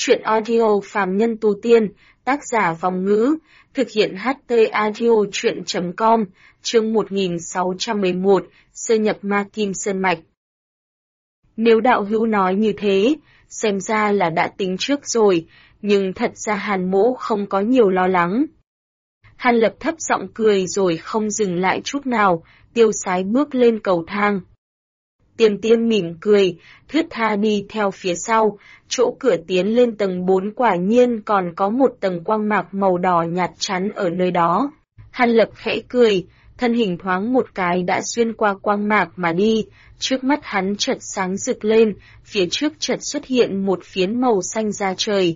Truyện audio phàm nhân tu tiên, tác giả Vòng Ngữ, thực hiện HT audio truyện.com, chương 1611, sơ nhập ma kim sơn mạch. Nếu đạo hữu nói như thế, xem ra là đã tính trước rồi, nhưng thật ra Hàn Mỗ không có nhiều lo lắng. Hàn Lập thấp giọng cười rồi không dừng lại chút nào, tiêu sái bước lên cầu thang. Tiêm Tiêm mỉm cười, thướt tha đi theo phía sau, chỗ cửa tiến lên tầng 4 quả nhiên còn có một tầng quang mạc màu đỏ nhạt chắn ở nơi đó. Hàn Lập khẽ cười, thân hình thoáng một cái đã xuyên qua quang mạc mà đi, trước mắt hắn chợt sáng rực lên, phía trước chợt xuất hiện một phiến màu xanh da trời.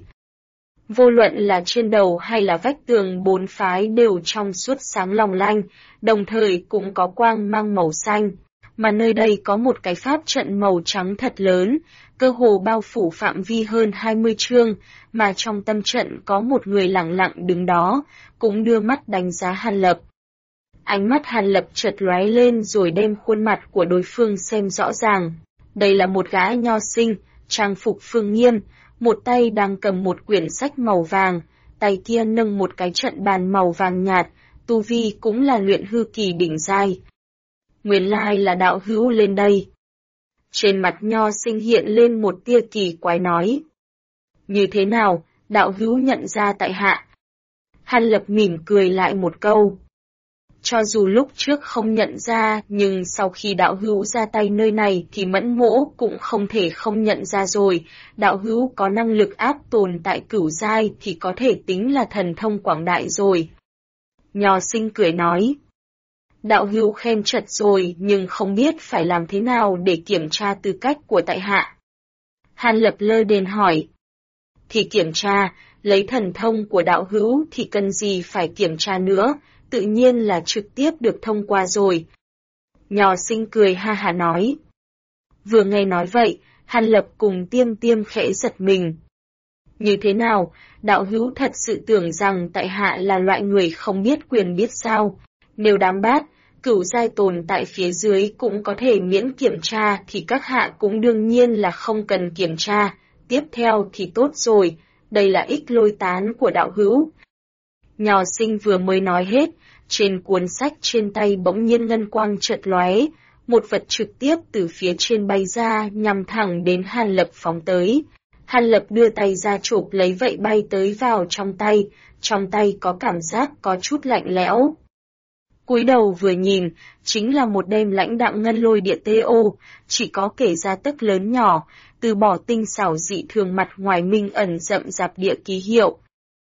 Vô luận là trên đầu hay là vách tường bốn phái đều trong suốt sáng long lanh, đồng thời cũng có quang mang màu xanh. Mà nơi đây có một cái pháp trận màu trắng thật lớn, cơ hồ bao phủ phạm vi hơn 20 chương, mà trong tâm trận có một người lặng lặng đứng đó, cũng đưa mắt đánh giá Hàn Lập. Ánh mắt Hàn Lập chợt lóe lên rồi đem khuôn mặt của đối phương xem rõ ràng. Đây là một gã nho sinh, trang phục phương nghiêm, một tay đang cầm một quyển sách màu vàng, tay kia nâng một cái trận bàn màu vàng nhạt, tu vi cũng là luyện hư kỳ đỉnh giai. Nguyên lai là đạo hữu lên đây. Trên mặt nho sinh hiện lên một tia kỳ quái nói. Như thế nào, đạo hữu nhận ra tại hạ? Hàn Lập mỉm cười lại một câu. Cho dù lúc trước không nhận ra, nhưng sau khi đạo hữu ra tay nơi này thì Mẫn Mỗ cũng không thể không nhận ra rồi. Đạo hữu có năng lực áp tồn tại cửu giai thì có thể tính là thần thông quảng đại rồi. Nho sinh cười nói. Đạo hữu khen chật rồi nhưng không biết phải làm thế nào để kiểm tra tư cách của tại hạ. Hàn Lập lơ đền hỏi. Thì kiểm tra, lấy thần thông của đạo hữu thì cần gì phải kiểm tra nữa, tự nhiên là trực tiếp được thông qua rồi. Nho sinh cười ha hả nói. Vừa nghe nói vậy, Hàn Lập cùng Tiêm Tiêm khẽ giật mình. Như thế nào, đạo hữu thật sự tưởng rằng tại hạ là loại người không biết quyền biết sao? Nếu đám bát, cửu giai tồn tại phía dưới cũng có thể miễn kiểm tra thì các hạ cũng đương nhiên là không cần kiểm tra, tiếp theo thì tốt rồi, đây là ích lôi tán của đạo hữu. Nho sinh vừa mới nói hết, trên cuốn sách trên tay bỗng nhiên ngân quang chợt lóe, một vật trực tiếp từ phía trên bay ra nhằm thẳng đến Hàn Lập phóng tới. Hàn Lập đưa tay ra chụp lấy vậy bay tới vào trong tay có cảm giác có chút lạnh lẽo. Cúi đầu vừa nhìn, chính là một đêm lãnh đạm ngân lôi địa tê ô, chỉ có kể ra tấc lớn nhỏ, từ bỏ tinh xảo dị thường mặt ngoài minh ẩn rậm rạp địa ký hiệu.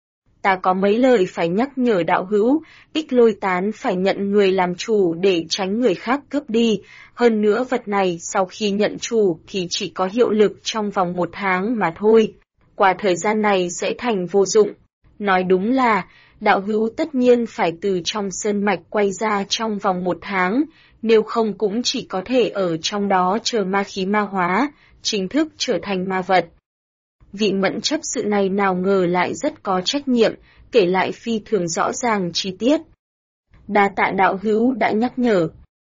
Ta có mấy lời phải nhắc nhở đạo hữu, ích lôi tán phải nhận người làm chủ để tránh người khác cướp đi, hơn nữa vật này sau khi nhận chủ thì chỉ có hiệu lực trong vòng 1 tháng mà thôi, qua thời gian này sẽ thành vô dụng. Nói đúng là, đạo hữu tất nhiên phải từ trong sơn mạch quay ra trong vòng 1 tháng, nếu không cũng chỉ có thể ở trong đó chờ ma khí ma hóa, chính thức trở thành ma vật. Vị mẫn chấp sự này nào ngờ lại rất có trách nhiệm, kể lại phi thường rõ ràng chi tiết. Đa tạ đạo hữu đã nhắc nhở.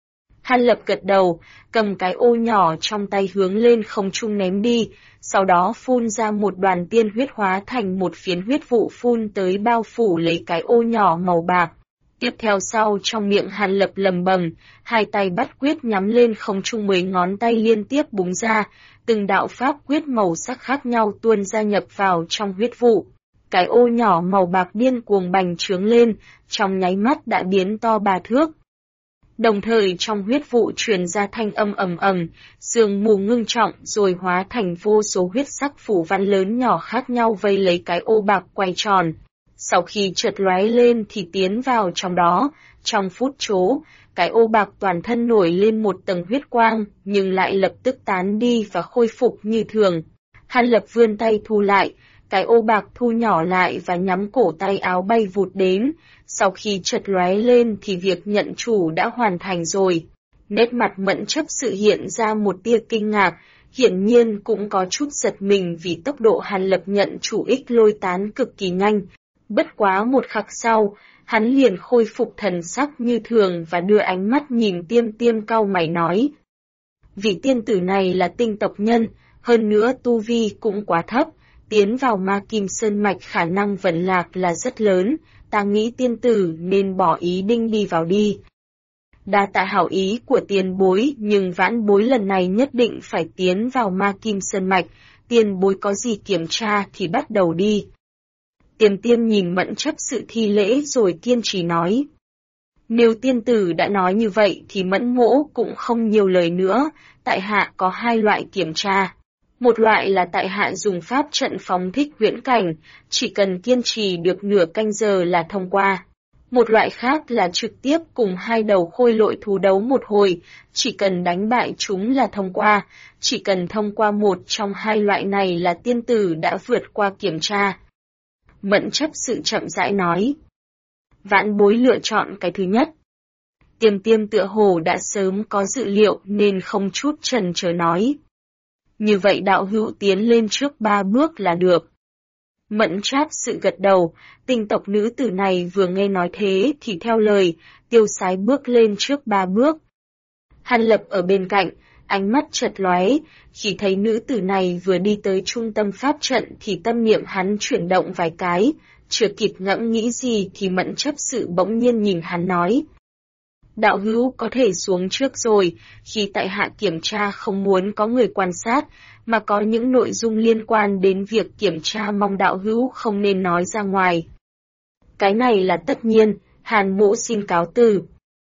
Hàn Lập gật đầu, cầm cái ô nhỏ trong tay hướng lên không trung ném đi, sau đó phun ra một đoàn tiên huyết hóa thành một phiến huyết vụ phun tới bao phủ lấy cái ô nhỏ màu bạc. Tiếp theo sau trong miệng Hàn Lập lầm bầm, hai tay bắt quyết nhắm lên không trung 10 ngón tay liên tiếp búng ra, từng đạo pháp quyết màu sắc khác nhau tuôn ra nhập vào trong huyết vụ. Cái ô nhỏ màu bạc điên cuồng bành trướng lên, trong nháy mắt đã biến to 3 thước. Đồng thời trong huyết vụ truyền ra thanh âm ầm ầm, sương mù ngưng trọng rồi hóa thành vô số huyết sắc phủ văn lớn nhỏ khác nhau vây lấy cái ô bạc quay tròn. Sau khi chợt lóe lên thì tiến vào trong đó, trong phút chốc, cái ô bạc toàn thân nổi lên một tầng huyết quang, nhưng lại lập tức tán đi và khôi phục như thường. Hàn Lập vươn tay thu lại, cái ô bạc thu nhỏ lại và nhắm cổ tay áo bay vụt đến. Sau khi chợt lóe lên thì việc nhận chủ đã hoàn thành rồi. Nét mặt mẫn chấp sự hiện ra một tia kinh ngạc, hiển nhiên cũng có chút giật mình vì tốc độ Hàn Lập nhận chủ ích lôi tán cực kỳ nhanh. Bất quá một khắc sau, hắn liền khôi phục thần sắc như thường và đưa ánh mắt nhìn Tiêm Tiêm cau mày nói. Vị tiên tử này là tinh tộc nhân, hơn nữa tu vi cũng quá thấp, tiến vào Ma Kim Sơn Mạch khả năng vẫn lạc là rất lớn, ta nghĩ tiên tử nên bỏ ý định đi vào đi. Đa tạ hảo ý của tiền bối, nhưng vãn bối lần này nhất định phải tiến vào Ma Kim Sơn Mạch, tiền bối có gì kiểm tra thì bắt đầu đi. Tiềm Tiêm nhìn Mẫn Chấp Sự thi lễ rồi kiên trì nói. Nếu tiên tử đã nói như vậy thì Mẫn Mỗ cũng không nhiều lời nữa, tại hạ có hai loại kiểm tra. Một loại là tại hạ dùng pháp trận phóng thích huyễn cảnh, chỉ cần kiên trì được nửa canh giờ là thông qua. Một loại khác là trực tiếp cùng hai đầu khôi lội thú đấu một hồi, chỉ cần đánh bại chúng là thông qua, chỉ cần thông qua một trong hai loại này là tiên tử đã vượt qua kiểm tra. Mẫn Chấp Sự chậm rãi nói. Vãn bối lựa chọn cái thứ nhất. Tiềm Tiêm tựa hồ đã sớm có dự liệu nên không chút chần chờ nói. Như vậy đạo hữu tiến lên trước 3 bước là được. Mẫn Chấp Sự gật đầu, tinh tộc nữ tử này vừa nghe nói thế thì theo lời, tiêu sái bước lên trước 3 bước. Hàn Lập ở bên cạnh, ánh mắt chợt lóe, khi thấy nữ tử này vừa đi tới trung tâm pháp trận thì tâm niệm hắn chuyển động vài cái, chưa kịp ngẫm nghĩ gì thì Mẫn Chấp Sự bỗng nhiên nhìn hắn nói. Đạo hữu có thể xuống trước rồi, khi tại hạ kiểm tra không muốn có người quan sát, mà có những nội dung liên quan đến việc kiểm tra mong đạo hữu không nên nói ra ngoài. Cái này là tất nhiên, Hàn Mỗ xin cáo từ.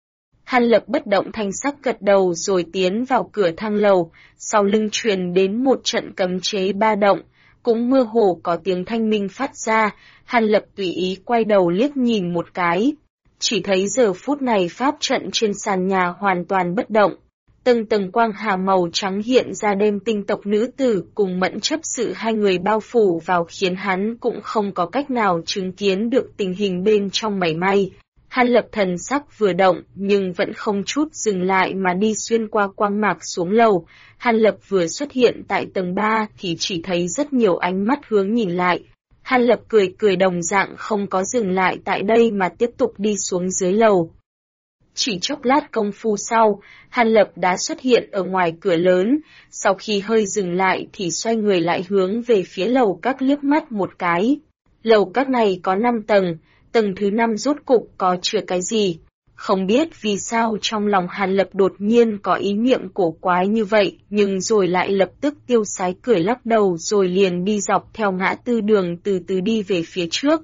Hàn Lập bất động thanh sắc gật đầu rồi tiến vào cửa thang lầu, sau lưng truyền đến một trận cấm chế ba động, cũng mơ hồ có tiếng thanh minh phát ra, Hàn Lập tùy ý quay đầu liếc nhìn một cái. Chỉ thấy giờ phút này pháp trận trên sàn nhà hoàn toàn bất động. Từng tầng quang hà màu trắng hiện ra đêm tinh tộc nữ tử cùng Mẫn Chấp Sự hai người bao phủ vào khiến hắn cũng không có cách nào chứng kiến được tình hình bên trong mảy may. Hàn Lập thần sắc vừa động nhưng vẫn không chút dừng lại mà đi xuyên qua quang mạc xuống lầu. Hàn Lập vừa xuất hiện tại tầng 3 thì chỉ thấy rất nhiều ánh mắt hướng nhìn lại. Hàn Lập cười đồng dạng không có dừng lại tại đây mà tiếp tục đi xuống dưới lầu. Chỉ chốc lát công phu sau, Hàn Lập đã xuất hiện ở ngoài cửa lớn, sau khi hơi dừng lại thì xoay người lại hướng về phía lầu các liếc mắt một cái. Lầu các này có 5 tầng, tầng thứ 5 rốt cục có chứa cái gì? Không biết vì sao trong lòng Hàn Lập đột nhiên có ý niệm cổ quái như vậy, nhưng rồi lại lập tức tiêu sái cười lắc đầu rồi liền đi dọc theo ngã tư đường từ từ đi về phía trước.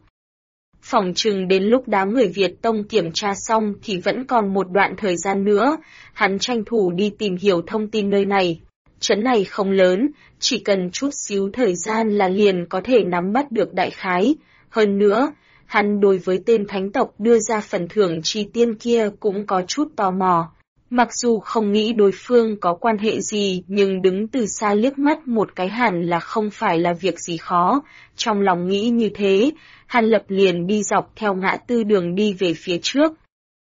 Phỏng chừng đến lúc đám người Việt Tông kiểm tra xong thì vẫn còn một đoạn thời gian nữa, hắn tranh thủ đi tìm hiểu thông tin nơi này. Trấn này không lớn, chỉ cần chút xíu thời gian là liền có thể nắm bắt được đại khái. Hơn nữa, hắn đối với tên thánh tộc đưa ra phần thưởng chi tiên kia cũng có chút tò mò. Mặc dù không nghĩ đối phương có quan hệ gì nhưng đứng từ xa liếc mắt một cái hẳn là không phải là việc gì khó. Trong lòng nghĩ như thế, Hàn Lập liền đi dọc theo ngã tư đường đi về phía trước.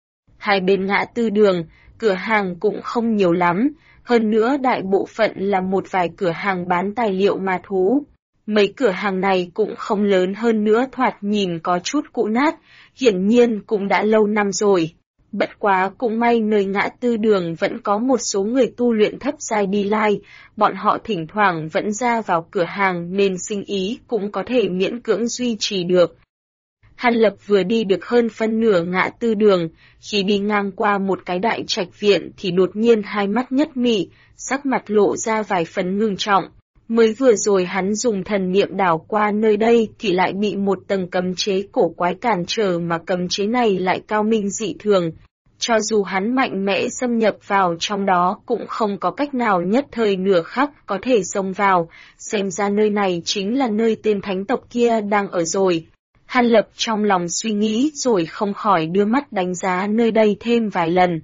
Hai bên ngã tư đường, cửa hàng cũng không nhiều lắm, hơn nữa đại bộ phận là một vài cửa hàng bán tài liệu ma thú. Mấy cửa hàng này cũng không lớn hơn nữa thoạt nhìn có chút cũ nát, hiển nhiên cũng đã lâu năm rồi. Bất quá cũng may nơi ngã tư đường vẫn có một số người tu luyện thấp giai đi lai, bọn họ thỉnh thoảng vẫn ra vào cửa hàng nên sinh ý cũng có thể miễn cưỡng duy trì được. Hàn Lập vừa đi được hơn phân nửa ngã tư đường, khi đi ngang qua một cái đại trạch viện thì đột nhiên hai mắt nhất mị, sắc mặt lộ ra vài phần ngưng trọng. Mới vừa rồi hắn dùng thần niệm đảo qua nơi đây thì lại bị một tầng cấm chế cổ quái cản trở mà cấm chế này lại cao minh dị thường. Cho dù hắn mạnh mẽ xâm nhập vào trong đó cũng không có cách nào nhất thời nửa khắc có thể xông vào, xem ra nơi này chính là nơi tên thánh tộc kia đang ở rồi. Hàn Lập trong lòng suy nghĩ rồi không khỏi đưa mắt đánh giá nơi đây thêm vài lần.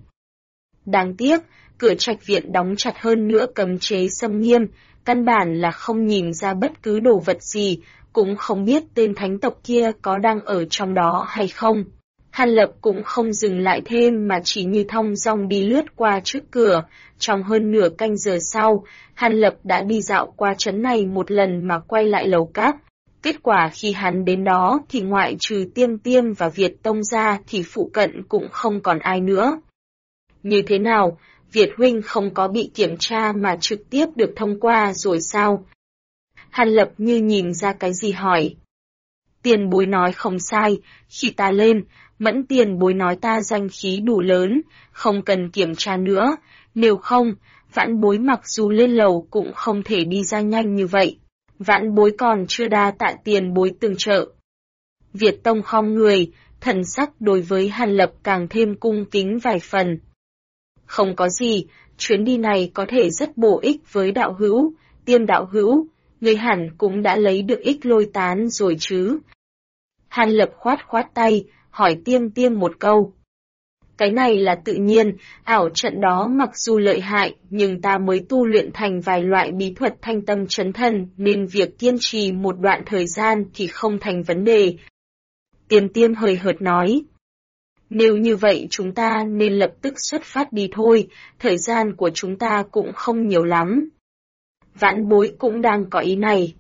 Đáng tiếc, cửa trạch viện đóng chặt hơn nữa cấm chế xâm nghiêm, căn bản là không nhìn ra bất cứ đồ vật gì, cũng không biết tên thánh tộc kia có đang ở trong đó hay không. Hàn Lập cũng không dừng lại thêm mà chỉ như thong dong đi lướt qua trước cửa, trong hơn nửa canh giờ sau, Hàn Lập đã đi dạo qua trấn này một lần mà quay lại lầu các. Kết quả khi hắn đến đó thì ngoại trừ Tiêm Tiêm và Việt Tông ra thì phụ cận cũng không còn ai nữa. Như thế nào, Việt huynh không có bị kiểm tra mà trực tiếp được thông qua rồi sao? Hàn Lập như nhìn ra cái gì hỏi. Tiền bối nói không sai, khi ta lên, Mẫn tiền bối nói ta danh khí đủ lớn, không cần kiểm tra nữa, nếu không, vãn bối mặc dù lên lầu cũng không thể đi ra nhanh như vậy. Vãn bối còn chưa đa tạ tiền bối tương trợ. Việt Tông khom người, thần sắc đối với Hàn Lập càng thêm cung kính vài phần. Không có gì, chuyến đi này có thể rất bổ ích với đạo hữu, Tiêm đạo hữu, người hẳn cũng đã lấy được ích lôi tán rồi chứ. Hàn Lập khoát khoát tay, hỏi Tiêm một câu. Cái này là tự nhiên, ảo trận đó mặc dù lợi hại, nhưng ta mới tu luyện thành vài loại bí thuật thanh tâm chấn thần, nên việc kiên trì một đoạn thời gian thì không thành vấn đề. Tiêm hời hợt nói. Nếu như vậy chúng ta nên lập tức xuất phát đi thôi, thời gian của chúng ta cũng không nhiều lắm. Vãn bối cũng đang có ý này.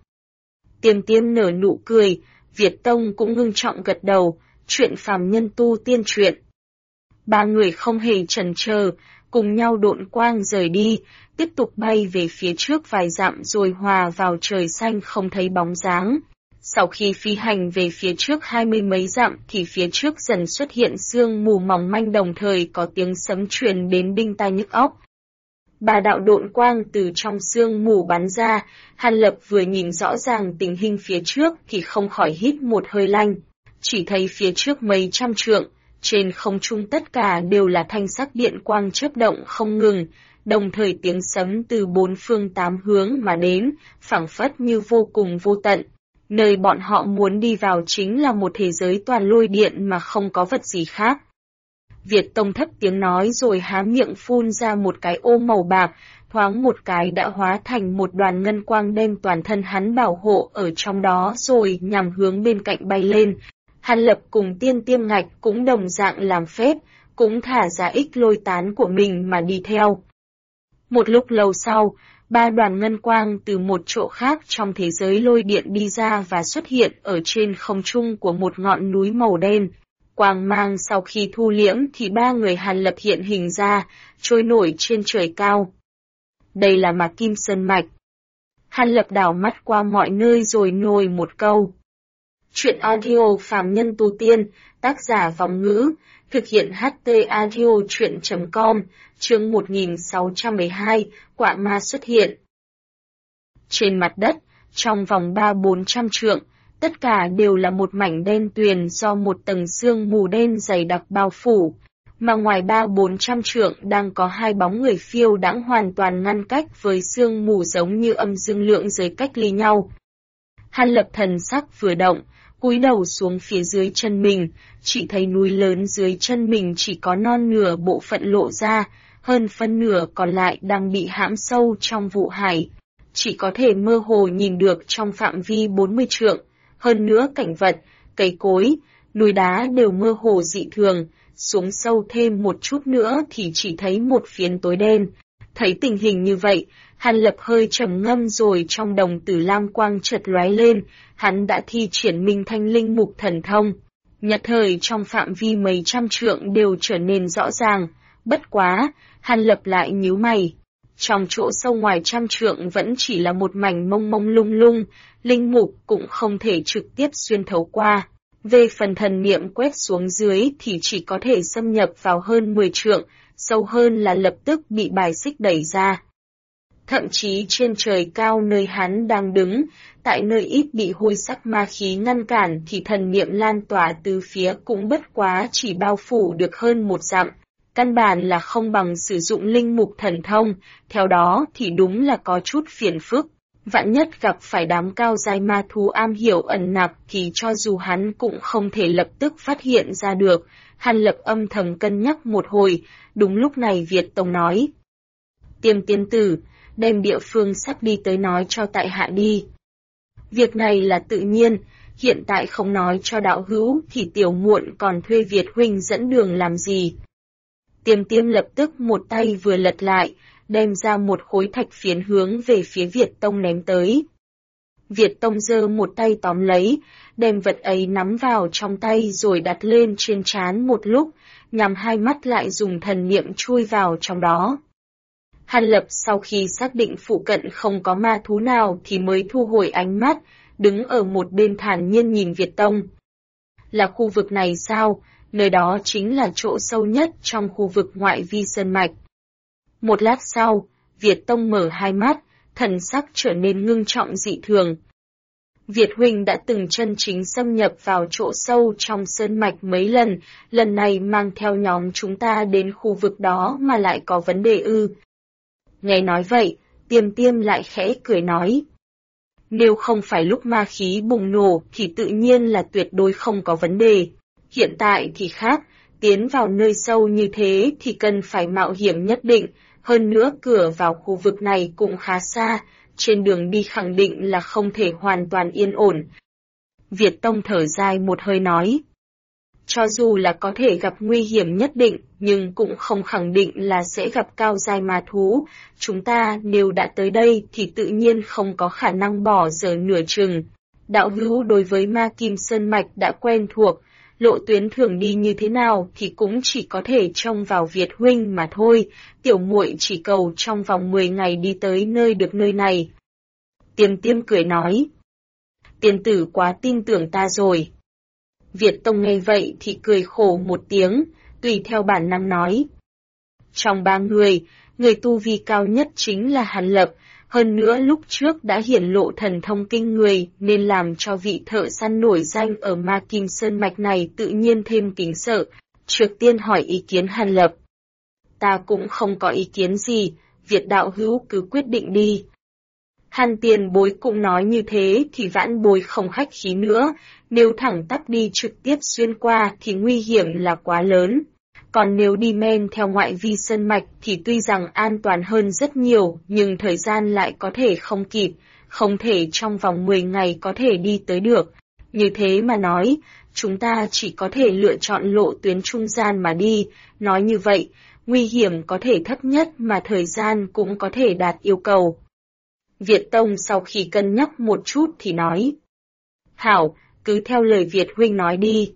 Tiêm nở nụ cười, Việt Tông cũng ngưng trọng gật đầu, chuyện phàm nhân tu tiên truyện. Ba người không hề chần chờ, cùng nhau độn quang rời đi, tiếp tục bay về phía trước vài dặm rồi hòa vào trời xanh không thấy bóng dáng. Sau khi phi hành về phía trước 20 mấy dặm thì phía trước dần xuất hiện sương mù mỏng manh, đồng thời có tiếng sấm truyền đến đinh tai nhức óc. Ba đạo độn quang từ trong sương mù bắn ra, Hàn Lập vừa nhìn rõ ràng tình hình phía trước thì không khỏi hít một hơi lạnh. Chỉ thấy phía trước mấy trăm trượng, trên không trung tất cả đều là thanh sắc điện quang chớp động không ngừng, đồng thời tiếng sấm từ bốn phương tám hướng mà đến, phảng phất như vô cùng vô tận. Nơi bọn họ muốn đi vào chính là một thế giới toàn lôi điện mà không có vật gì khác. Việt Tông thấp tiếng nói rồi há miệng phun ra một cái ô màu bạc, thoáng một cái đã hóa thành một đoàn ngân quang đem toàn thân hắn bảo hộ ở trong đó rồi nhằm hướng bên cạnh bay lên. Hàn Lập cùng Tiêm Ngạch cũng đồng dạng làm phép, cũng thả ra ích lôi tán của mình mà đi theo. Một lúc lâu sau, ba đoàn ngân quang từ một chỗ khác trong thế giới lôi điện đi ra và xuất hiện ở trên không trung của một ngọn núi màu đen. Quang mang sau khi thu liễm thì ba người Hàn Lập hiện hình ra, trôi nổi trên trời cao. Đây là Mạc Kim Sơn Mạch. Hàn Lập đảo mắt qua mọi nơi rồi nổi một câu. Chuyện audio phàm nhân tu tiên, tác giả Vọng Ngữ, thực hiện HT audio chuyện.com, chương 1612, quả ma xuất hiện. Trên mặt đất, trong vòng 300-400 trượng, tất cả đều là một mảnh đen tuyền do một tầng sương mù đen dày đặc bao phủ, mà ngoài 300-400 trượng đang có hai bóng người phiêu đãng hoàn toàn ngăn cách với sương mù giống như âm dương lượng giới cách ly nhau. Hàn Lập thần sắc vừa động, cúi đầu xuống phía dưới chân mình, chỉ thấy núi lớn dưới chân mình chỉ có non nửa bộ phận lộ ra, hơn phân nửa còn lại đang bị hãm sâu trong vụ hải, chỉ có thể mơ hồ nhìn được trong phạm vi 40 trượng. Hơn nữa cảnh vật, cây cối, núi đá đều mơ hồ dị thường, xuống sâu thêm một chút nữa thì chỉ thấy một phiến tối đen. Thấy tình hình như vậy, Hàn Lập hơi trầm ngâm rồi trong đồng tử lam quang chợt lóe lên, hắn đã thi triển Minh Thanh Linh Mục thần thông. Nhất thời trong phạm vi mấy trăm trượng đều trở nên rõ ràng, bất quá, Hàn Lập lại nhíu mày. Trong chỗ sâu ngoài trăm trượng vẫn chỉ là một mảnh mông mông lung lung, linh mục cũng không thể trực tiếp xuyên thấu qua. Về phần thần niệm quét xuống dưới thì chỉ có thể xâm nhập vào hơn 10 trượng, sâu hơn là lập tức bị bài xích đẩy ra. Thậm chí trên trời cao nơi hắn đang đứng, tại nơi ít bị hôi sắc ma khí ngăn cản thì thần niệm lan tỏa từ phía cũng bất quá chỉ bao phủ được hơn một dặm. Căn bản là không bằng sử dụng linh mục thần thông, theo đó thì đúng là có chút phiền phức. Vạn nhất gặp phải đám cao giai ma thú am hiểu ẩn nặc thì cho dù hắn cũng không thể lập tức phát hiện ra được. Hàn Lập âm thầm cân nhắc một hồi, đúng lúc này Việt Tông nói. Tiêm tiên tử, đem địa phương sắp đi tới nói cho tại hạ đi. Việc này là tự nhiên, hiện tại không nói cho đạo hữu thì tiểu muội còn thuê Việt huynh dẫn đường làm gì. Tiêm lập tức một tay vừa lật lại, đem ra một khối thạch phiến hướng về phía Việt Tông ném tới. Việt Tông giơ một tay tóm lấy, đem vật ấy nắm vào trong tay rồi đặt lên trên trán một lúc, nhắm hai mắt lại dùng thần niệm chui vào trong đó. Hàn Lập sau khi xác định phụ cận không có ma thú nào thì mới thu hồi ánh mắt, đứng ở một bên thản nhiên nhìn Việt Tông. Là khu vực này sao? Nơi đó chính là chỗ sâu nhất trong khu vực ngoại vi sơn mạch. Một lát sau, Việt Tông mở hai mắt, thần sắc trở nên ngưng trọng dị thường. Việt huynh đã từng chân chính xâm nhập vào chỗ sâu trong sơn mạch mấy lần này mang theo nhóm chúng ta đến khu vực đó mà lại có vấn đề ư. Nghe nói vậy, Tiêm lại khẽ cười nói. Nếu không phải lúc ma khí bùng nổ thì tự nhiên là tuyệt đối không có vấn đề. Hiện tại thì khác, tiến vào nơi sâu như thế thì cần phải mạo hiểm nhất định, hơn nữa cửa vào khu vực này cũng khá xa, trên đường đi khẳng định là không thể hoàn toàn yên ổn. Việt Tông thở dài một hơi nói. Cho dù là có thể gặp nguy hiểm nhất định, nhưng cũng không khẳng định là sẽ gặp cao giai ma thú. Chúng ta nếu đã tới đây thì tự nhiên không có khả năng bỏ dở nửa chừng. Đạo hữu đối với Ma Kim Sơn Mạch đã quen thuộc, lộ tuyến thường đi như thế nào thì cũng chỉ có thể trông vào Việt huynh mà thôi, tiểu muội chỉ cầu trong vòng 10 ngày đi tới nơi được nơi này. Tiêm cười nói. Tiên tử quá tin tưởng ta rồi. Việt Tông nghe vậy thì cười khổ một tiếng, tùy theo bản năng nói. Trong 3 người tu vi cao nhất chính là Hàn Lập, hơn nữa lúc trước đã hiển lộ thần thông kinh người nên làm cho vị thợ săn nổi danh ở Ma Kim Sơn Mạch này tự nhiên thêm kính sợ, trước tiên hỏi ý kiến Hàn Lập. Ta cũng không có ý kiến gì, Việt đạo hữu cứ quyết định đi. Hàn tiền bối cũng nói như thế thì vãn bối không khách khí nữa, nếu thẳng tắp đi trực tiếp xuyên qua thì nguy hiểm là quá lớn. Còn nếu đi men theo ngoại vi sơn mạch thì tuy rằng an toàn hơn rất nhiều nhưng thời gian lại có thể không kịp, không thể trong vòng 10 ngày có thể đi tới được. Như thế mà nói, chúng ta chỉ có thể lựa chọn lộ tuyến trung gian mà đi, nói như vậy, nguy hiểm có thể thấp nhất mà thời gian cũng có thể đạt yêu cầu. Việt Tông sau khi cân nhắc một chút thì nói. Hảo, cứ theo lời Việt huynh nói đi.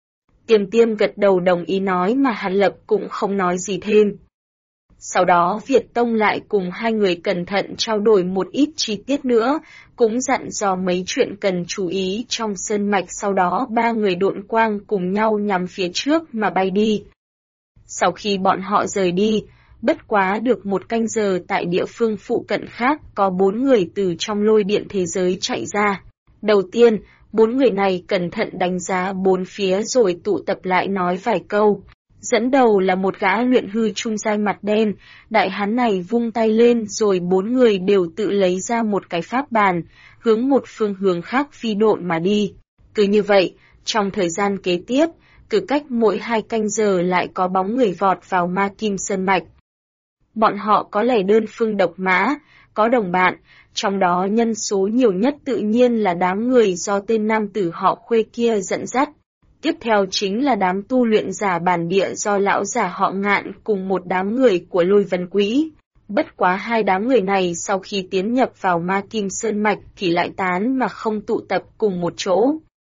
Tiêm gật đầu đồng ý nói mà Hàn Lập cũng không nói gì thêm. Sau đó Việt Tông lại cùng hai người cẩn thận trao đổi một ít chi tiết nữa, cũng dặn dò mấy chuyện cần chú ý trong sơn mạch, sau đó 3 người độn quang cùng nhau nhắm phía trước mà bay đi. Sau khi bọn họ rời đi, bất quá được 1 canh giờ tại địa phương phụ cận khác có 4 người từ trong lôi điện thế giới chạy ra. Đầu tiên, 4 người này cẩn thận đánh giá 4 phía rồi tụ tập lại nói vài câu. Dẫn đầu là một gã luyện hư trung giai mặt đen, đại hán này vung tay lên rồi 4 người đều tự lấy ra một cái pháp bàn, hướng một phương hướng khác phi độn mà đi. Cứ như vậy, trong thời gian kế tiếp, cứ cách mỗi 2 canh giờ lại có bóng người vọt vào Ma Kim Sơn Mạch. Bọn họ có lẻ đơn phương độc mã, có đồng bạn, trong đó nhân số nhiều nhất tự nhiên là đám người do tên nam tử họ Khuê kia dẫn dắt. Tiếp theo chính là đám tu luyện giả bản địa do lão giả họ Ngạn cùng một đám người của Lôi Vân Quý. Bất quá 2 đám người này sau khi tiến nhập vào Ma Kim Sơn Mạch thì lại tán mà không tụ tập cùng một chỗ.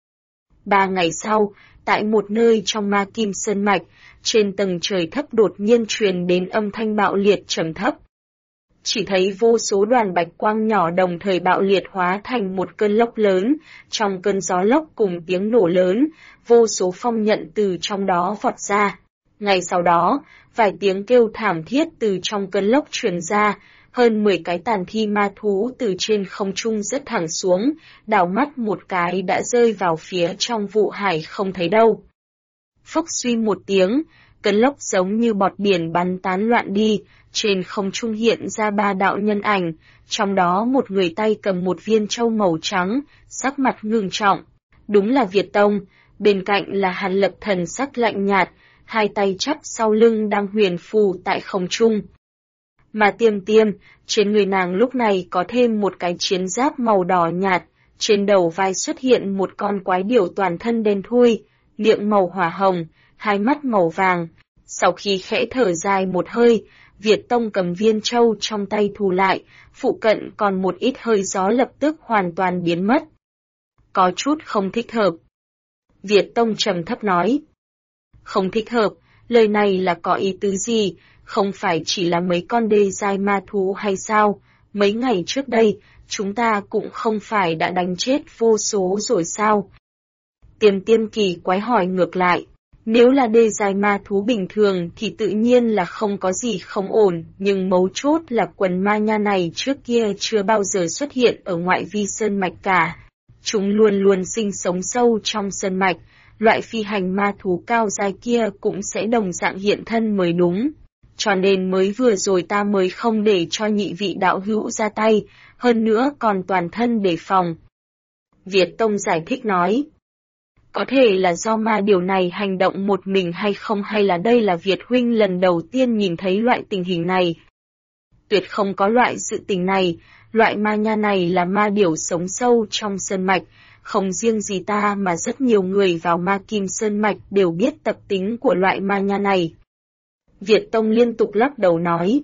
3 ngày sau, tại một nơi trong Ma Kim Sơn Mạch, trên tầng trời thấp đột nhiên truyền đến âm thanh bạo liệt trầm thấp. Chỉ thấy vô số đoàn bạch quang nhỏ đồng thời bạo liệt hóa thành một cơn lốc lớn, trong cơn gió lốc cùng tiếng nổ lớn, vô số phong nhận từ trong đó vọt ra. Ngay sau đó, vài tiếng kêu thảm thiết từ trong cơn lốc truyền ra, hơn 10 cái tàn thi ma thú từ trên không trung rớt thẳng xuống, đảo mắt một cái đã rơi vào phía trong vụ hải không thấy đâu. Phốc suy một tiếng, cơn lốc giống như bọt biển bắn tán loạn đi, trên không trung hiện ra 3 đạo nhân ảnh, trong đó một người tay cầm một viên châu màu trắng, sắc mặt ngưng trọng. Đúng là Việt Tông, bên cạnh là Hàn Lập thần sắc lạnh nhạt, 2 tay chắp sau lưng đang huyền phù tại không trung. Mà Tiêm, trên người nàng lúc này có thêm một cái chiến giáp màu đỏ nhạt, trên đầu vai xuất hiện một con quái điểu toàn thân đen thui, miệng màu hỏa hồng, 2 mắt màu vàng. Sau khi khẽ thở dài một hơi, Việt Tông cầm viên châu trong tay thu lại, phụ cận còn một ít hơi gió lập tức hoàn toàn biến mất. Có chút không thích hợp. Việt Tông trầm thấp nói. Không thích hợp, Lời này là có ý tứ gì? Không phải chỉ là mấy con đê giai ma thú hay sao? Mấy ngày trước đây, chúng ta cũng không phải đã đánh chết vô số rồi sao? Tiềm Tiêm kỳ quái hỏi ngược lại. Nếu là đê giai ma thú bình thường thì tự nhiên là không có gì không ổn, nhưng mấu chốt là quần ma nha này trước kia chưa bao giờ xuất hiện ở ngoại vi sơn mạch cả. Chúng luôn luôn sinh sống sâu trong sơn mạch, loại phi hành ma thú cao giai kia cũng sẽ đồng dạng hiện thân mới đúng. Cho nên mới vừa rồi ta mới không để cho nhị vị đạo hữu ra tay, hơn nữa còn toàn thân đề phòng. Việt Tông giải thích nói. Có thể là do ma điều này hành động một mình hay không, hay là đây là Việt huynh lần đầu tiên nhìn thấy loại tình hình này. Tuyệt không có loại sự tình này, loại ma nha này là ma điều sống sâu trong sơn mạch, không riêng gì ta mà rất nhiều người vào ma kim sơn mạch đều biết tập tính của loại ma nha này. Việt Tông liên tục lắc đầu nói.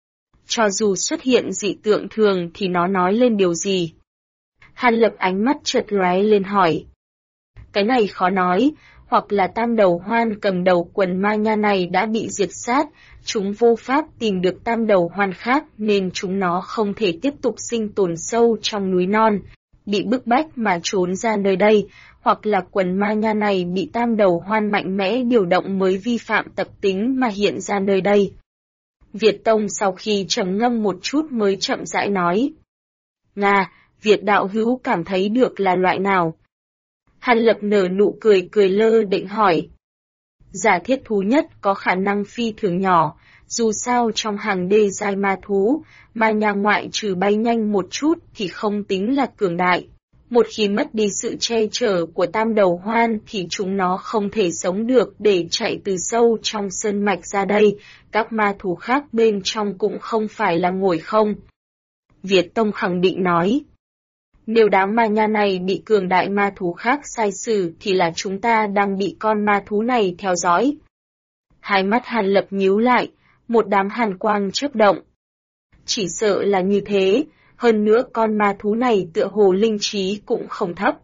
Cho dù xuất hiện dị tượng thường thì nó nói lên điều gì? Hàn Lập ánh mắt chợt lóe lên hỏi. Cái này khó nói, hoặc là tam đầu hoan cầm đầu quần ma nha này đã bị diệt sát, chúng vô pháp tìm được tam đầu hoan khác nên chúng nó không thể tiếp tục sinh tồn sâu trong núi non, bị bức bách mà trốn ra nơi đây, hoặc là quần ma nha này bị tam đầu hoan mạnh mẽ điều động mới vi phạm tập tính mà hiện ra nơi đây. Việt Tông sau khi trầm ngâm một chút mới chậm rãi nói. Nga, Việt đạo hữu cảm thấy được là loại nào? Hàn Lập nở nụ cười lơ định hỏi. Giả thiết thú nhất có khả năng phi thường nhỏ, dù sao trong hàng đê giai ma thú, ma nha ngoại trừ bay nhanh một chút thì không tính là cường đại. Một khi mất đi sự che chở của tam đầu hoan thì chúng nó không thể sống được để chạy từ sâu trong sơn mạch ra đây, các ma thú khác bên trong cũng không phải là ngồi không. Việt Tông khẳng định nói. Nếu đám ma nha này bị cường đại ma thú khác sai xử thì là chúng ta đang bị con ma thú này theo dõi. Hai mắt Hàn Lập nhíu lại, một đám hàn quang chớp động. Chỉ sợ là như thế, hơn nữa con ma thú này tựa hồ linh trí cũng không thấp.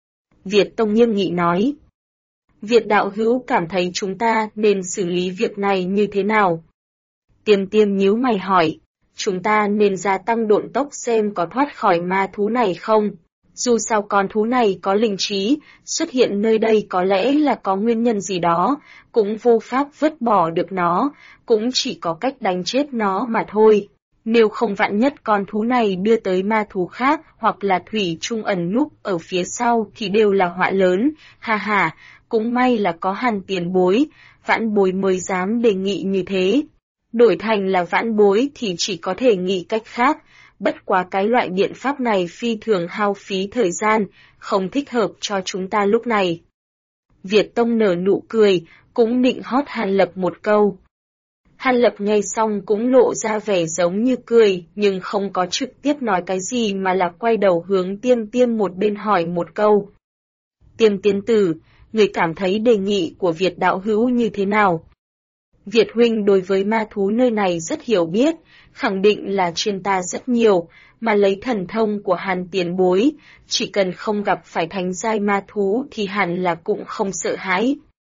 Việt Tông nghiêm nghị nói. Việt đạo hữu cảm thấy chúng ta nên xử lý việc này như thế nào? Tiềm Tiêm nhíu mày hỏi. Chúng ta nên gia tăng độn tốc xem có thoát khỏi ma thú này không. Dù sao con thú này có linh trí, xuất hiện nơi đây có lẽ là có nguyên nhân gì đó, cũng vô pháp vứt bỏ được nó, cũng chỉ có cách đánh chết nó mà thôi. Nếu không vạn nhất con thú này đưa tới ma thú khác hoặc là thủy chung ẩn núp ở phía sau thì đều là họa lớn, ha ha, cũng may là có Hàn tiền bối, vãn bối mới dám đề nghị như thế. Đổi thành là vãn bối thì chỉ có thể nghĩ cách khác, bất quá cái loại biện pháp này phi thường hao phí thời gian, không thích hợp cho chúng ta lúc này. Việt Tông nở nụ cười, cũng định hót Hàn Lập một câu. Hàn Lập nghe xong cũng lộ ra vẻ giống như cười, nhưng không có trực tiếp nói cái gì mà là quay đầu hướng Tiêm Tiêm một bên hỏi một câu. Tiêm tiến tử, người cảm thấy đề nghị của Việt đạo hữu như thế nào? Việt huynh đối với ma thú nơi này rất hiểu biết, khẳng định là trên ta rất nhiều, mà lấy thần thông của Hàn tiền bối, chỉ cần không gặp phải thánh giai ma thú thì hẳn là cũng không sợ hãi.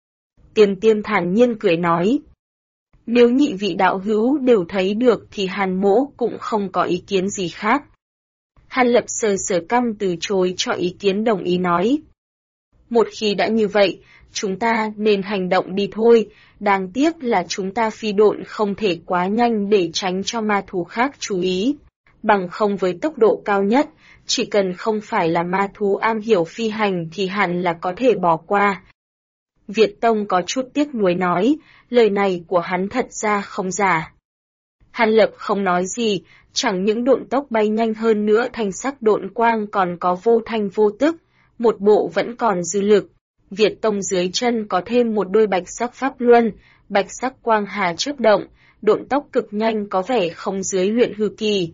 Tiêm Tiêm thản nhiên cười nói. Nếu nhị vị đạo hữu đều thấy được thì Hàn mỗ cũng không có ý kiến gì khác. Hàn Lập sờ cằm từ chối cho ý kiến đồng ý nói. Một khi đã như vậy, chúng ta nên hành động đi thôi, đáng tiếc là chúng ta phi độn không thể quá nhanh để tránh cho ma thú khác chú ý. Bằng không với tốc độ cao nhất, chỉ cần không phải là ma thú am hiểu phi hành thì hẳn là có thể bỏ qua. Việt Tông có chút tiếc nuối nói, lời này của hắn thật ra không giả. Hàn Lập không nói gì, chẳng những độn tốc bay nhanh hơn nữa thanh sắc độn quang còn có vô thanh vô tức, một bộ vẫn còn dư lực. Việt Tông dưới chân có thêm một đôi bạch sắc pháp luân, bạch sắc quang hà chớp động, độn tốc cực nhanh có vẻ không dưới luyện hư kỳ.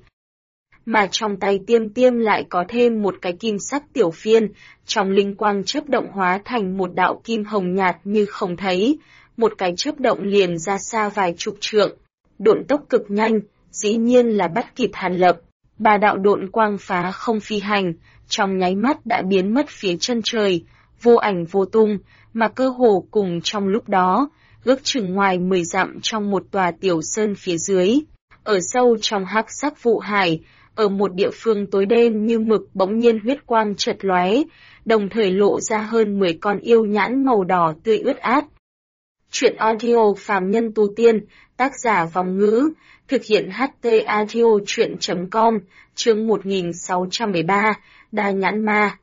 Mà trong tay Tiêm Tiêm lại có thêm một cái kim sắc tiểu phiên, trong linh quang chớp động hóa thành một đạo kim hồng nhạt như không thấy, một cái chớp động liền ra xa vài chục trượng, độn tốc cực nhanh, dĩ nhiên là bắt kịp Hàn Lập. Ba đạo độn quang phá không phi hành, trong nháy mắt đã biến mất phía chân trời, vô ảnh vô tung, mà cơ hồ cùng trong lúc đó, ước chừng ngoài 10 dặm trong một tòa tiểu sơn phía dưới. Ở sâu trong hắc sắc vụ hải, ở một địa phương tối đen như mực bỗng nhiên huyết quang chợt lóe, đồng thời lộ ra hơn 10 con yêu nhãn màu đỏ tươi ướt át. Truyện audio phàm nhân tu tiên, tác giả Vòng Ngữ, thực hiện HT audio truyện.com, chương 1613, Đa Nhãn Ma.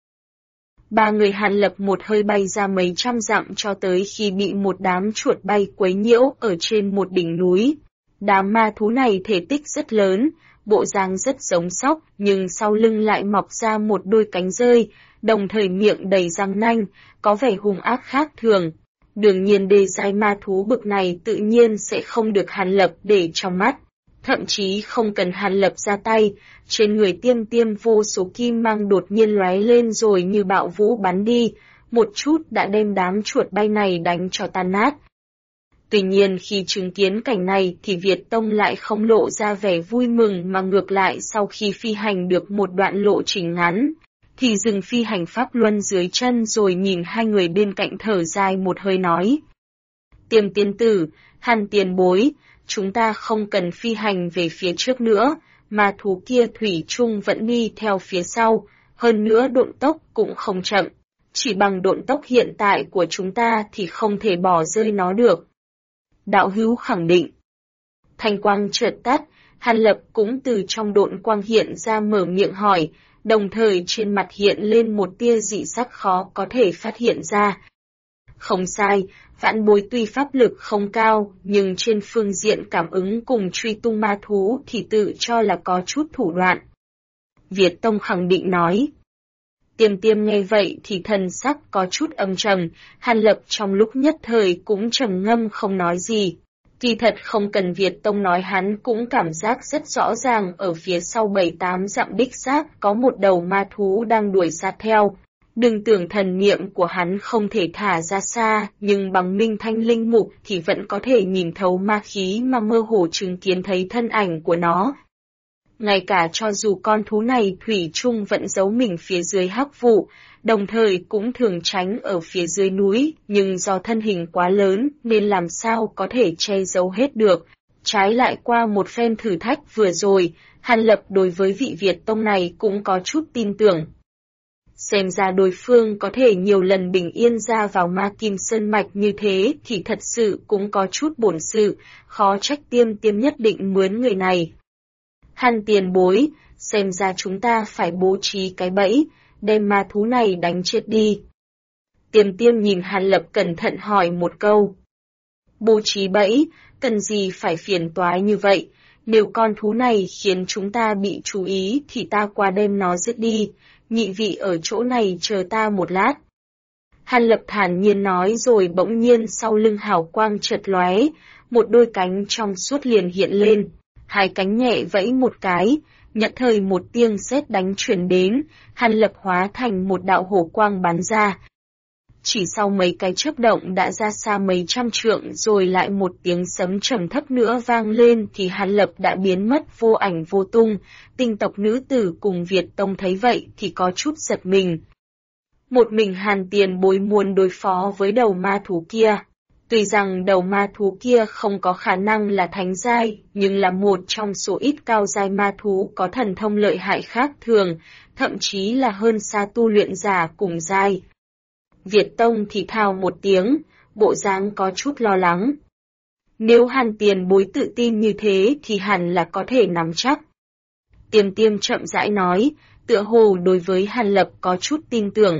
Ba người Hàn Lập một hơi bay ra mấy trăm dặm cho tới khi bị một đám chuột bay quấy nhiễu ở trên một đỉnh núi. Đám ma thú này thể tích rất lớn, bộ dáng rất giống sóc, nhưng sau lưng lại mọc ra một đôi cánh rơi, đồng thời miệng đầy răng nanh, có vẻ hung ác khác thường. Đương nhiên đê giai ma thú bực này tự nhiên sẽ không được Hàn Lập để trong mắt. Thậm chí không cần Hàn Lập ra tay, trên người Tiêm Tiêm vô số kim mang đột nhiên lóe lên rồi như bạo vũ bắn đi, một chút đã đem đám chuột bay này đánh cho tan nát. Tuy nhiên khi chứng kiến cảnh này thì Việt Tông lại không lộ ra vẻ vui mừng mà ngược lại sau khi phi hành được một đoạn lộ trình ngắn, thì dừng phi hành pháp luân dưới chân rồi nhìn hai người bên cạnh thở dài một hơi nói. Tiêm tiên tử, Hàn tiền bối, chúng ta không cần phi hành về phía trước nữa, mà thú kia thủy chung vẫn đi theo phía sau, hơn nữa độn tốc cũng không chậm, chỉ bằng độn tốc hiện tại của chúng ta thì không thể bỏ rơi nó được. Đạo hữu khẳng định. Thanh quang chợt tắt, Hàn Lập cũng từ trong độn quang hiện ra mở miệng hỏi, đồng thời trên mặt hiện lên một tia dị sắc khó có thể phát hiện ra. Không sai, vãn bối tuy pháp lực không cao, nhưng trên phương diện cảm ứng cùng truy tung ma thú thì tự cho là có chút thủ đoạn. Việt Tông khẳng định nói. Tiêm Tiêm nghe vậy thì thần sắc có chút âm trầm, Hàn Lập trong lúc nhất thời cũng trầm ngâm không nói gì. Kỳ thật không cần Việt Tông nói hắn cũng cảm giác rất rõ ràng ở phía sau 7-8 dặm đích xác có một đầu ma thú đang đuổi sát theo. Đừng tưởng thần niệm của hắn không thể thả ra xa, nhưng bằng minh thanh linh mục thì vẫn có thể nhìn thấu ma khí mà mơ hồ chứng kiến thấy thân ảnh của nó. Ngay cả cho dù con thú này thủy chung vẫn giấu mình phía dưới hắc vụ, đồng thời cũng thường tránh ở phía dưới núi, nhưng do thân hình quá lớn nên làm sao có thể che giấu hết được. Trái lại qua một phen thử thách vừa rồi, Hàn Lập đối với vị Việt Tông này cũng có chút tin tưởng. Xem ra đối phương có thể nhiều lần bình yên ra vào Ma Kim Sơn Mạch như thế thì thật sự cũng có chút bổn sự, khó trách Tiêm Tiêm nhất định mướn người này. Hàn tiền bối, xem ra chúng ta phải bố trí cái bẫy, đem ma thú này đánh chết đi. Tiêm Tiêm nhìn Hàn Lập cẩn thận hỏi một câu. Bố trí bẫy, cần gì phải phiền toái như vậy, nếu con thú này khiến chúng ta bị chú ý thì ta qua đem nó giết đi, nhị vị ở chỗ này chờ ta một lát. Hàn Lập thản nhiên nói rồi bỗng nhiên sau lưng hào quang chợt lóe, một đôi cánh trong suốt liền hiện lên. Hai cánh nhẹ vẫy một cái, nhận thời một tiếng sét đánh truyền đến, Hàn Lập hóa thành một đạo hổ quang bắn ra. Chỉ sau mấy cái chớp động đã ra xa mấy trăm trượng rồi lại một tiếng sấm trầm thấp nữa vang lên thì Hàn Lập đã biến mất vô ảnh vô tung. Tinh tộc nữ tử cùng Việt Tông thấy vậy thì có chút giật mình. Một mình Hàn tiền bối muốn đối phó với đầu ma thú kia. Tuy rằng đầu ma thú kia không có khả năng là thánh giai, nhưng là một trong số ít cao giai ma thú có thần thông lợi hại khác thường, thậm chí là hơn xa tu luyện giả cùng giai. Việt Tông thì thào một tiếng, bộ dáng có chút lo lắng. Nếu Hàn tiền bối tự tin như thế thì hẳn là có thể nắm chắc. Tiêm Tiêm chậm rãi nói, tựa hồ đối với Hàn Lập có chút tin tưởng.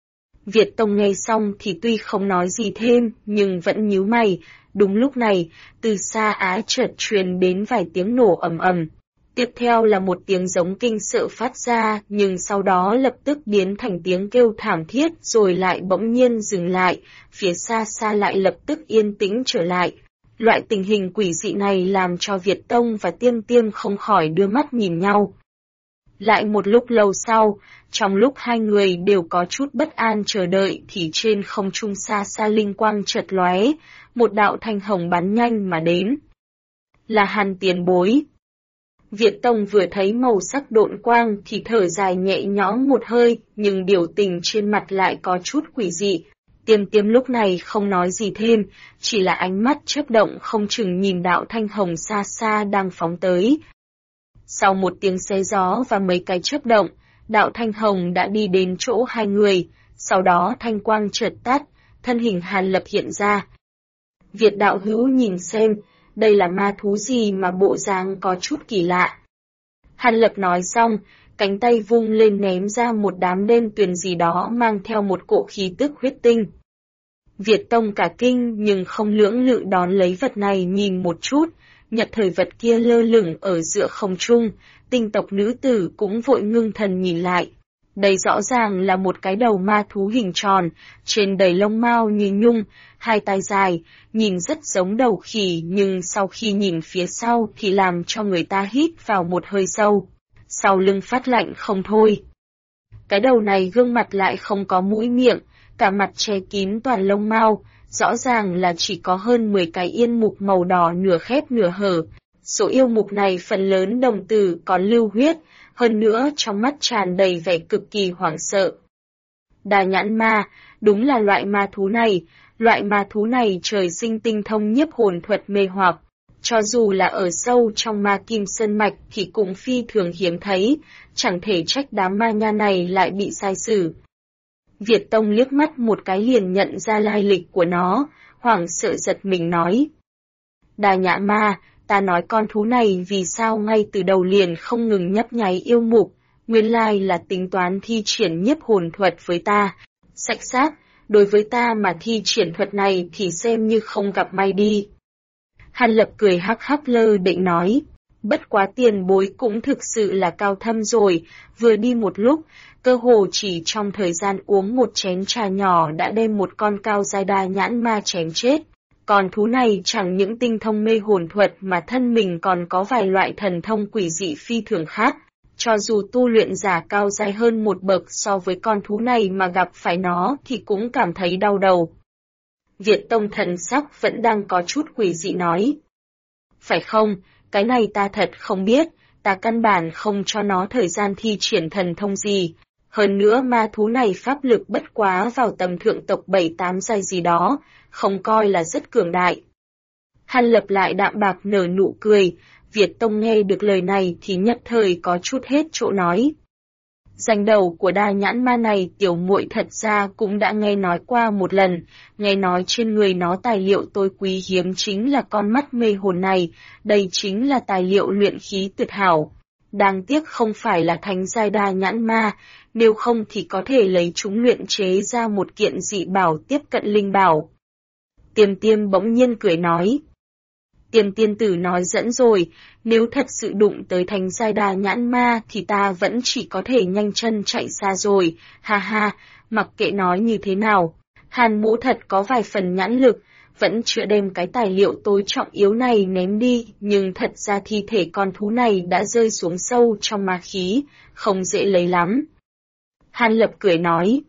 Việt Tông nghe xong thì tuy không nói gì thêm, nhưng vẫn nhíu mày. Đúng lúc này, từ xa á chợt truyền đến vài tiếng nổ ầm ầm. Tiếp theo là một tiếng giống kinh sợ phát ra, nhưng sau đó lập tức biến thành tiếng kêu thảm thiết rồi lại bỗng nhiên dừng lại, phía xa xa lại lập tức yên tĩnh trở lại. Loại tình hình quỷ dị này làm cho Việt Tông và Tiêm Tiêm không khỏi đưa mắt nhìn nhau. Lại một lúc lâu sau, trong lúc hai người đều có chút bất an chờ đợi thì trên không trung xa xa linh quang chợt lóe, một đạo thanh hồng bắn nhanh mà đến. Là Hàn tiền bối. Việt Tông vừa thấy màu sắc độn quang thì thở dài nhẹ nhõm một hơi, nhưng biểu tình trên mặt lại có chút quỷ dị. Tiêm Tiêm lúc này không nói gì thêm, chỉ là ánh mắt chớp động không chừng nhìn đạo thanh hồng xa xa đang phóng tới. Sau một tiếng xé gió và mấy cái chớp động, đạo thanh hồng đã đi đến chỗ hai người, sau đó thanh quang chợt tắt, thân hình Hàn Lập hiện ra. Việt đạo hữu nhìn xem, đây là ma thú gì mà bộ dáng có chút kỳ lạ. Hàn Lập nói xong, cánh tay vung lên ném ra một đám đen tuyền gì đó mang theo một cỗ khí tức huyết tinh. Việt Tông cả kinh nhưng không lưỡng lự đón lấy vật này nhìn một chút, nhật thời vật kia lơ lửng ở giữa không trung, tinh tộc nữ tử cũng vội ngưng thần nhìn lại. Đây rõ ràng là một cái đầu ma thú hình tròn, trên đầy lông mao như nhung, hai tai dài, nhìn rất giống đầu khỉ nhưng sau khi nhìn phía sau thì làm cho người ta hít vào một hơi sâu. Sau lưng phát lạnh không thôi. Cái đầu này gương mặt lại không có mũi miệng, cả mặt che kín toàn lông mao, rõ ràng là chỉ có hơn 10 cái yên mục màu đỏ nửa khép nửa hở. Số yêu mục này phần lớn đồng tử còn lưu huyết, hơn nữa trong mắt tràn đầy vẻ cực kỳ hoảng sợ. Đa nhãn ma, đúng là loại ma thú này trời sinh tinh thông nhiếp hồn thuật mê hoặc. Cho dù là ở sâu trong ma kim sơn mạch thì cũng phi thường hiếm thấy, chẳng thể trách đám ma nha này lại bị sai xử. Việt Tông liếc mắt một cái liền nhận ra lai lịch của nó, hoảng sợ giật mình nói. Đa nhã ma, ta nói con thú này vì sao ngay từ đầu liền không ngừng nhấp nháy yêu mục, nguyên lai là tính toán thi triển nhiếp hồn thuật với ta. Sạch xác, đối với ta mà thi triển thuật này thì xem như không gặp may đi. Hàn Lập cười hắc hắc lơ định nói, bất quá tiền bối cũng thực sự là cao thâm rồi, vừa đi một lúc, cơ hồ chỉ trong thời gian uống một chén trà nhỏ đã đem một con cao giai đa nhãn ma chém chết. Còn thú này chẳng những tinh thông mê hồn thuật mà thân mình còn có vài loại thần thông quỷ dị phi thường khác. Cho dù tu luyện giả cao giai hơn một bậc so với con thú này mà gặp phải nó thì cũng cảm thấy đau đầu. Việt Tông thần sắc vẫn đang có chút quỷ dị nói. Phải không, cái này ta thật không biết, ta căn bản không cho nó thời gian thi triển thần thông gì. Hơn nữa ma thú này pháp lực bất quá vào tầm thượng tộc 7-8 giai gì đó, không coi là rất cường đại. Hàn Lập lại đạm bạc nở nụ cười, Việt Tông nghe được lời này thì nhất thời có chút hết chỗ nói. Danh đầu của đa nhãn ma này tiểu muội thật ra cũng đã nghe nói qua một lần, nghe nói trên người nó tài liệu tôi quý hiếm chính là con mắt mê hồn này, đây chính là tài liệu luyện khí tuyệt hảo. Đáng tiếc không phải là thánh giai đa nhãn ma, nếu không thì có thể lấy chúng luyện chế ra một kiện dị bảo tiếp cận linh bảo. Tiêm Tiêm bỗng nhiên cười nói. Tiêm tiên tử nói dẫn rồi, nếu thật sự đụng tới thánh giai đa nhãn ma thì ta vẫn chỉ có thể nhanh chân chạy xa rồi, ha ha, mặc kệ nói như thế nào. Hàn Mũ thật có vài phần nhãn lực, vẫn chưa đem cái tài liệu tối trọng yếu này ném đi, nhưng thật ra thi thể con thú này đã rơi xuống sâu trong ma khí, không dễ lấy lắm. Hàn Lập cười nói.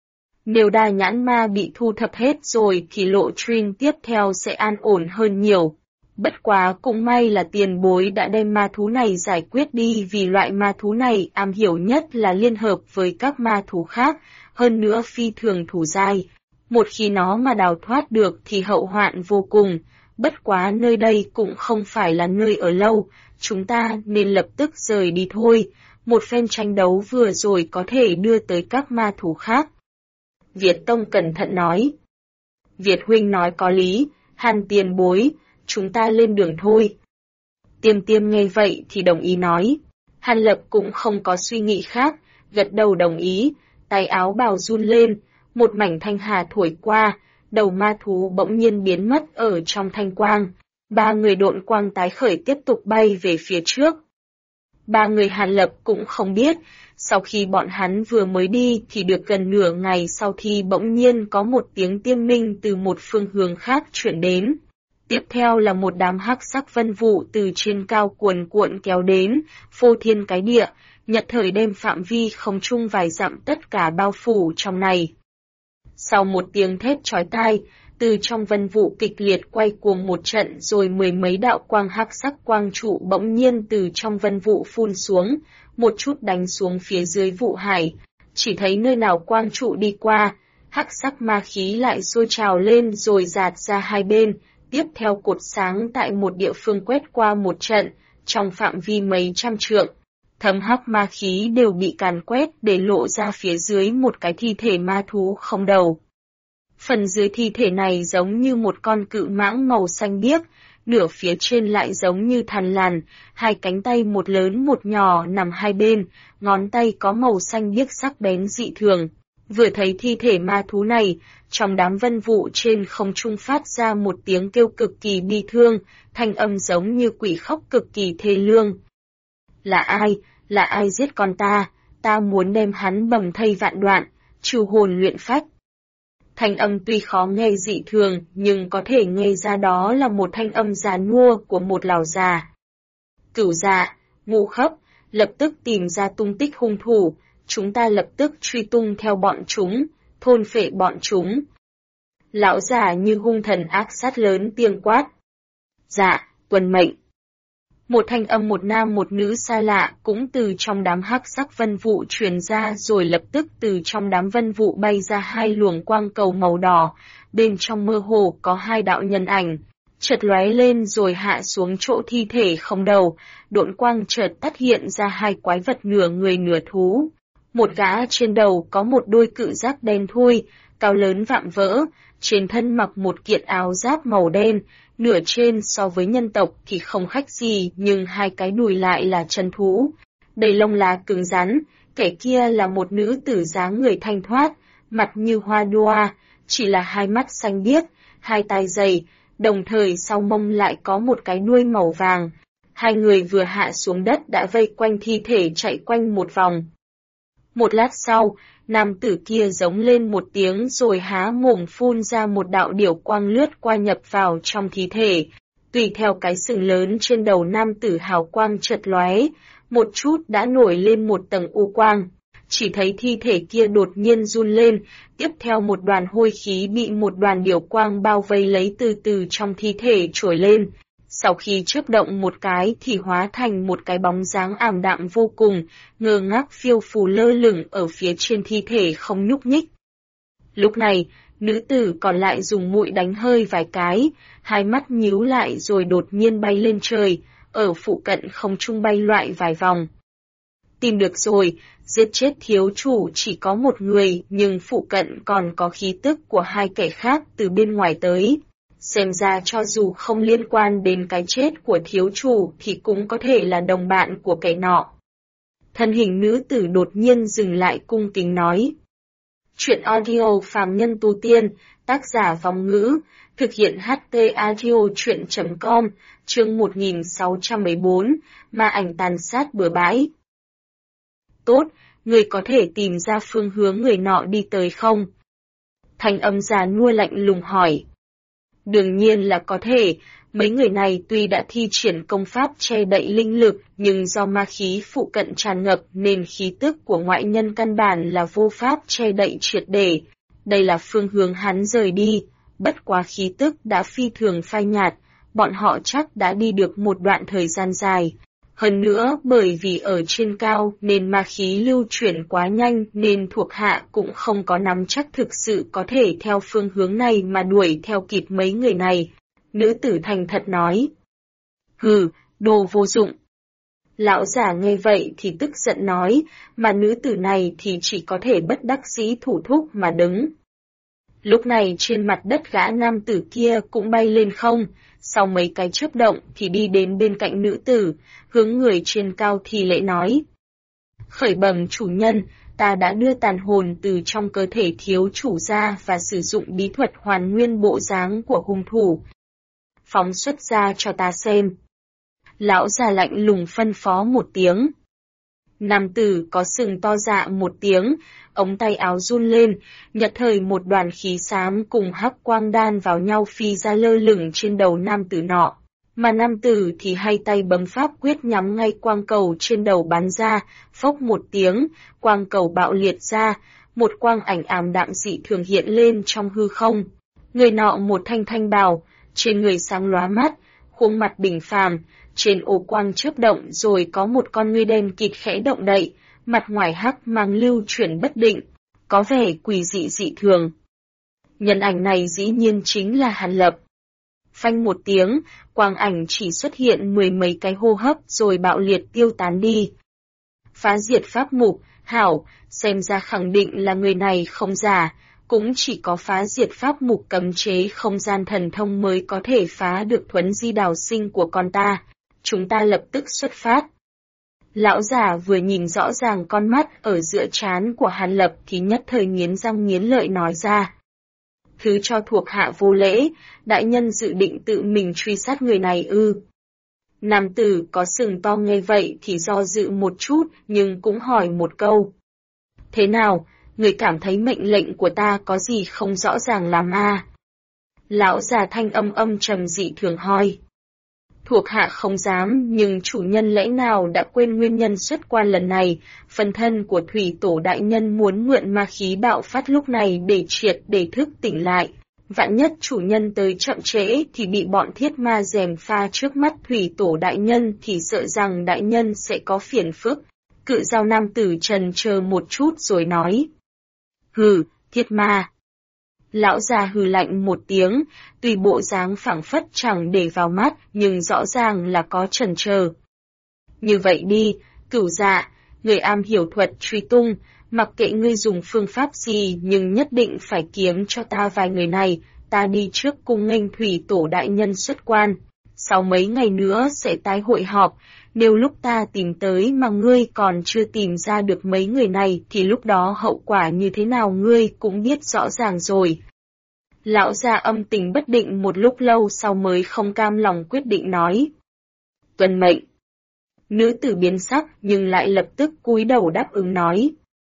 Nếu đa nhãn ma bị thu thập hết rồi thì lộ trình tiếp theo sẽ an ổn hơn nhiều. Bất quá cũng may là tiền bối đã đem ma thú này giải quyết đi vì loại ma thú này am hiểu nhất là liên hợp với các ma thú khác, hơn nữa phi thường thủ giai. Một khi nó mà đào thoát được thì hậu hoạn vô cùng, bất quá nơi đây cũng không phải là nơi ở lâu, chúng ta nên lập tức rời đi thôi, một phen tranh đấu vừa rồi có thể đưa tới các ma thú khác. Việt Tông cẩn thận nói. Việt huynh nói có lý, Hàn tiền bối, chúng ta lên đường thôi. Tiêm Tiêm nghe vậy thì đồng ý nói. Hàn Lập cũng không có suy nghĩ khác, gật đầu đồng ý, tay áo bào run lên, một mảnh thanh hà thổi qua, đầu ma thú bỗng nhiên biến mất ở trong thanh quang. Ba người độn quang tái khởi tiếp tục bay về phía trước. Ba người Hàn Lập cũng không biết, sau khi bọn hắn vừa mới đi thì được gần nửa ngày sau thì bỗng nhiên có một tiếng tiêm minh từ một phương hướng khác chuyển đến. Tiếp theo là một đám hắc sắc vân vụ từ trên cao cuồn cuộn kéo đến, phô thiên cái địa, nhật thời đem phạm vi không trung vài dặm tất cả bao phủ trong này. Sau một tiếng thét chói tai, từ trong vân vụ kịch liệt quay cuồng một trận rồi mười mấy đạo quang hắc sắc quang trụ bỗng nhiên từ trong vân vụ phun xuống, một chút đánh xuống phía dưới vụ hải. Chỉ thấy nơi nào quang trụ đi qua, hắc sắc ma khí lại sôi trào lên rồi dạt ra hai bên, tiếp theo cột sáng tại một địa phương quét qua một trận, trong phạm vi mấy trăm trượng. Thấm hắc ma khí đều bị càn quét để lộ ra phía dưới một cái thi thể ma thú không đầu. Phần dưới thi thể này giống như một con cự mãng màu xanh biếc, nửa phía trên lại giống như thằn lằn, hai cánh tay một lớn một nhỏ nằm hai bên, ngón tay có màu xanh biếc sắc bén dị thường. Vừa thấy thi thể ma thú này, trong đám vân vụ trên không trung phát ra một tiếng kêu cực kỳ bi thương, thanh âm giống như quỷ khóc cực kỳ thê lương. Là ai? Là ai giết con ta? Ta muốn đem hắn bầm thây vạn đoạn, trừ hồn luyện phách. Thanh âm tuy khó nghe dị thường, nhưng có thể nghe ra đó là một thanh âm già nua của một lão già. Cửu Dạ, Ngũ Khấp, lập tức tìm ra tung tích hung thủ, chúng ta lập tức truy tung theo bọn chúng, thôn phệ bọn chúng. Lão già như hung thần ác sát lớn tiếng quát. Dạ, tuân mệnh. Một thanh âm một nam một nữ xa lạ cũng từ trong đám hắc sắc vân vụ truyền ra, rồi lập tức từ trong đám vân vụ bay ra hai luồng quang cầu màu đỏ, bên trong mơ hồ có hai đạo nhân ảnh, chợt lóe lên rồi hạ xuống chỗ thi thể không đầu, độn quang chợt tắt hiện ra hai quái vật nửa người nửa thú. Một gã trên đầu có một đôi cự giác đen thui, cao lớn vạm vỡ, trên thân mặc một kiện áo giáp màu đen, nửa trên so với nhân tộc thì không khác gì, nhưng hai cái đùi lại là chân thú, đầy lông lá cứng rắn. Kẻ kia là một nữ tử dáng người thanh thoát, mặt như hoa đua, chỉ là hai mắt xanh biếc, hai tai dày, đồng thời sau mông lại có một cái đuôi màu vàng. Hai người vừa hạ xuống đất đã vây quanh thi thể chạy quanh một vòng. Một lát sau, nam tử kia giống lên một tiếng rồi há mồm phun ra một đạo điểu quang lướt qua nhập vào trong thi thể. Tùy theo cái sừng lớn trên đầu nam tử hào quang chợt lóe, một chút đã nổi lên một tầng u quang. Chỉ thấy thi thể kia đột nhiên run lên, tiếp theo một đoàn hôi khí bị một đoàn điểu quang bao vây lấy từ từ trong thi thể trồi lên. Sau khi chớp động một cái thì hóa thành một cái bóng dáng ảm đạm vô cùng, ngơ ngác phiêu phù lơ lửng ở phía trên thi thể không nhúc nhích. Lúc này, nữ tử còn lại dùng mũi đánh hơi vài cái, hai mắt nhíu lại rồi đột nhiên bay lên trời, ở phụ cận không trung bay loại vài vòng. Tìm được rồi, giết chết thiếu chủ chỉ có một người, nhưng phụ cận còn có khí tức của hai kẻ khác từ bên ngoài tới. Xem ra cho dù không liên quan đến cái chết của thiếu chủ thì cũng có thể là đồng bạn của kẻ nọ. Thân hình nữ tử đột nhiên dừng lại cung kính nói. Chuyện audio phàm nhân tu tiên, tác giả Vong Ngữ, thực hiện HT Audio chuyện.com, chương 1614, ma ảnh tàn sát bừa bãi. Tốt, người có thể tìm ra phương hướng người nọ đi tới không? Thanh âm già nua lạnh lùng hỏi. Đương nhiên là có thể, mấy người này tuy đã thi triển công pháp che đậy linh lực nhưng do ma khí phụ cận tràn ngập nên khí tức của ngoại nhân căn bản là vô pháp che đậy triệt để. Đây là phương hướng hắn rời đi, bất quá khí tức đã phi thường phai nhạt, bọn họ chắc đã đi được một đoạn thời gian dài. Hơn nữa bởi vì ở trên cao nên ma khí lưu chuyển quá nhanh nên thuộc hạ cũng không có nắm chắc thực sự có thể theo phương hướng này mà đuổi theo kịp mấy người này. Nữ tử thành thật nói. Hừ, đồ vô dụng. Lão giả nghe vậy thì tức giận nói, mà nữ tử này thì chỉ có thể bất đắc dĩ thủ thúc mà đứng. Lúc này trên mặt đất gã nam tử kia cũng bay lên không, sau mấy cái chớp động thì đi đến bên cạnh nữ tử, hướng người trên cao thì lễ nói. Khởi bẩm chủ nhân, ta đã đưa tàn hồn từ trong cơ thể thiếu chủ ra và sử dụng bí thuật hoàn nguyên bộ dáng của hung thủ. Phóng xuất ra cho ta xem. Lão già lạnh lùng phân phó một tiếng. Nam tử có sừng to dạ một tiếng, ống tay áo run lên, nhất thời một đoàn khí xám cùng hắc quang đan vào nhau phi ra lơ lửng trên đầu nam tử nọ. Mà nam tử thì hai tay bấm pháp quyết nhắm ngay quang cầu trên đầu bắn ra, phốc một tiếng, quang cầu bạo liệt ra, một quang ảnh ảm đạm dị thường hiện lên trong hư không. Người nọ một thanh thanh bào, trên người sáng lóa mắt, khuôn mặt bình phàm, trên ô quang chớp động rồi có một con ngươi đen kịt khẽ động đậy, mặt ngoài hắc mang lưu chuyển bất định, có vẻ quỷ dị dị thường. Nhân ảnh này dĩ nhiên chính là Hàn Lập. Phanh một tiếng, quang ảnh chỉ xuất hiện mười mấy cái hô hấp rồi bạo liệt tiêu tán đi. Phá diệt pháp mục, hảo, xem ra khẳng định là người này không giả, cũng chỉ có phá diệt pháp mục cấm chế không gian thần thông mới có thể phá được thuấn di đào sinh của con ta. Chúng ta lập tức xuất phát. Lão già vừa nhìn rõ ràng con mắt ở giữa trán của Hàn Lập thì nhất thời nghiến răng nghiến lợi nói ra. Thứ cho thuộc hạ vô lễ, đại nhân dự định tự mình truy sát người này ư. Nam tử có sừng to nghe vậy thì do dự một chút nhưng cũng hỏi một câu. Thế nào, người cảm thấy mệnh lệnh của ta có gì không rõ ràng lắm à? Lão già thanh âm trầm dị thường hỏi. Thuộc hạ không dám, nhưng chủ nhân lẽ nào đã quên nguyên nhân xuất quan lần này, phần thân của thủy tổ đại nhân muốn mượn ma khí bạo phát lúc này để triệt để thức tỉnh lại. Vạn nhất chủ nhân tới chậm trễ thì bị bọn thiết ma gièm pha trước mắt thủy tổ đại nhân thì sợ rằng đại nhân sẽ có phiền phức. Cự giao nam tử trần chờ một chút rồi nói. Hừ, thiết ma. Lão già hừ lạnh một tiếng, tuy bộ dáng phảng phất chẳng để vào mắt, nhưng rõ ràng là có chần chờ. Như vậy đi, Cửu Dạ, người am hiểu thuật truy tung, mặc kệ ngươi dùng phương pháp gì nhưng nhất định phải kiếm cho ta vài người này, ta đi trước cung nghênh thủy tổ đại nhân xuất quan. Sau mấy ngày nữa sẽ tái hội họp, nếu lúc ta tìm tới mà ngươi còn chưa tìm ra được mấy người này thì lúc đó hậu quả như thế nào ngươi cũng biết rõ ràng rồi. Lão già âm tình bất định một lúc lâu sau mới không cam lòng quyết định nói. Tuân mệnh. Nữ tử biến sắc nhưng lại lập tức cúi đầu đáp ứng nói.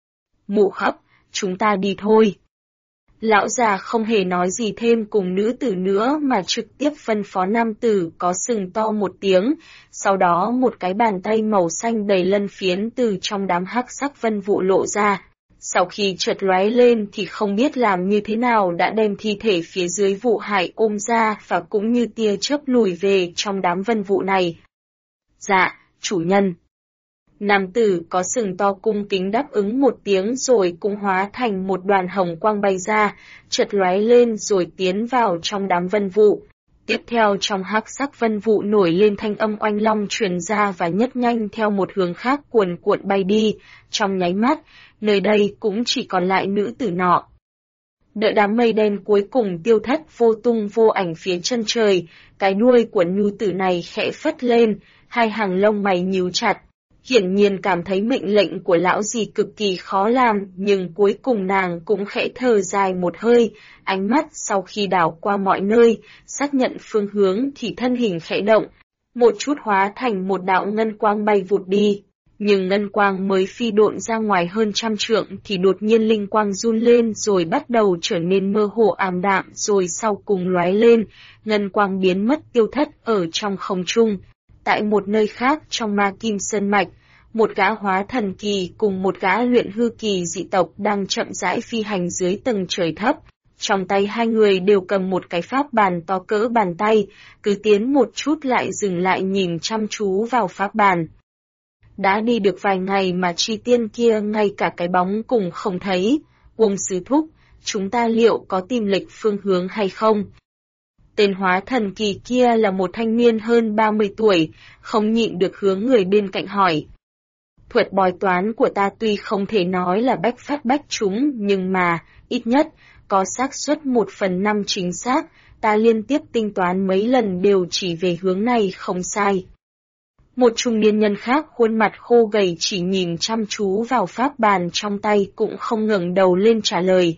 Mụ hấp, chúng ta đi thôi. Lão già không hề nói gì thêm cùng nữ tử nữa mà trực tiếp phân phó nam tử có sừng to một tiếng, sau đó một cái bàn tay màu xanh đầy lân phiến từ trong đám hắc sắc vân vụ lộ ra. Sau khi chợt lóe lên thì không biết làm như thế nào đã đem thi thể phía dưới vụ hải ôm ra và cũng như tia chớp lùi về trong đám vân vụ này. Dạ, chủ nhân. Nam tử có sừng to cung kính đáp ứng một tiếng rồi cũng hóa thành một đoàn hồng quang bay ra, chợt lóe lên rồi tiến vào trong đám vân vụ. Tiếp theo trong hắc sắc vân vụ nổi lên thanh âm oanh long truyền ra và nhất nhanh theo một hướng khác cuồn cuộn bay đi, trong nháy mắt, nơi đây cũng chỉ còn lại nữ tử nọ. Đợi đám mây đen cuối cùng tiêu thất vô tung vô ảnh phía chân trời, cái đuôi của nữ tử này khẽ phất lên, hai hàng lông mày nhíu chặt. Hiển nhiên cảm thấy mệnh lệnh của lão dì cực kỳ khó làm, nhưng cuối cùng nàng cũng khẽ thở dài một hơi, ánh mắt sau khi đảo qua mọi nơi, xác nhận phương hướng thì thân hình khẽ động, một chút hóa thành một đạo ngân quang bay vụt đi. Nhưng ngân quang mới phi độn ra ngoài hơn 100 trượng thì đột nhiên linh quang run lên rồi bắt đầu trở nên mơ hồ ảm đạm rồi sau cùng lóe lên, ngân quang biến mất tiêu thất ở trong không trung. Tại một nơi khác trong Ma Kim Sơn Mạch, một gã hóa thần kỳ cùng một gã luyện hư kỳ dị tộc đang chậm rãi phi hành dưới tầng trời thấp. Trong tay hai người đều cầm một cái pháp bàn to cỡ bàn tay, cứ tiến một chút lại dừng lại nhìn chăm chú vào pháp bàn. Đã đi được vài ngày mà chi tiên kia ngay cả cái bóng cùng không thấy. Uông sư thúc, chúng ta liệu có tìm lệch phương hướng hay không? Tên hóa thần kỳ kia là một thanh niên hơn 30 tuổi, không nhịn được hướng người bên cạnh hỏi. Thuật bói toán của ta tuy không thể nói là bách phát bách trúng, nhưng mà, ít nhất, có xác suất 1/5 chính xác, ta liên tiếp tính toán mấy lần đều chỉ về hướng này không sai. Một trung niên nhân khác khuôn mặt khô gầy chỉ nhìn chăm chú vào pháp bàn trong tay cũng không ngẩng đầu lên trả lời.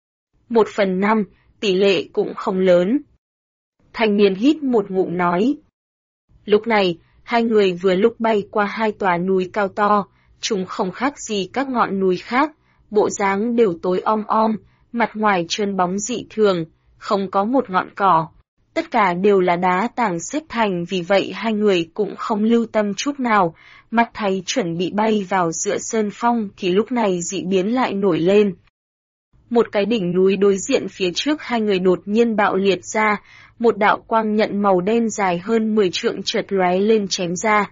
1/5, tỷ lệ cũng không lớn. Thanh niên hít một ngụm nói. Lúc này, hai người vừa lúc bay qua hai tòa núi cao to, chúng không khác gì các ngọn núi khác, bộ dáng đều tối om om, mặt ngoài trơn bóng dị thường, không có một ngọn cỏ. Tất cả đều là đá tảng xếp thành vì vậy hai người cũng không lưu tâm chút nào, mắt thấy chuẩn bị bay vào giữa sơn phong thì lúc này dị biến lại nổi lên. Một cái đỉnh núi đối diện phía trước hai người đột nhiên bạo liệt ra, một đạo quang nhận màu đen dài hơn 10 trượng chợt lóe lên chém ra.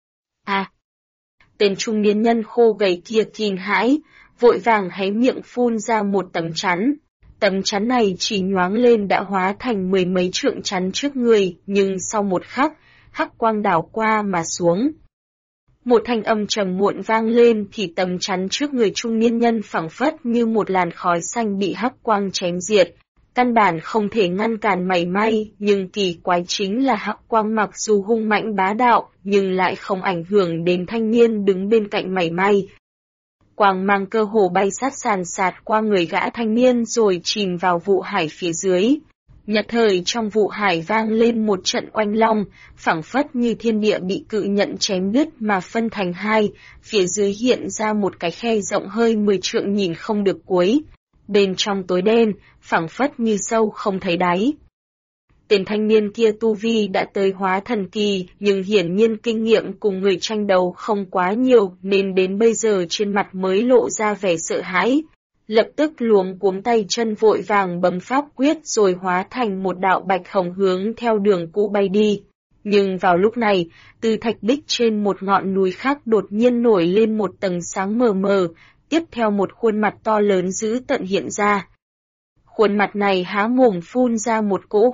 Tên trung niên nhân khô gầy kia kinh hãi, vội vàng hé miệng phun ra một tấm chắn. Tấm chắn này chỉ nhoáng lên đã hóa thành mười mấy trượng chắn trước người, nhưng sau một khắc, hắc quang đảo qua mà xuống. Một thanh âm trầm muộn vang lên thì tấm chắn trước người trung niên nhân phảng phất như một làn khói xanh bị hắc quang chém diệt. Căn bản không thể ngăn cản mảy may, nhưng kỳ quái chính là hắc quang mặc dù hung mãnh bá đạo, nhưng lại không ảnh hưởng đến thanh niên đứng bên cạnh mảy may. Quang mang cơ hồ bay sát sàn sạt qua người gã thanh niên rồi chìm vào vụ hải phía dưới. Nhất thời trong vụ hải vang lên một trận oanh long, phảng phất như thiên địa bị cự nhận chém đứt mà phân thành hai, phía dưới hiện ra một cái khe rộng hơi 10 trượng nhìn không được cuối. Bên trong tối đen, phảng phất như sâu không thấy đáy. Tên thanh niên kia tu vi đã tới hóa thần kỳ, nhưng hiển nhiên kinh nghiệm cùng người tranh đấu không quá nhiều nên đến bây giờ trên mặt mới lộ ra vẻ sợ hãi. Lập tức luống cuống tay chân vội vàng bấm pháp quyết rồi hóa thành một đạo bạch hồng hướng theo đường cũ bay đi. Nhưng vào lúc này, từ thạch bích trên một ngọn núi khác đột nhiên nổi lên một tầng sáng mờ mờ, tiếp theo một khuôn mặt to lớn dữ tợn hiện ra. Khuôn mặt này há mồm phun ra một cỗ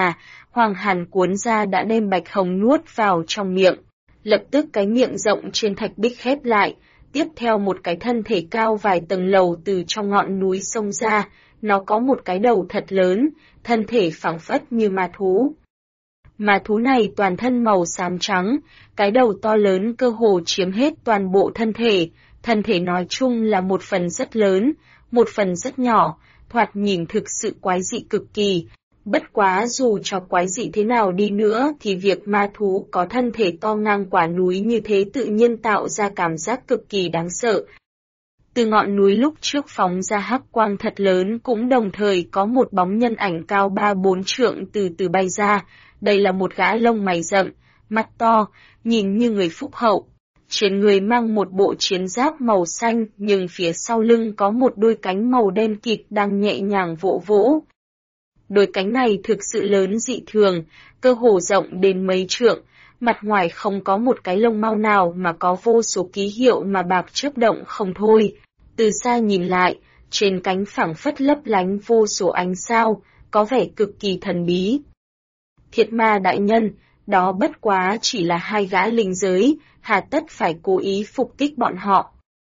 hoàng hàn cuốn ra đã đem bạch hồng nuốt vào trong miệng. Lập tức cái miệng rộng trên thạch bích khép lại, tiếp theo một cái thân thể cao vài tầng lầu từ trong ngọn núi xông ra, nó có một cái đầu thật lớn, thân thể phảng phất như ma thú. Ma thú này toàn thân màu xám trắng, cái đầu to lớn cơ hồ chiếm hết toàn bộ thân thể nói chung là một phần rất lớn, một phần rất nhỏ, thoạt nhìn thực sự quái dị cực kỳ. Bất quá dù cho quái dị thế nào đi nữa thì việc ma thú có thân thể to ngang quả núi như thế tự nhiên tạo ra cảm giác cực kỳ đáng sợ. Từ ngọn núi lúc trước phóng ra hắc quang thật lớn cũng đồng thời có một bóng nhân ảnh cao 3-4 trượng từ từ bay ra. Đây là một gã lông mày rậm, mắt to, nhìn như người phúc hậu. Trên người mang một bộ chiến giáp màu xanh nhưng phía sau lưng có một đôi cánh màu đen kịt đang nhẹ nhàng vỗ vỗ. Đôi cánh này thực sự lớn dị thường, cơ hồ rộng đến mấy trượng, mặt ngoài không có một cái lông mao nào mà có vô số ký hiệu mà bạc chớp động không thôi. Từ xa nhìn lại, trên cánh phảng phất lấp lánh vô số ánh sao, có vẻ cực kỳ thần bí. Thiệt ma đại nhân, đó bất quá chỉ là hai gã linh giới, hà tất phải cố ý phục kích bọn họ.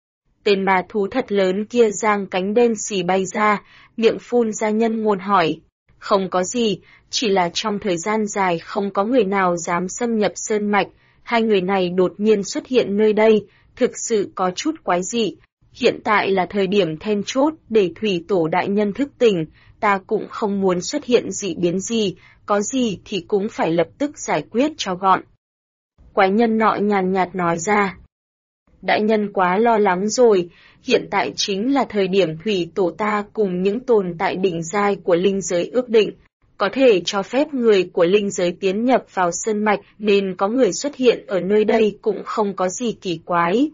Tên ma thú thật lớn kia giang cánh đen xì bay ra, miệng phun ra nhân ngôn hỏi. Không có gì, chỉ là trong thời gian dài không có người nào dám xâm nhập sơn mạch, hai người này đột nhiên xuất hiện nơi đây, thực sự có chút quái dị. Hiện tại là thời điểm then chốt để thủy tổ đại nhân thức tỉnh, ta cũng không muốn xuất hiện dị biến gì, có gì thì cũng phải lập tức giải quyết cho gọn. Quái nhân nọ nhàn nhạt nói ra. Đại nhân quá lo lắng rồi, hiện tại chính là thời điểm thủy tổ ta cùng những tồn tại đỉnh giai của linh giới ước định, có thể cho phép người của linh giới tiến nhập vào sơn mạch nên có người xuất hiện ở nơi đây cũng không có gì kỳ quái.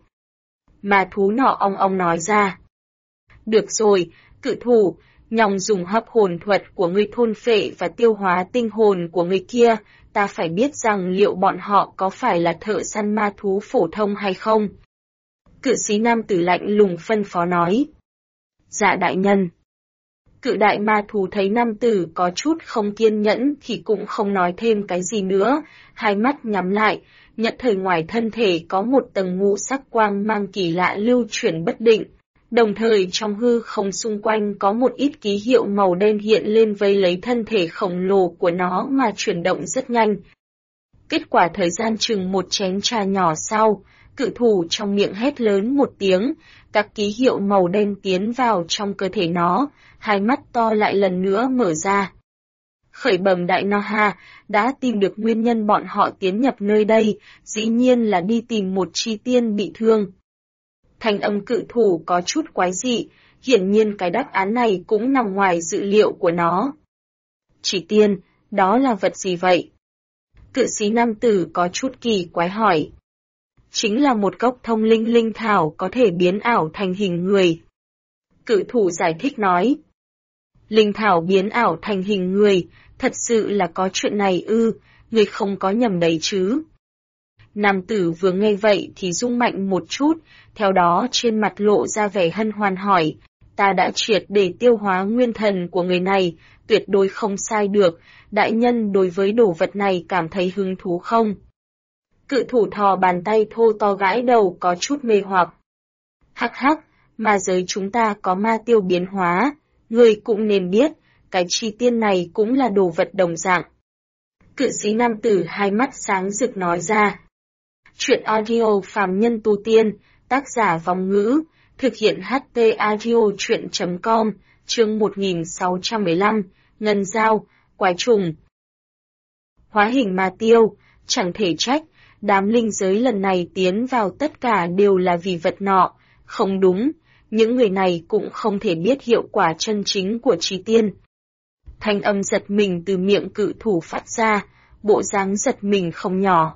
Ma thú nọ ong ong nói ra. Được rồi, cự thủ, nhòng dùng hấp hồn thuật của người thôn phệ và tiêu hóa tinh hồn của người kia, ta phải biết rằng liệu bọn họ có phải là thợ săn ma thú phổ thông hay không. Cự sĩ nam tử lạnh lùng phân phó nói. Dạ đại nhân. Cự đại ma thú thấy nam tử có chút không kiên nhẫn thì cũng không nói thêm cái gì nữa, hai mắt nhắm lại, nhận thời ngoài thân thể có một tầng ngũ sắc quang mang kỳ lạ lưu chuyển bất định. Đồng thời trong hư không xung quanh có một ít ký hiệu màu đen hiện lên vây lấy thân thể khổng lồ của nó mà chuyển động rất nhanh. Kết quả thời gian chừng một chén trà nhỏ sau, cự thủ trong miệng hét lớn một tiếng, các ký hiệu màu đen tiến vào trong cơ thể nó, hai mắt to lại lần nữa mở ra. Khởi bẩm đại no ha, đã tìm được nguyên nhân bọn họ tiến nhập nơi đây, dĩ nhiên là đi tìm một chi tiên bị thương. Thanh âm cự thủ có chút quái dị, hiển nhiên cái đáp án này cũng nằm ngoài dự liệu của nó. Chỉ tiên, đó là vật gì vậy? Cự sĩ nam tử có chút kỳ quái hỏi. Chính là một cốc thông linh linh thảo có thể biến ảo thành hình người. Cự thủ giải thích nói. Linh thảo biến ảo thành hình người, thật sự là có chuyện này ư, người không có nhầm đấy chứ. Nam tử vừa nghe vậy thì rung mạnh một chút, theo đó trên mặt lộ ra vẻ hân hoan hỏi, ta đã triệt để tiêu hóa nguyên thần của người này, tuyệt đối không sai được. Đại nhân đối với đồ vật này cảm thấy hứng thú không? Cự thủ thò bàn tay thô to gãi đầu có chút mê hoặc. Hắc hắc, ma giới chúng ta có ma tiêu biến hóa, ngươi cũng nên biết, cái chi tiên này cũng là đồ vật đồng dạng. Cự sĩ nam tử hai mắt sáng rực nói ra. Chuyện audio phàm nhân tu tiên, tác giả Vong Ngữ, thực hiện HT audio chuyện.com, chương 1615, Ngân Giao, Quái Trùng. Hóa hình ma tiêu, chẳng thể trách, đám linh giới lần này tiến vào tất cả đều là vì vật nọ, không đúng, những người này cũng không thể biết hiệu quả chân chính của chi tiên. Thanh âm giật mình từ miệng cự thủ phát ra, bộ dáng giật mình không nhỏ.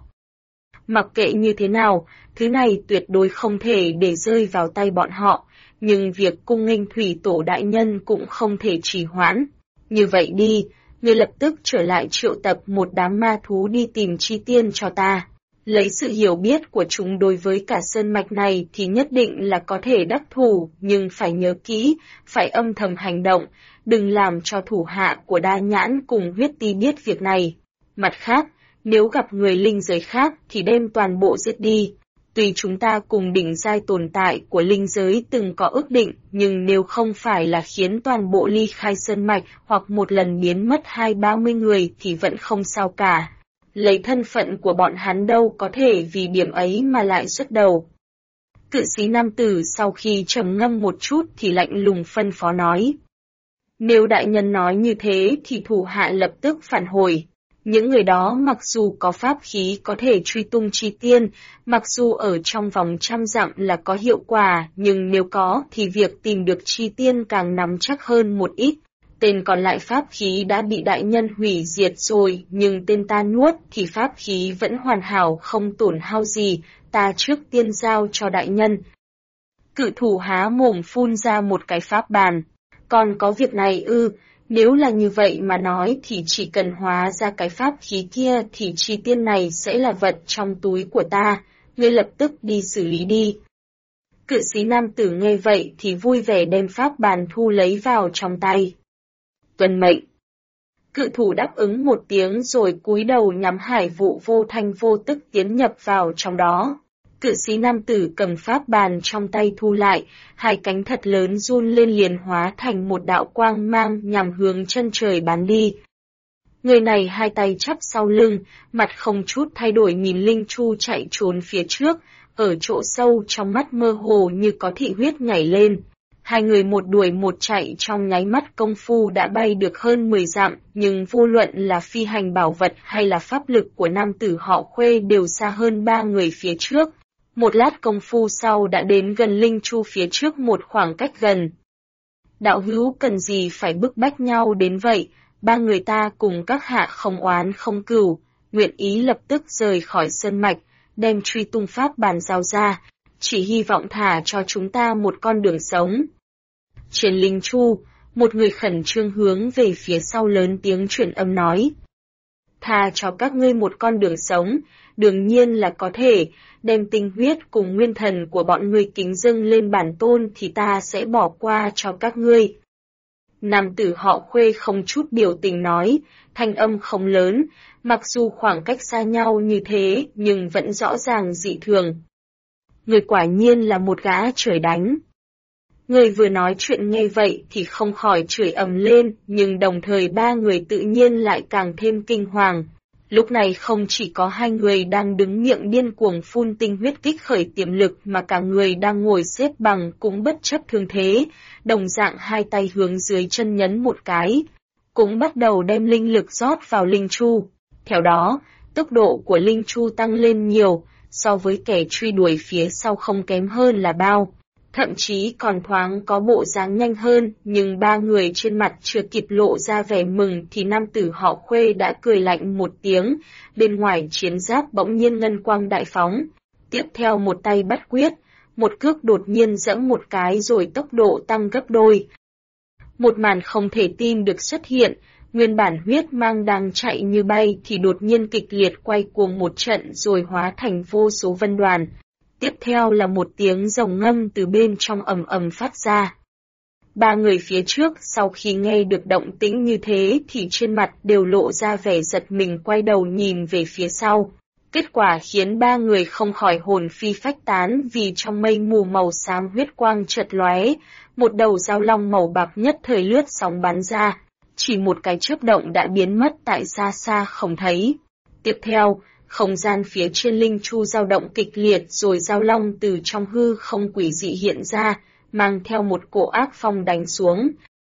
Mặc kệ như thế nào, thứ này tuyệt đối không thể để rơi vào tay bọn họ, nhưng việc cung nghênh thủy tổ đại nhân cũng không thể trì hoãn. Như vậy đi, ngươi lập tức trở lại triệu tập một đám ma thú đi tìm chi tiên cho ta. Lấy sự hiểu biết của chúng đối với cả sơn mạch này thì nhất định là có thể đắc thủ, nhưng phải nhớ kỹ, phải âm thầm hành động, đừng làm cho thủ hạ của Đa Nhãn cùng Huyết Ti biết việc này. Mặt khác, nếu gặp người linh giới khác thì đem toàn bộ giết đi. Tuy chúng ta cùng đỉnh giai tồn tại của linh giới từng có ước định, nhưng nếu không phải là khiến toàn bộ ly khai sơn mạch hoặc một lần biến mất 20-30 người thì vẫn không sao cả. Lấy thân phận của bọn hắn đâu có thể vì điểm ấy mà lại xuất đầu. Cự sĩ nam tử sau khi trầm ngâm một chút thì lạnh lùng phân phó nói. Nếu đại nhân nói như thế thì thủ hạ lập tức phản hồi. Những người đó mặc dù có pháp khí có thể truy tung chi tiên, mặc dù ở trong vòng 100 dặm là có hiệu quả, nhưng nếu có thì việc tìm được chi tiên càng nắm chắc hơn một ít. Tên còn lại pháp khí đã bị đại nhân hủy diệt rồi, nhưng tên ta nuốt thì pháp khí vẫn hoàn hảo không tổn hao gì, ta trước tiên giao cho đại nhân. Cự thủ há mồm phun ra một cái pháp bàn. Còn có việc này ư? Nếu là như vậy mà nói thì chỉ cần hóa ra cái pháp khí kia thì chi tiên này sẽ là vật trong túi của ta, ngươi lập tức đi xử lý đi. Cự sĩ nam tử nghe vậy thì vui vẻ đem pháp bàn thu lấy vào trong tay. Tuân mệnh. Cự thủ đáp ứng một tiếng rồi cúi đầu nhắm hải vụ vô thanh vô tức tiến nhập vào trong đó. Cự sĩ nam tử cầm pháp bàn trong tay thu lại, hai cánh thật lớn run lên liền hóa thành một đạo quang mang nhằm hướng chân trời bắn đi. Người này hai tay chắp sau lưng, mặt không chút thay đổi nhìn Linh Chu chạy trốn phía trước, ở chỗ sâu trong mắt mơ hồ như có thị huyết nhảy lên. Hai người một đuổi một chạy trong nháy mắt công phu đã bay được hơn 10 dặm, nhưng vô luận là phi hành bảo vật hay là pháp lực của nam tử họ Khuê đều xa hơn 3 người phía trước. Một lát công phu sau đã đến gần Linh Chu phía trước một khoảng cách gần. Đạo hữu cần gì phải bức bách nhau đến vậy, ba người ta cùng các hạ không oán không cừu, nguyện ý lập tức rời khỏi sơn mạch, đem truy tung pháp bàn giao ra, chỉ hy vọng thả cho chúng ta một con đường sống. Trên Linh Chu, một người khẩn trương hướng về phía sau lớn tiếng truyền âm nói. Tha cho các ngươi một con đường sống, đương nhiên là có thể, đem tinh huyết cùng nguyên thần của bọn ngươi kính dâng lên bản tôn thì ta sẽ bỏ qua cho các ngươi. Nam tử họ Khuê không chút biểu tình nói, thanh âm không lớn, mặc dù khoảng cách xa nhau như thế nhưng vẫn rõ ràng dị thường. Người quả nhiên là một gã trời đánh. Người vừa nói chuyện nghe vậy thì không khỏi chửi ầm lên, nhưng đồng thời ba người tự nhiên lại càng thêm kinh hoàng. Lúc này không chỉ có hai người đang đứng miệng điên cuồng phun tinh huyết kích khởi tiềm lực mà cả người đang ngồi xếp bằng cũng bất chấp thương thế, đồng dạng hai tay hướng dưới chân nhấn một cái, cũng bắt đầu đem linh lực rót vào Linh Chu. Theo đó, tốc độ của Linh Chu tăng lên nhiều, so với kẻ truy đuổi phía sau không kém hơn là bao. Thậm chí còn thoáng có bộ dáng nhanh hơn, nhưng ba người trên mặt chưa kịp lộ ra vẻ mừng thì nam tử họ Khuê đã cười lạnh một tiếng, bên ngoài chiến giáp bỗng nhiên ngân quang đại phóng. Tiếp theo một tay bắt quyết, một cước đột nhiên giẫm một cái rồi tốc độ tăng gấp đôi. Một màn không thể tin được xuất hiện, nguyên bản huyết mang đang chạy như bay thì đột nhiên kịch liệt quay cuồng một trận rồi hóa thành vô số vân đoàn. Tiếp theo là một tiếng rồng ngâm từ bên trong ầm ầm phát ra. Ba người phía trước sau khi nghe được động tĩnh như thế thì trên mặt đều lộ ra vẻ giật mình, quay đầu nhìn về phía sau. Kết quả khiến ba người không khỏi hồn phi phách tán, vì trong mây mù màu xám huyết quang chợt lóe, một đầu dao long màu bạc nhất thời lướt sóng bắn ra, chỉ một cái chớp động đã biến mất tại xa xa không thấy. Tiếp theo, không gian phía trên linh chu dao động kịch liệt, rồi dao long từ trong hư không quỷ dị hiện ra, mang theo một cỗ ác phong đánh xuống.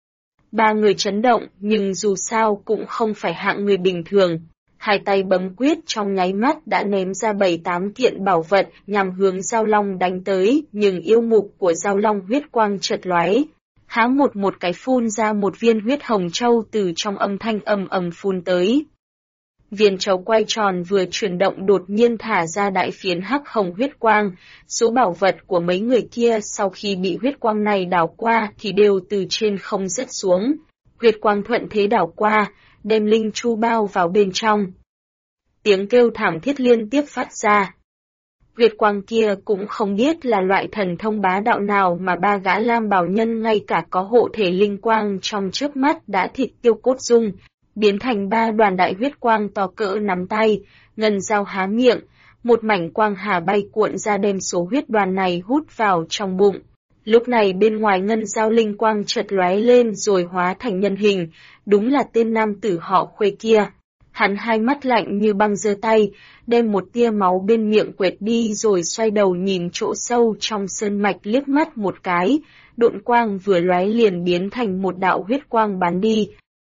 Ba người chấn động, nhưng dù sao cũng không phải hạng người bình thường. Hai tay bấm quyết, trong nháy mắt đã ném ra 7-8 kiện bảo vật nhằm hướng dao long đánh tới, nhưng yêu mục của dao long huyết quang chợt lóe, há một cái phun ra một viên huyết hồng châu từ trong âm thanh ầm ầm phun tới. Viên châu quay tròn vừa chuyển động đột nhiên thả ra đại phiến hắc hồng huyết quang, số bảo vật của mấy người kia sau khi bị huyết quang này đảo qua thì đều từ trên không rớt xuống. Huyết quang thuận thế đảo qua, đem linh chu bao vào bên trong. Tiếng kêu thảm thiết liên tiếp phát ra. Huyết quang kia cũng không biết là loại thần thông bá đạo nào mà ba gã lam bào nhân ngay cả có hộ thể linh quang trong chớp mắt đã thịt tiêu cốt dung, biến thành ba đoàn đại huyết quang to cỡ nắm tay. Ngân dao há miệng, một mảnh quang hà bay cuộn ra đem số huyết đoàn này hút vào trong bụng. Lúc này bên ngoài ngân dao linh quang chợt lóe lên rồi hóa thành nhân hình, đúng là tên nam tử họ Khuê kia. Hắn hai mắt lạnh như băng giơ tay, đem một tia máu bên miệng quệt đi rồi xoay đầu nhìn chỗ sâu trong sơn mạch liếc mắt một cái, độn quang vừa lóe liền biến thành một đạo huyết quang bắn đi.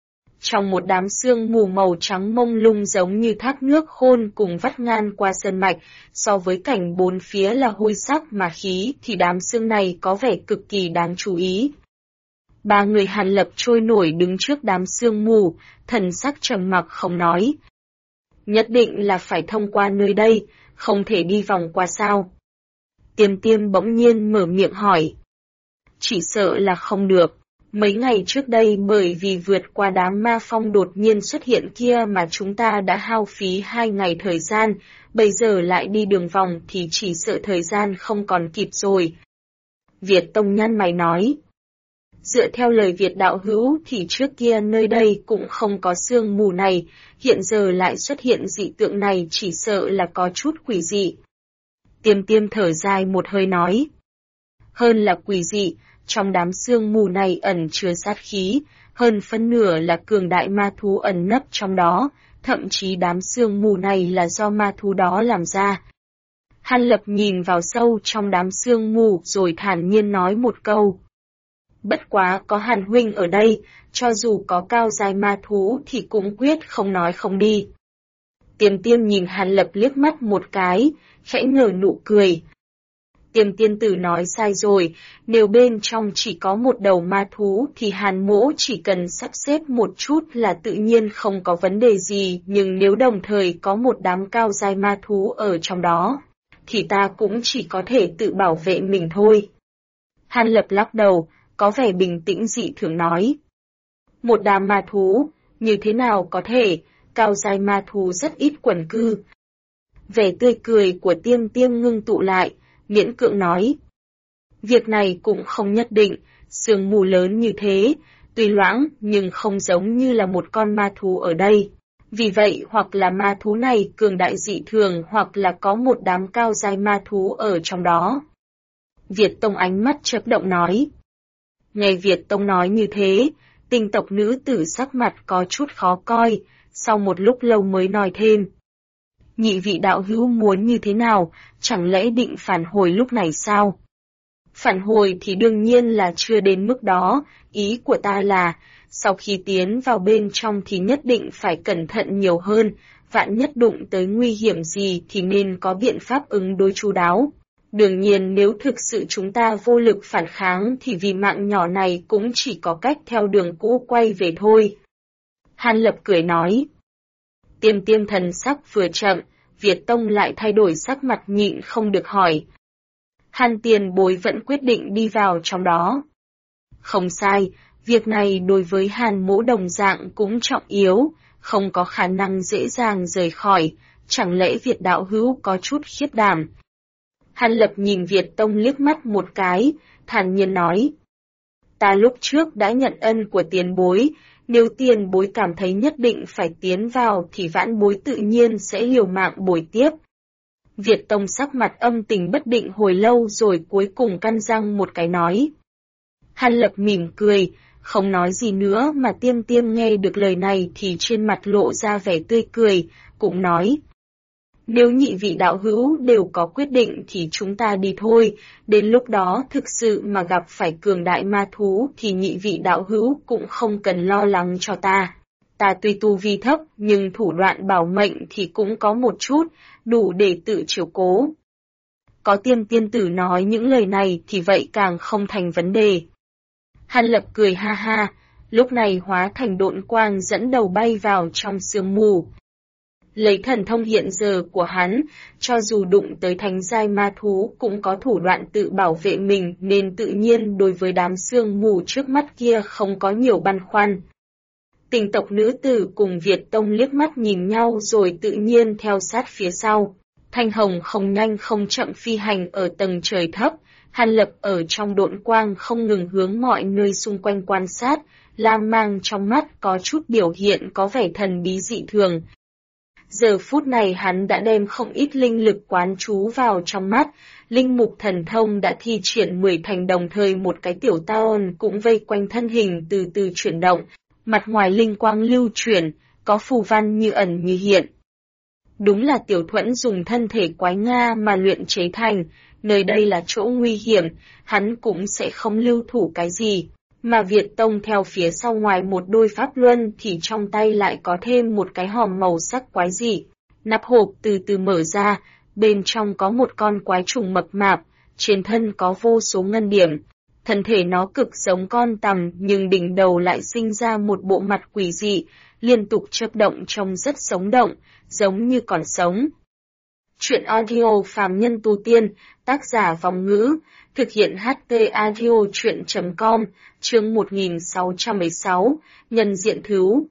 Trong một đám sương mù màu trắng mông lung giống như thác nước khôn cùng vắt ngang qua sơn mạch, so với cảnh bốn phía là hôi sắc mà khí thì đám sương này có vẻ cực kỳ đáng chú ý. Ba người Hàn Lập trôi nổi đứng trước đám sương mù, thần sắc trầm mặc không nói. Nhất định là phải thông qua nơi đây, không thể đi vòng qua sao? Tiêm Tiêm bỗng nhiên mở miệng hỏi. Chỉ sợ là không được. Mấy ngày trước đây bởi vì vượt qua đám ma phong đột nhiên xuất hiện kia mà chúng ta đã hao phí 2 ngày thời gian, bây giờ lại đi đường vòng thì chỉ sợ thời gian không còn kịp rồi. Việt Tông nhăn mày nói. Dựa theo lời Việt đạo hữu thì trước kia nơi đây cũng không có sương mù này, hiện giờ lại xuất hiện dị tượng này chỉ sợ là có chút quỷ dị. Tiêm Tiêm thở dài một hơi nói. Hơn là quỷ dị, trong đám sương mù này ẩn chứa sát khí, hơn phân nửa là cường đại ma thú ẩn nấp trong đó, thậm chí đám sương mù này là do ma thú đó làm ra. Hàn Lập nhìn vào sâu trong đám sương mù rồi thản nhiên nói một câu. Bất quá có Hàn huynh ở đây, cho dù có cao giai ma thú thì cũng quyết không nói không đi. Tiêm Tiêm nhìn Hàn Lập liếc mắt một cái, khẽ nở nụ cười. Tiêm tiên tử nói sai rồi, nếu bên trong chỉ có một đầu ma thú thì Hàn mỗ chỉ cần sắp xếp một chút là tự nhiên không có vấn đề gì, nhưng nếu đồng thời có một đám cao giai ma thú ở trong đó, thì ta cũng chỉ có thể tự bảo vệ mình thôi. Hàn Lập lắc đầu, có vẻ bình tĩnh dị thường nói. Một đám ma thú, như thế nào có thể, cao giai ma thú rất ít quần cư. Vẻ tươi cười của Tiêm Tiêm ngưng tụ lại, miễn cưỡng nói. Việc này cũng không nhất định, sương mù lớn như thế, tuy loãng nhưng không giống như là một con ma thú ở đây. Vì vậy hoặc là ma thú này cường đại dị thường hoặc là có một đám cao giai ma thú ở trong đó. Việt Tông ánh mắt chớp động nói. Nghe Việt Tông nói như thế, Tinh tộc nữ tử sắc mặt có chút khó coi, sau một lúc lâu mới nói thêm. Nhị vị đạo hữu muốn như thế nào, chẳng lẽ định phản hồi lúc này sao? Phản hồi thì đương nhiên là chưa đến mức đó, ý của ta là, sau khi tiến vào bên trong thì nhất định phải cẩn thận nhiều hơn, vạn nhất đụng tới nguy hiểm gì thì nên có biện pháp ứng đối chu đáo. Đương nhiên nếu thực sự chúng ta vô lực phản kháng thì vì mạng nhỏ này cũng chỉ có cách theo đường cũ quay về thôi. Hàn Lập cười nói. Tiêm Tiêm thần sắc vừa chậm, Việt Tông lại thay đổi sắc mặt nhịn không được hỏi. Hàn tiền bối vẫn quyết định đi vào trong đó. Không sai, việc này đối với Hàn mỗ đồng dạng cũng trọng yếu, không có khả năng dễ dàng rời khỏi, chẳng lẽ Việt đạo hữu có chút khiếp đảm. Hàn Lập nhìn Việt Tông liếc mắt một cái, thản nhiên nói. Ta lúc trước đã nhận ân của tiền bối, nếu tiền bối cảm thấy nhất định phải tiến vào thì vãn bối tự nhiên sẽ liều mạng bồi tiếp. Việt Tông sắc mặt âm tình bất định hồi lâu rồi cuối cùng căn răng một cái nói. Hàn Lập mỉm cười, không nói gì nữa mà Tiêm Tiêm nghe được lời này thì trên mặt lộ ra vẻ tươi cười, cũng nói. Nếu nhị vị đạo hữu đều có quyết định thì chúng ta đi thôi, đến lúc đó thực sự mà gặp phải cường đại ma thú thì nhị vị đạo hữu cũng không cần lo lắng cho ta. Ta tuy tu vi thấp nhưng thủ đoạn bảo mệnh thì cũng có một chút, đủ để tự chiếu cố. Có Tiêm tiên tử nói những lời này thì vậy càng không thành vấn đề. Hàn Lập cười ha ha, lúc này hóa thành độn quang dẫn đầu bay vào trong sương mù. Lấy thần thông hiện giờ của hắn, cho dù đụng tới thánh giai ma thú cũng có thủ đoạn tự bảo vệ mình nên tự nhiên đối với đám sương mù trước mắt kia không có nhiều băn khoăn. Tình tộc nữ tử cùng Việt Tông liếc mắt nhìn nhau rồi tự nhiên theo sát phía sau. Thanh Hồng không nhanh không chậm phi hành ở tầng trời thấp, Hàn Lập ở trong độn quang không ngừng hướng mọi nơi xung quanh quan sát, lam mang trong mắt có chút biểu hiện có vẻ thần bí dị thường. Giờ phút này hắn đã đem không ít linh lực quán trú vào trong mắt, linh mục thần thông đã thi triển 10 thành đồng thời một cái tiểu taon cũng vây quanh thân hình từ từ chuyển động, mặt ngoài linh quang lưu chuyển, có phù văn như ẩn như hiện. Đúng là Tiểu Thuẫn dùng thân thể quái Nga mà luyện chế thành, nơi đây là chỗ nguy hiểm, hắn cũng sẽ không lưu thủ cái gì. Mà Việt Tông theo phía sau ngoài một đôi pháp luân thì trong tay lại có thêm một cái hòm màu sắc quái dị. Nắp hộp từ từ mở ra, bên trong có một con quái trùng mập mạp, trên thân có vô số ngân điểm. Thân thể nó cực giống con tằm nhưng đỉnh đầu lại sinh ra một bộ mặt quỷ dị, liên tục chớp động trông rất sống động, giống như còn sống. Chuyện audio phàm nhân tu tiên, tác giả Vòng Ngữ, thực hiện HT audio chuyện.com, chương 1616, nhân diện thứu.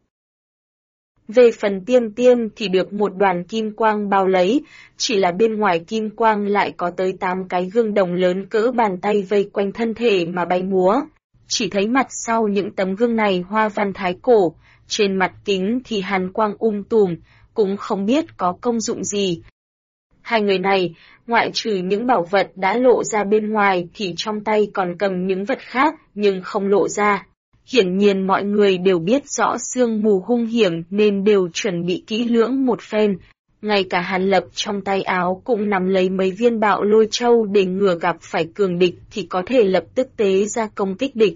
Về phần Tiêm Tiêm thì được một đoàn kim quang bao lấy, chỉ là bên ngoài kim quang lại có tới 8 cái gương đồng lớn cỡ bàn tay vây quanh thân thể mà bay múa. Chỉ thấy mặt sau những tấm gương này hoa văn thái cổ, trên mặt kính thì hàn quang tùm, cũng không biết có công dụng gì. Hai người này, ngoại trừ những bảo vật đã lộ ra bên ngoài thì trong tay còn cầm những vật khác nhưng không lộ ra. Hiển nhiên mọi người đều biết rõ sương mù hung hiểm nên đều chuẩn bị kỹ lưỡng một phen. Ngay cả Hàn Lập trong tay áo cũng nắm lấy mấy viên bạo lôi châu để ngừa gặp phải cường địch thì có thể lập tức tế ra công kích địch.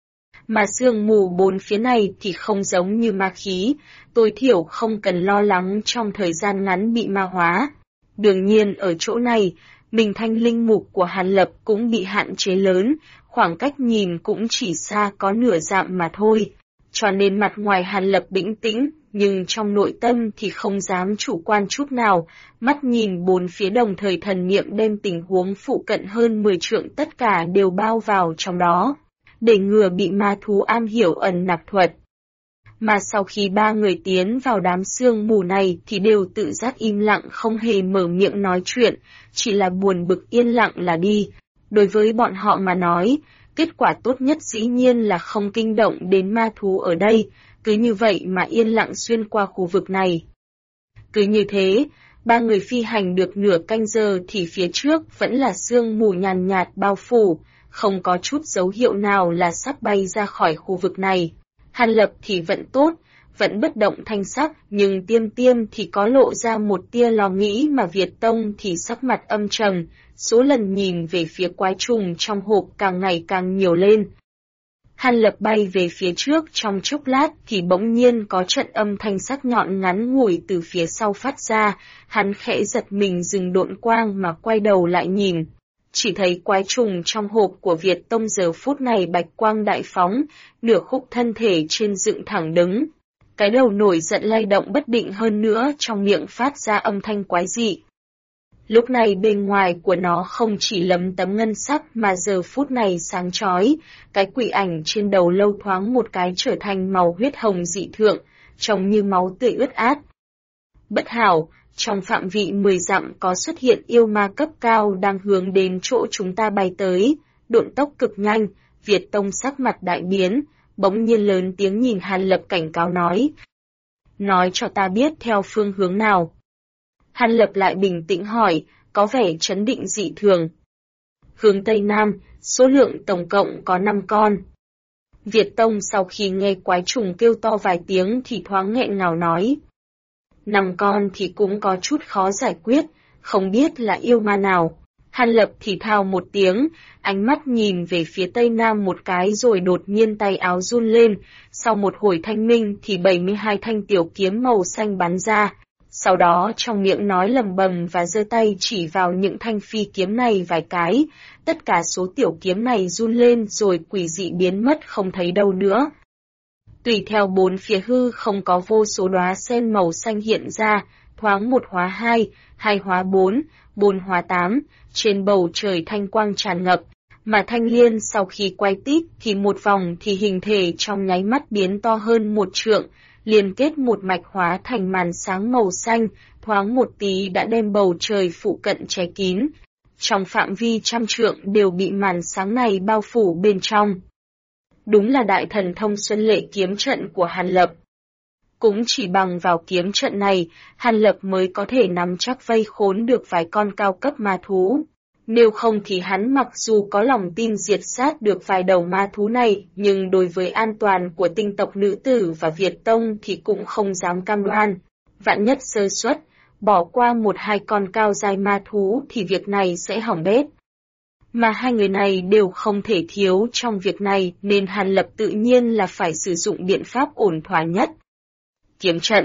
Mà sương mù bốn phía này thì không giống như ma khí, tối thiểu không cần lo lắng trong thời gian ngắn bị ma hóa. Đương nhiên ở chỗ này, mình thanh linh mục của Hàn Lập cũng bị hạn chế lớn, khoảng cách nhìn cũng chỉ xa có nửa dặm mà thôi. Cho nên mặt ngoài Hàn Lập bình tĩnh, nhưng trong nội tâm thì không dám chủ quan chút nào, mắt nhìn bốn phía đồng thời thần niệm đem tình huống phụ cận hơn 10 trượng tất cả đều bao vào trong đó, để ngừa bị ma thú am hiểu ẩn nặc thuật. Mà sau khi ba người tiến vào đám sương mù này thì đều tự giác im lặng không hề mở miệng nói chuyện, chỉ là buồn bực yên lặng là đi. Đối với bọn họ mà nói, kết quả tốt nhất dĩ nhiên là không kinh động đến ma thú ở đây, cứ như vậy mà yên lặng xuyên qua khu vực này. Cứ như thế, ba người phi hành được nửa canh giờ thì phía trước vẫn là sương mù nhàn nhạt bao phủ, không có chút dấu hiệu nào là sắp bay ra khỏi khu vực này. Hàn Lập thì vẫn tốt, vẫn bất động thanh sắc, nhưng Tiêm Tiêm thì có lộ ra một tia lo nghĩ mà Việt Tông thì sắc mặt âm trầm, số lần nhìn về phía quái trùng trong hộp càng ngày càng nhiều lên. Hàn Lập bay về phía trước trong chốc lát thì bỗng nhiên có trận âm thanh sắc nhọn ngắn ngủi từ phía sau phát ra, hắn khẽ giật mình dừng độn quang mà quay đầu lại nhìn. Chỉ thấy quái trùng trong hộp của Việt Tông giờ phút này bạch quang đại phóng, nửa khúc thân thể trên dựng thẳng đứng. Cái đầu nổi giận lay động bất định hơn nữa trong miệng phát ra âm thanh quái dị. Lúc này bên ngoài của nó không chỉ lấm tấm ngân sắc mà giờ phút này sáng chói, cái quỷ ảnh trên đầu lâu thoáng một cái trở thành màu huyết hồng dị thượng, trông như máu tươi ướt át. Bất hảo! Trong phạm vị 10 dặm có xuất hiện yêu ma cấp cao đang hướng đến chỗ chúng ta bay tới, độn tốc cực nhanh, Việt Tông sắc mặt đại biến, bỗng nhiên lớn tiếng nhìn Hàn Lập cảnh cáo nói cho ta biết theo phương hướng nào. Hàn Lập lại bình tĩnh hỏi, có vẻ trấn định dị thường. Hướng Tây Nam, số lượng tổng cộng có 5 con. Việt Tông sau khi nghe quái trùng kêu to vài tiếng thì thoáng nghẹn ngào nói. 5 con thì cũng có chút khó giải quyết, không biết là yêu ma nào. Hàn Lập thì thào một tiếng, ánh mắt nhìn về phía Tây Nam một cái rồi đột nhiên tay áo run lên, sau một hồi thanh minh thì 72 thanh tiểu kiếm màu xanh bắn ra. Sau đó trong miệng nói lầm bầm và giơ tay chỉ vào những thanh phi kiếm này vài cái, tất cả số tiểu kiếm này run lên rồi quỷ dị biến mất không thấy đâu nữa. Tùy theo bốn phía hư không có vô số đóa sen màu xanh hiện ra, thoáng 1 hóa 2, 2 hóa 4, 4 hóa 8, trên bầu trời thanh quang tràn ngập, mà thanh liên sau khi quay tít thì một vòng thì hình thể trong nháy mắt biến to hơn 1 trượng, liên kết một mạch hóa thành màn sáng màu xanh, thoáng một tí đã đem bầu trời phụ cận che kín. Trong phạm vi 100 trượng đều bị màn sáng này bao phủ bên trong. Đúng là đại thần thông xuân lệ kiếm trận của Hàn Lập. Cũng chỉ bằng vào kiếm trận này, Hàn Lập mới có thể nắm chắc vây khốn được vài con cao cấp ma thú. Nếu không thì hắn mặc dù có lòng tin diệt sát được vài đầu ma thú này, nhưng đối với an toàn của tinh tộc nữ tử và Việt Tông thì cũng không dám cam đoan. Vạn nhất sơ suất, bỏ qua 1-2 con cao giai ma thú thì việc này sẽ hỏng bét. Mà hai người này đều không thể thiếu trong việc này nên Hàn Lập tự nhiên là phải sử dụng biện pháp ổn thỏa nhất. Kiếm trận.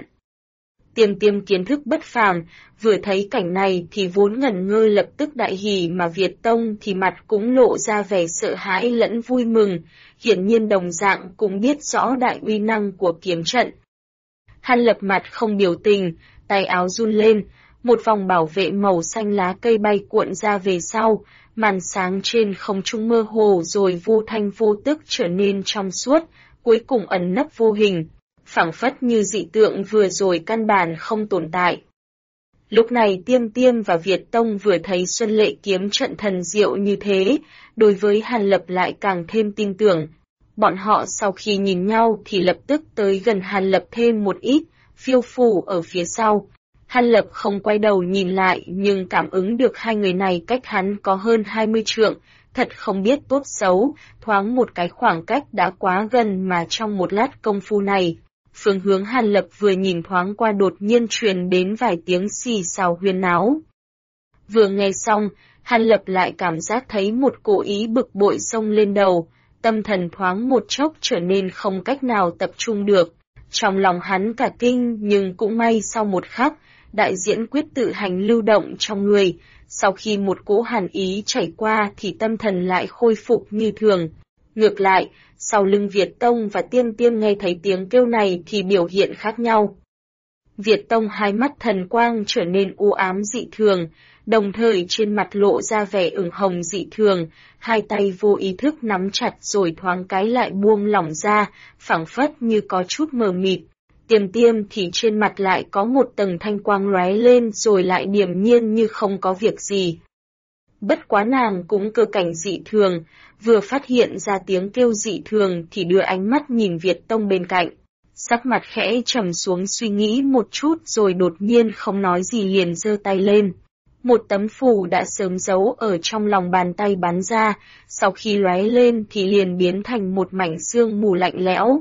Tiêm kiến thức bất phàm, vừa thấy cảnh này thì vốn ngẩn ngơ lập tức đại hỉ mà Việt Tông thì mặt cũng lộ ra vẻ sợ hãi lẫn vui mừng, hiển nhiên đồng dạng cũng biết rõ đại uy năng của kiếm trận. Hàn Lập mặt không biểu tình, tay áo run lên, một vòng bảo vệ màu xanh lá cây bay cuộn ra về sau, màn sáng trên không trung mơ hồ rồi vô thanh vô tức trở nên trong suốt, cuối cùng ẩn nấp vô hình, phảng phất như dị tượng vừa rồi căn bản không tồn tại. Lúc này Tiêm và Việt Tông vừa thấy Xuân Lệ kiếm trận thần diệu như thế, đối với Hàn Lập lại càng thêm tin tưởng. Bọn họ sau khi nhìn nhau thì lập tức tới gần Hàn Lập thêm một ít, phiêu phù ở phía sau. Hàn Lập không quay đầu nhìn lại nhưng cảm ứng được hai người này cách hắn có hơn 20 trượng, thật không biết tốt xấu, thoáng một cái khoảng cách đã quá gần mà trong một lát công phu này. Phương hướng Hàn Lập vừa nhìn thoáng qua đột nhiên truyền đến vài tiếng xì xào huyên náo. Vừa nghe xong, Hàn Lập lại cảm giác thấy một cỗ ý bực bội xông lên đầu, tâm thần thoáng một chốc trở nên không cách nào tập trung được. Trong lòng hắn cả kinh nhưng cũng may sau một khắc, đại diễn quyết tự hành lưu động trong người, sau khi một cỗ hàn ý chảy qua thì tâm thần lại khôi phục như thường. Ngược lại, sau lưng Việt Tông và Tiêm nghe thấy tiếng kêu này thì biểu hiện khác nhau. Việt Tông hai mắt thần quang trở nên u ám dị thường, đồng thời trên mặt lộ ra vẻ ửng hồng dị thường, hai tay vô ý thức nắm chặt rồi thoáng cái lại buông lỏng ra, phảng phất như có chút mờ mịt. Tiêm thì trên mặt lại có một tầng thanh quang lóe lên rồi lại điềm nhiên như không có việc gì. Bất quá nàng cũng cơ cảnh dị thường, vừa phát hiện ra tiếng kêu dị thường thì đưa ánh mắt nhìn Việt Tông bên cạnh. Sắc mặt khẽ trầm xuống suy nghĩ một chút rồi đột nhiên không nói gì liền giơ tay lên. Một tấm phù đã sớm giấu ở trong lòng bàn tay bắn ra, sau khi lóe lên thì liền biến thành một mảnh sương mù lạnh lẽo.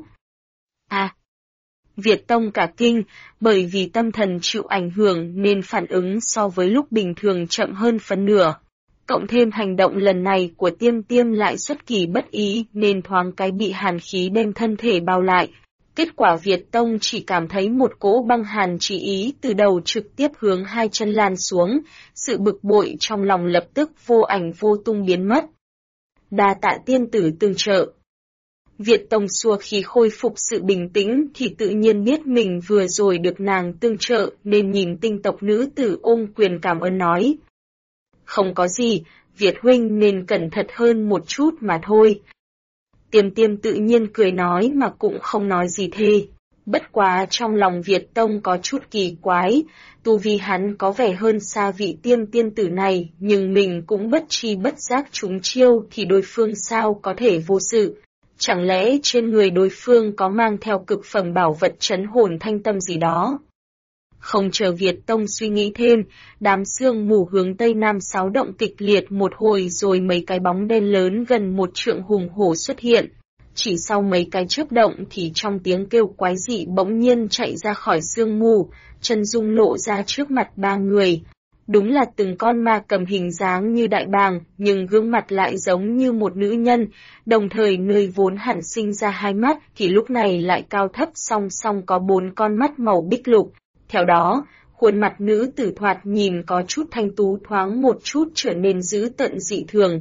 Việt Tông cả kinh, bởi vì tâm thần chịu ảnh hưởng nên phản ứng so với lúc bình thường chậm hơn phân nửa. Cộng thêm hành động lần này của Tiêm lại xuất kỳ bất ý nên thoáng cái bị hàn khí đem thân thể bao lại. Kết quả Việt Tông chỉ cảm thấy một cỗ băng hàn chỉ ý từ đầu trực tiếp hướng hai chân lan xuống, sự bực bội trong lòng lập tức vô ảnh vô tung biến mất. Đa tạ tiên tử tương trợ. Việt Tông xua khi khôi phục sự bình tĩnh thì tự nhiên biết mình vừa rồi được nàng tương trợ nên nhìn tinh tộc nữ tử ôm quyền cảm ơn nói. Không có gì, Việt huynh nên cẩn thận hơn một chút mà thôi. Tiêm tự nhiên cười nói mà cũng không nói gì thê. Bất quá trong lòng Việt Tông có chút kỳ quái, tu vi hắn có vẻ hơn xa vị tiên tử này, nhưng mình cũng bất tri bất giác trúng chiêu thì đối phương sao có thể vô sự. Chẳng lẽ trên người đối phương có mang theo cực phẩm bảo vật trấn hồn thanh tâm gì đó? Không chờ Việt Tông suy nghĩ thêm, đám sương mù hướng tây nam xáo động kịch liệt một hồi rồi mấy cái bóng đen lớn gần 1 trượng hùng hổ xuất hiện. Chỉ sau mấy cái chớp động thì trong tiếng kêu quái dị bỗng nhiên chạy ra khỏi sương mù, chân dung lộ ra trước mặt 3 người. Đúng là từng con ma cầm hình dáng như đại bàng, nhưng gương mặt lại giống như một nữ nhân, đồng thời nơi vốn hẳn sinh ra 2 mắt thì lúc này lại cao thấp song song có 4 con mắt màu bích lục. Theo đó, khuôn mặt nữ tử thoạt nhìn có chút thanh tú thoáng một chút trở nên dữ tợn dị thường.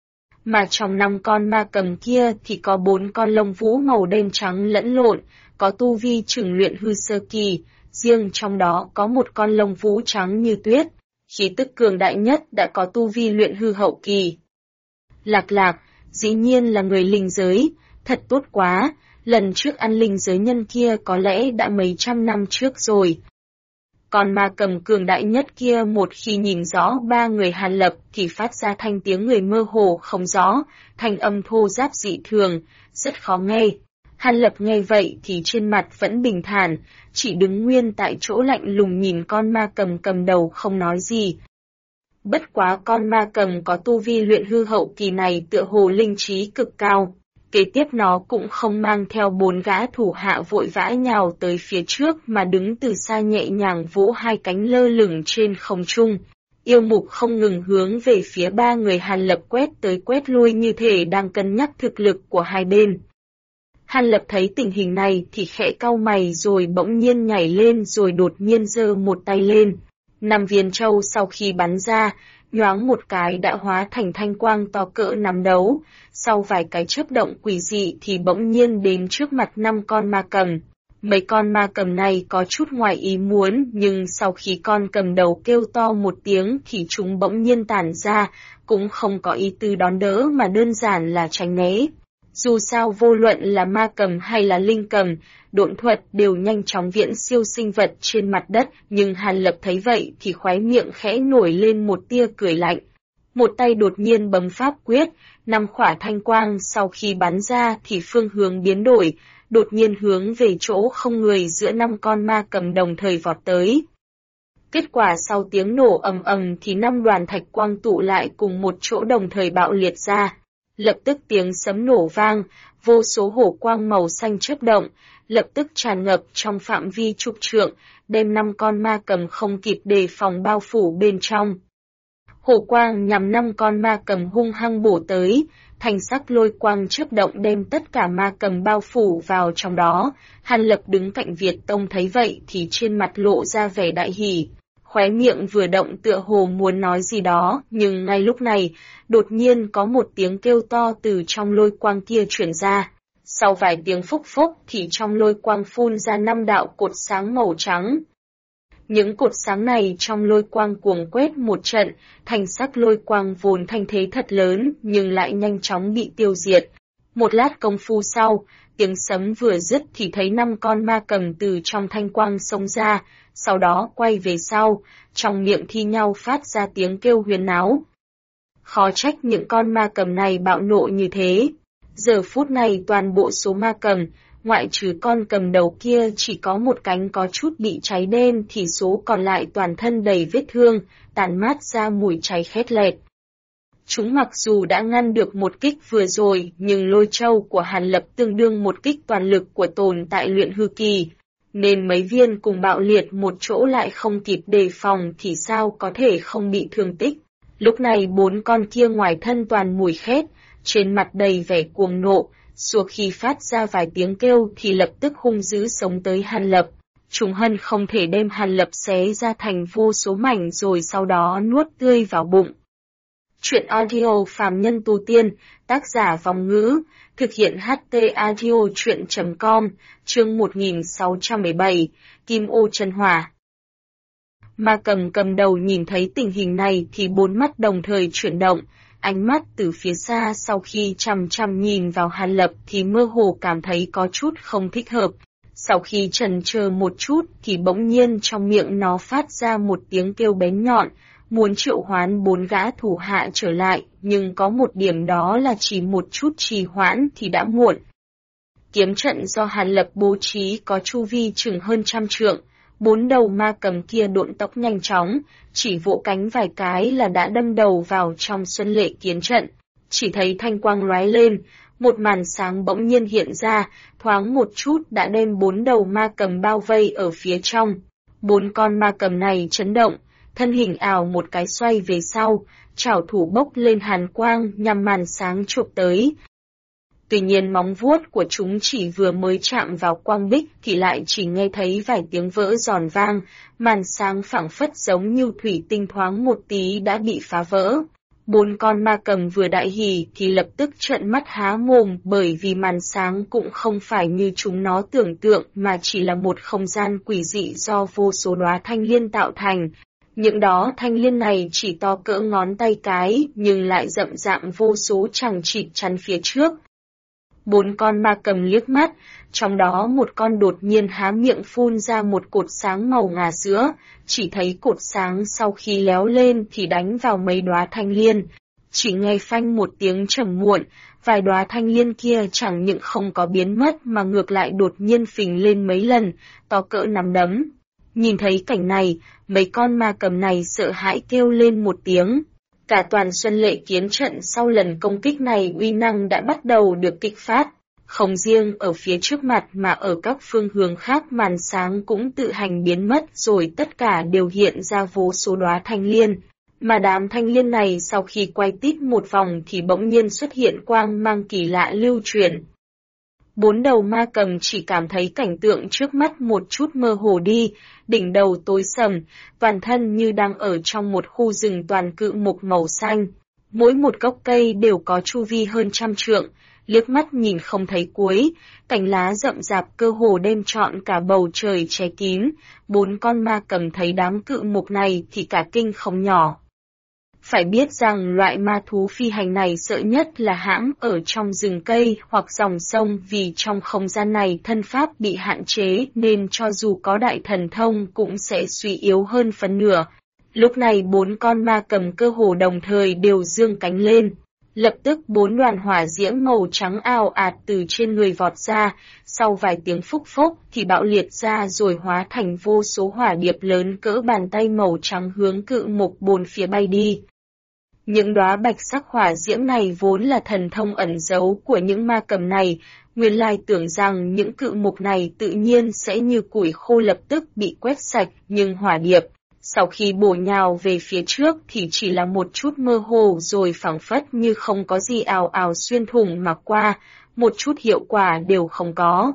Mà trong 5 con ma cầm kia thì có 4 con lông vũ màu đen trắng lẫn lộn, có tu vi chừng luyện hư sơ kỳ, riêng trong đó có 1 con lông vũ trắng như tuyết, khí tức cường đại nhất đã có tu vi luyện hư hậu kỳ. Lạc Lạc, dĩ nhiên là người linh giới, thật tốt quá, lần trước ăn linh giới nhân kia có lẽ đã mấy trăm năm trước rồi. Còn ma cầm cường đại nhất kia một khi nhìn rõ 3 người Hàn Lập thì phát ra thanh tiếng người mơ hồ không rõ, thanh âm thô ráp dị thường, rất khó nghe. Hàn Lập nghe vậy thì trên mặt vẫn bình thản, chỉ đứng nguyên tại chỗ lạnh lùng nhìn con ma cầm cầm đầu không nói gì. Bất quá con ma cầm có tu vi luyện hư hậu kỳ này tựa hồ linh trí cực cao. Kế tiếp nó cũng không mang theo 4 gã thủ hạ vội vã nhào tới phía trước mà đứng từ xa nhẹ nhàng vỗ 2 cánh lơ lửng trên không trung. Yêu mục không ngừng hướng về phía 3 người Hàn Lập quét tới quét lui như thể đang cân nhắc thực lực của hai bên. Hàn Lập thấy tình hình này thì khẽ cau mày rồi bỗng nhiên nhảy lên rồi đột nhiên giơ một tay lên. 5 viên châu sau khi bắn ra, nhoáng một cái đã hóa thành thanh quang to cỡ nắm đấu, sau vài cái chớp động quỷ dị thì bỗng nhiên đến trước mặt 5 con ma cầm. Mấy con ma cầm này có chút ngoài ý muốn, nhưng sau khi con cầm đầu kêu to một tiếng thì chúng bỗng nhiên tản ra, cũng không có ý tư đón đỡ mà đơn giản là tránh né. Dù sao vô luận là ma cầm hay là linh cầm, độn thuật đều nhanh chóng viễn siêu sinh vật trên mặt đất, nhưng Hàn Lập thấy vậy thì khóe miệng khẽ nổi lên một tia cười lạnh. Một tay đột nhiên bấm pháp quyết, 5 khỏa thanh quang sau khi bắn ra thì phương hướng biến đổi, đột nhiên hướng về chỗ không người giữa 5 con ma cầm đồng thời vọt tới. Kết quả sau tiếng nổ ầm ầm thì 5 đoàn thạch quang tụ lại cùng một chỗ đồng thời bạo liệt ra. Lập tức tiếng sấm nổ vang, vô số hổ quang màu xanh chớp động, lập tức tràn ngập trong phạm vi chục trượng, đem 5 con ma cầm không kịp đề phòng bao phủ bên trong. Hổ quang nhằm 5 con ma cầm hung hăng bổ tới, thành sắc lôi quang chớp động đem tất cả ma cầm bao phủ vào trong đó. Hàn Lập đứng cạnh Việt Tông thấy vậy thì trên mặt lộ ra vẻ đại hỉ. Khóe miệng vừa động tựa hồ muốn nói gì đó, nhưng ngay lúc này, đột nhiên có một tiếng kêu to từ trong lôi quang kia truyền ra. Sau vài tiếng phốc phốc thì trong lôi quang phun ra 5 đạo cột sáng màu trắng. Những cột sáng này trong lôi quang cuồng quét một trận, thành sắc lôi quang vốn thanh thế thật lớn nhưng lại nhanh chóng bị tiêu diệt. Một lát công phu sau, tiếng sấm vừa dứt thì thấy 5 con ma cầm từ trong thanh quang xông ra, sau đó quay về sau, trong miệng thi nhau phát ra tiếng kêu huyên náo. Khó trách những con ma cầm này bạo nộ như thế. Giờ phút này toàn bộ số ma cầm, ngoại trừ con cầm đầu kia chỉ có một cánh có chút bị cháy đen thì số còn lại toàn thân đầy vết thương, tản mát ra mùi cháy khét lẹt. Chúng mặc dù đã ngăn được một kích vừa rồi, nhưng lôi châu của Hàn Lập tương đương một kích toàn lực của tồn tại luyện hư kỳ, nên mấy viên cùng bạo liệt một chỗ lại không kịp đề phòng thì sao có thể không bị thương tích. Lúc này 4 con kia ngoài thân toàn mùi khét, trên mặt đầy vẻ cuồng nộ, suốt khi phát ra vài tiếng kêu thì lập tức hung dữ sống tới Hàn Lập. Chúng hận không thể đem Hàn Lập xé ra thành vô số mảnh rồi sau đó nuốt tươi vào bụng. Chuyện audio phàm nhân tu tiên, tác giả Vong Ngữ, thực hiện HT audio chuyện.com, chương 1617, Kim Ô Chân Hỏa. Ma cầm đầu nhìn thấy tình hình này thì 4 mắt đồng thời chuyển động, ánh mắt từ phía xa sau khi chằm chằm nhìn vào Hàn Lập thì mơ hồ cảm thấy có chút không thích hợp. Sau khi chần chờ một chút thì bỗng nhiên trong miệng nó phát ra một tiếng kêu bén nhọn, muốn triệu hoán 4 gã thủ hạ trở lại, nhưng có một điểm đó là chỉ một chút trì hoãn thì đã muộn. Kiếm trận do Hàn Lập bố trí có chu vi chừng hơn 100 trượng, 4 đầu ma cầm kia độn tốc nhanh chóng, chỉ vỗ cánh vài cái là đã đâm đầu vào trong Xuân Lệ kiếm trận. Chỉ thấy thanh quang lóe lên, một màn sáng bỗng nhiên hiện ra, thoáng một chút đã đem 4 đầu ma cầm bao vây ở phía trong. 4 con ma cầm này chấn động, thân hình ảo một cái xoay về sau, trảo thủ bốc lên hàn quang nhằm màn sáng chụp tới. Tuy nhiên móng vuốt của chúng chỉ vừa mới chạm vào quang bích thì lại chỉ nghe thấy vài tiếng vỡ giòn vang, màn sáng phảng phất giống như thủy tinh thoáng một tí đã bị phá vỡ. 4 con ma cầm vừa đại hỉ thì lập tức trợn mắt há mồm, bởi vì màn sáng cũng không phải như chúng nó tưởng tượng mà chỉ là một không gian quỷ dị do vô số đóa thanh liên tạo thành. Những đó thanh liên này chỉ to cỡ ngón tay cái nhưng lại rậm rạp vô số chằng chịt chắn phía trước. 4 con ma cầm liếc mắt, trong đó một con đột nhiên há miệng phun ra một cột sáng màu ngà sữa, chỉ thấy cột sáng sau khi léo lên thì đánh vào mấy đóa thanh liên. Chỉ nghe phanh một tiếng trầm muộn, vài đóa thanh liên kia chẳng những không có biến mất mà ngược lại đột nhiên phình lên mấy lần, to cỡ nắm đấm. Nhìn thấy cảnh này, mấy con ma cầm này sợ hãi kêu lên một tiếng. Cả toàn Xuân Lệ kiếm trận sau lần công kích này uy năng đã bắt đầu được kích phát. Không riêng ở phía trước mặt mà ở các phương hướng khác màn sáng cũng tự hành biến mất rồi tất cả đều hiện ra vô số đóa thanh liên. Mà đám thanh liên này sau khi quay tít một vòng thì bỗng nhiên xuất hiện quang mang kỳ lạ lưu truyền. 4 đầu ma cầm chỉ cảm thấy cảnh tượng trước mắt một chút mơ hồ đi, đỉnh đầu tối sầm, toàn thân như đang ở trong một khu rừng toàn cự mục màu xanh. Mỗi một gốc cây đều có chu vi hơn 100 trượng, liếc mắt nhìn không thấy cuối, cành lá rậm rạp cơ hồ đem trọn cả bầu trời che kín. 4 con ma cầm thấy đám cự mục này thì cả kinh không nhỏ. Phải biết rằng loại ma thú phi hành này sợ nhất là hãm ở trong rừng cây hoặc dòng sông, vì trong không gian này thân pháp bị hạn chế nên cho dù có đại thần thông cũng sẽ suy yếu hơn phần nửa. Lúc này 4 con ma cầm cơ hồ đồng thời đều giương cánh lên. Lập tức 4 đoàn hỏa diễm màu trắng ào ạt từ trên người vọt ra, sau vài tiếng phúc phốc thì bạo liệt ra rồi hóa thành vô số hỏa điệp lớn cỡ bàn tay màu trắng hướng cự mục bốn phía bay đi. Những đóa bạch sắc hỏa diễm này vốn là thần thông ẩn giấu của những ma cầm này, nguyên lai tưởng rằng những cự mục này tự nhiên sẽ như củi khô lập tức bị quét sạch, nhưng hỏa điệp, sau khi bổ nhào về phía trước thì chỉ là một chút mơ hồ rồi phảng phất như không có gì ào ào xuyên thủng mà qua, một chút hiệu quả đều không có.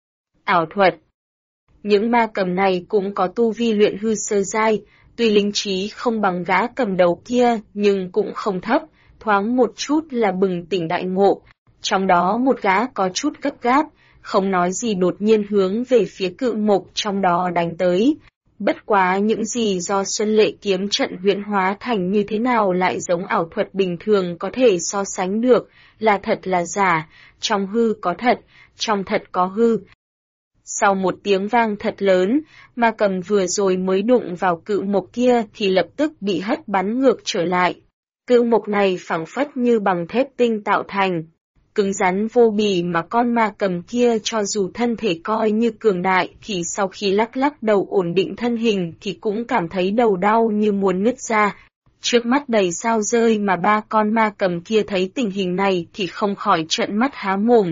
Ảo thuật. Những ma cầm này cũng có tu vi luyện hư sơ giai, tuy linh trí không bằng gã cầm đầu kia nhưng cũng không thấp, thoáng một chút là bừng tỉnh đại ngộ. Trong đó một gã có chút gấp gáp, không nói gì đột nhiên hướng về phía cự mục trong đó đánh tới. Bất quá những gì do Xuân Lệ kiếm trận huyễn hóa thành như thế nào lại giống ảo thuật bình thường có thể so sánh được, là thật là giả, trong hư có thật, trong thật có hư. Sau một tiếng vang thật lớn, ma cầm vừa rồi mới đụng vào cự mục kia thì lập tức bị hất bắn ngược trở lại. Cự mục này phảng phất như bằng thép tinh tạo thành, cứng rắn vô bì mà con ma cầm kia cho dù thân thể coi như cường đại thì sau khi lắc lắc đầu ổn định thân hình thì cũng cảm thấy đầu đau như muốn nứt ra. Trước mắt đầy sao rơi mà 3 con ma cầm kia thấy tình hình này thì không khỏi trợn mắt há mồm.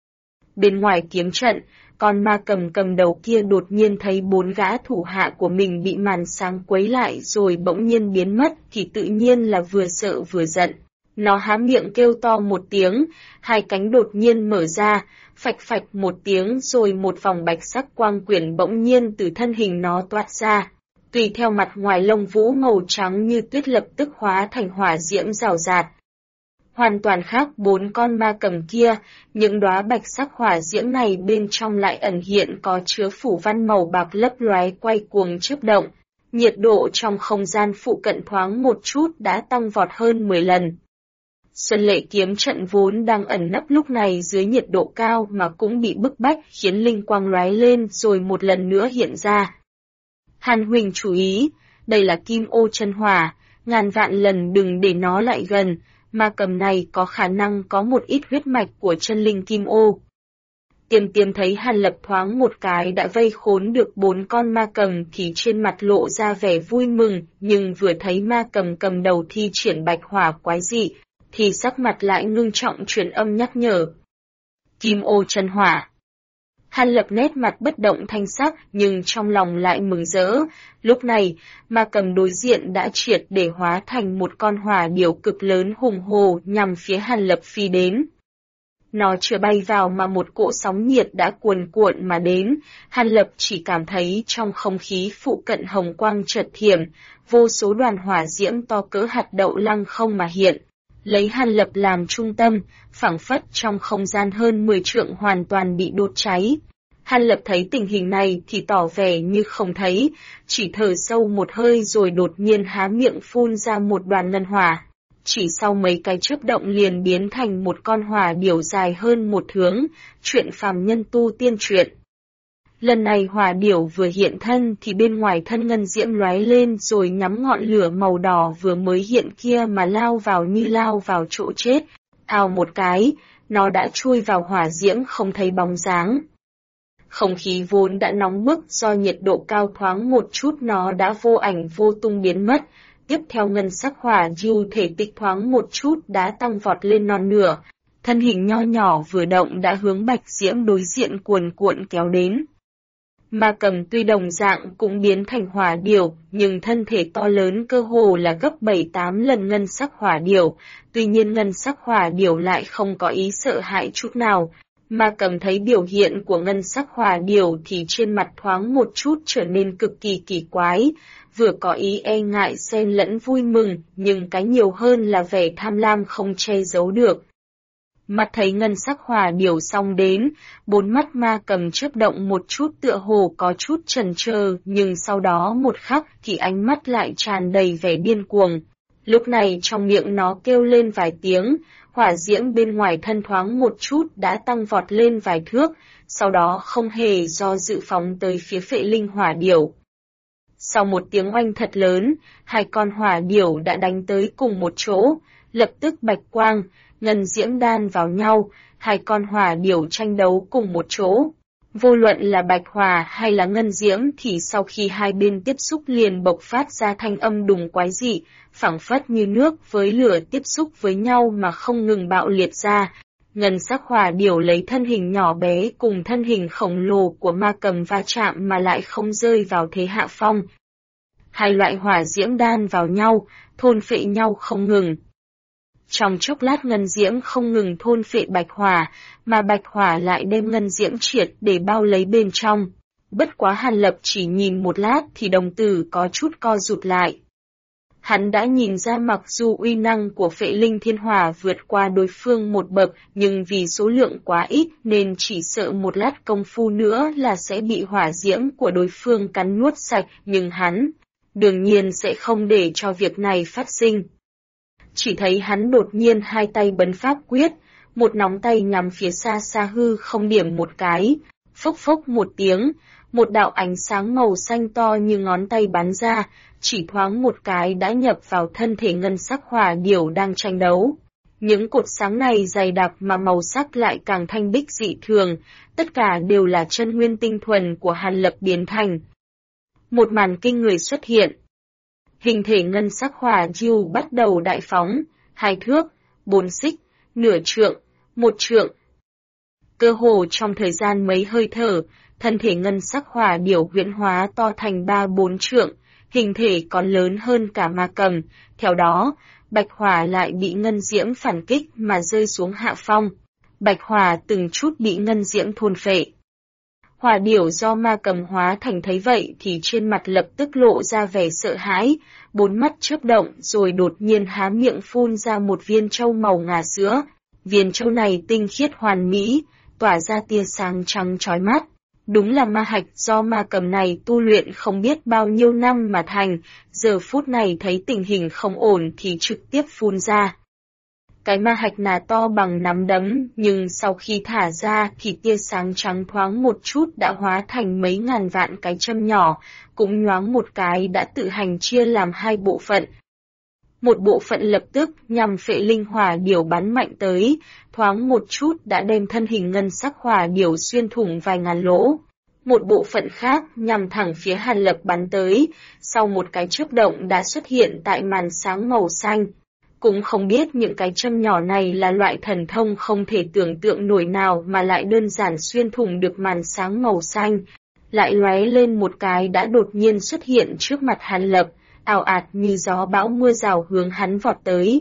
Bên ngoài kiếm trận, con ma cầm đầu kia đột nhiên thấy 4 gã thủ hạ của mình bị màn sáng quấy lại rồi bỗng nhiên biến mất thì tự nhiên là vừa sợ vừa giận. Nó há miệng kêu to một tiếng, 2 cánh đột nhiên mở ra, phạch phạch một tiếng rồi một vòng bạch sắc quang quyển bỗng nhiên từ thân hình nó toát ra. Tùy theo mặt ngoài lông vũ màu trắng như tuyết lập tức hóa thành hỏa diễm rào rạt. Hoàn toàn khác 4 con ma cầm kia, những đóa bạch sắc hỏa diễm này bên trong lại ẩn hiện có chứa phủ văn màu bạc lấp lóe quay cuồng chớp động. Nhiệt độ trong không gian phụ cận thoáng một chút đã tăng vọt hơn 10 lần. Xuân Lệ kiếm trận vốn đang ẩn nấp lúc này dưới nhiệt độ cao mà cũng bị bức bách khiến linh quang lóe lên rồi một lần nữa hiện ra. Hàn huynh chú ý, đây là kim ô chân hỏa, ngàn vạn lần đừng để nó lại gần, ma cầm này có khả năng có một ít huyết mạch của chân linh kim ô. Tiêm thấy Hàn Lập thoáng một cái đã vây khốn được 4 con ma cầm thì trên mặt lộ ra vẻ vui mừng, nhưng vừa thấy ma cầm cầm đầu thi triển bạch hỏa quái dị, thì sắc mặt lại ngưng trọng truyền âm nhắc nhở. Kim ô chân hỏa. Hàn Lập nét mặt bất động thanh sắc nhưng trong lòng lại mừng rỡ, lúc này, ma cầm đối diện đã triệt để hóa thành một con hỏa điểu cực lớn hùng hồ nhằm phía Hàn Lập phi đến. Nó chưa bay vào mà một cỗ sóng nhiệt đã cuồn cuộn mà đến, Hàn Lập chỉ cảm thấy trong không khí phụ cận hồng quang chợt thiểm, vô số đoàn hỏa diễm to cỡ hạt đậu lăng không mà hiện. Lấy Hàn Lập làm trung tâm, phảng phất trong không gian hơn 10 trượng hoàn toàn bị đốt cháy. Hàn Lập thấy tình hình này thì tỏ vẻ như không thấy, chỉ thở sâu một hơi rồi đột nhiên há miệng phun ra một đoàn ngân hỏa. Chỉ sau mấy cái chớp động liền biến thành một con hỏa điểu dài hơn 1 thước, chuyện phàm nhân tu tiên truyện. Lần này hỏa điểu vừa hiện thân thì bên ngoài thân ngân diễm lóe lên rồi nhắm ngọn lửa màu đỏ vừa mới hiện kia mà lao vào như lao vào chỗ chết. Ào một cái, nó đã chui vào hỏa diễm không thấy bóng dáng. Không khí vốn đã nóng bức do nhiệt độ cao thoáng một chút nó đã vô ảnh vô tung biến mất. Tiếp theo ngân sắc hỏa diêu thể tích thoáng một chút đã tăng vọt lên non nửa. Thân hình nho nhỏ vừa động đã hướng bạch diễm đối diện cuồn cuộn kéo đến. Ma cầm tuy đồng dạng cũng biến thành hỏa điểu, nhưng thân thể to lớn cơ hồ là gấp 7-8 lần ngân sắc hỏa điểu, tuy nhiên ngân sắc hỏa điểu lại không có ý sợ hãi chút nào. Ma cầm thấy biểu hiện của ngân sắc hỏa điểu thì trên mặt thoáng một chút trở nên cực kỳ kỳ quái, vừa có ý e ngại xen lẫn vui mừng, nhưng cái nhiều hơn là vẻ tham lam không che giấu được. Mắt thấy ngân sắc hỏa điểu xong đến, 4 mắt ma cầm chớp động một chút tựa hồ có chút chần chờ, nhưng sau đó một khắc thì ánh mắt lại tràn đầy vẻ điên cuồng. Lúc này trong miệng nó kêu lên vài tiếng, hỏa diễm bên ngoài thân thoáng một chút đã tăng vọt lên vài thước, sau đó không hề do dự phóng tới phía phệ linh hỏa điểu. Sau một tiếng oanh thật lớn, 2 con hỏa điểu đã đánh tới cùng một chỗ, lập tức bạch quang, ngân diễm đan vào nhau, 2 con hỏa điểu tranh đấu cùng một chỗ. Vô luận là bạch hỏa hay là ngân diễm thì sau khi hai bên tiếp xúc liền bộc phát ra thanh âm đùng quái dị, phảng phất như nước với lửa tiếp xúc với nhau mà không ngừng bạo liệt ra. Ngân sắc hỏa điểu lấy thân hình nhỏ bé cùng thân hình khổng lồ của ma cầm va chạm mà lại không rơi vào thế hạ phong. Hai loại hỏa diễm đan vào nhau, thôn phệ nhau không ngừng. Trong chốc lát ngân diễm không ngừng thôn phệ bạch hỏa, mà bạch hỏa lại đem ngân diễm triệt để bao lấy bên trong. Bất quá Hàn Lập chỉ nhìn một lát thì đồng tử có chút co rụt lại. Hắn đã nhìn ra mặc dù uy năng của phệ linh thiên hỏa vượt qua đối phương một bậc, nhưng vì số lượng quá ít nên chỉ sợ một lát công phu nữa là sẽ bị hỏa diễm của đối phương cắn nuốt sạch, nhưng hắn đương nhiên sẽ không để cho việc này phát sinh. Chỉ thấy hắn đột nhiên hai tay bấm pháp quyết, một nóng tay nhắm phía xa xa hư không điểm một cái, phốc phốc một tiếng, một đạo ánh sáng màu xanh to như ngón tay bắn ra, chỉ thoáng một cái đã nhập vào thân thể ngân sắc hỏa điểu đang tranh đấu. Những cột sáng này dày đặc mà màu sắc lại càng thanh bích dị thường, tất cả đều là chân nguyên tinh thuần của Hàn Lập biến thành. Một màn kinh người xuất hiện. Hình thể ngân sắc hỏa diêu bắt đầu đại phóng, 2 thước, 4 xích, nửa trượng, 1 trượng. Cơ hồ trong thời gian mấy hơi thở, thân thể ngân sắc hỏa điểu huyễn hóa to thành 3-4 trượng, hình thể còn lớn hơn cả ma cầm, theo đó, bạch hỏa lại bị ngân diễm phản kích mà rơi xuống hạ phong. Bạch hỏa từng chút bị ngân diễm thôn phệ. Hỏa điểu do ma cầm hóa thành thấy vậy thì trên mặt lập tức lộ ra vẻ sợ hãi, 4 mắt chớp động rồi đột nhiên há miệng phun ra một viên châu màu ngà sữa. Viên châu này tinh khiết hoàn mỹ, tỏa ra tia sáng trắng chói mắt. Đúng là ma hạch do ma cầm này tu luyện không biết bao nhiêu năm mà thành, giờ phút này thấy tình hình không ổn thì trực tiếp phun ra. Cái ma hạch nà to bằng nắm đấm, nhưng sau khi thả ra thì tia sáng trắng thoáng một chút đã hóa thành mấy ngàn vạn cái châm nhỏ, cũng nhoáng một cái đã tự hành chia làm hai bộ phận. Một bộ phận lập tức nhằm phệ linh hỏa điểu bắn mạnh tới, thoáng một chút đã đem thân hình ngân sắc hỏa điểu xuyên thủng vài ngàn lỗ. Một bộ phận khác nhằm thẳng phía Hàn Lập bắn tới, sau một cái chớp động đã xuất hiện tại màn sáng màu xanh. Cũng không biết những cái châm nhỏ này là loại thần thông không thể tưởng tượng nổi nào mà lại đơn giản xuyên thủng được màn sáng màu xanh, lại lóe lên một cái đã đột nhiên xuất hiện trước mặt Hàn Lập, ào ạt như gió bão mưa rào hướng hắn vọt tới.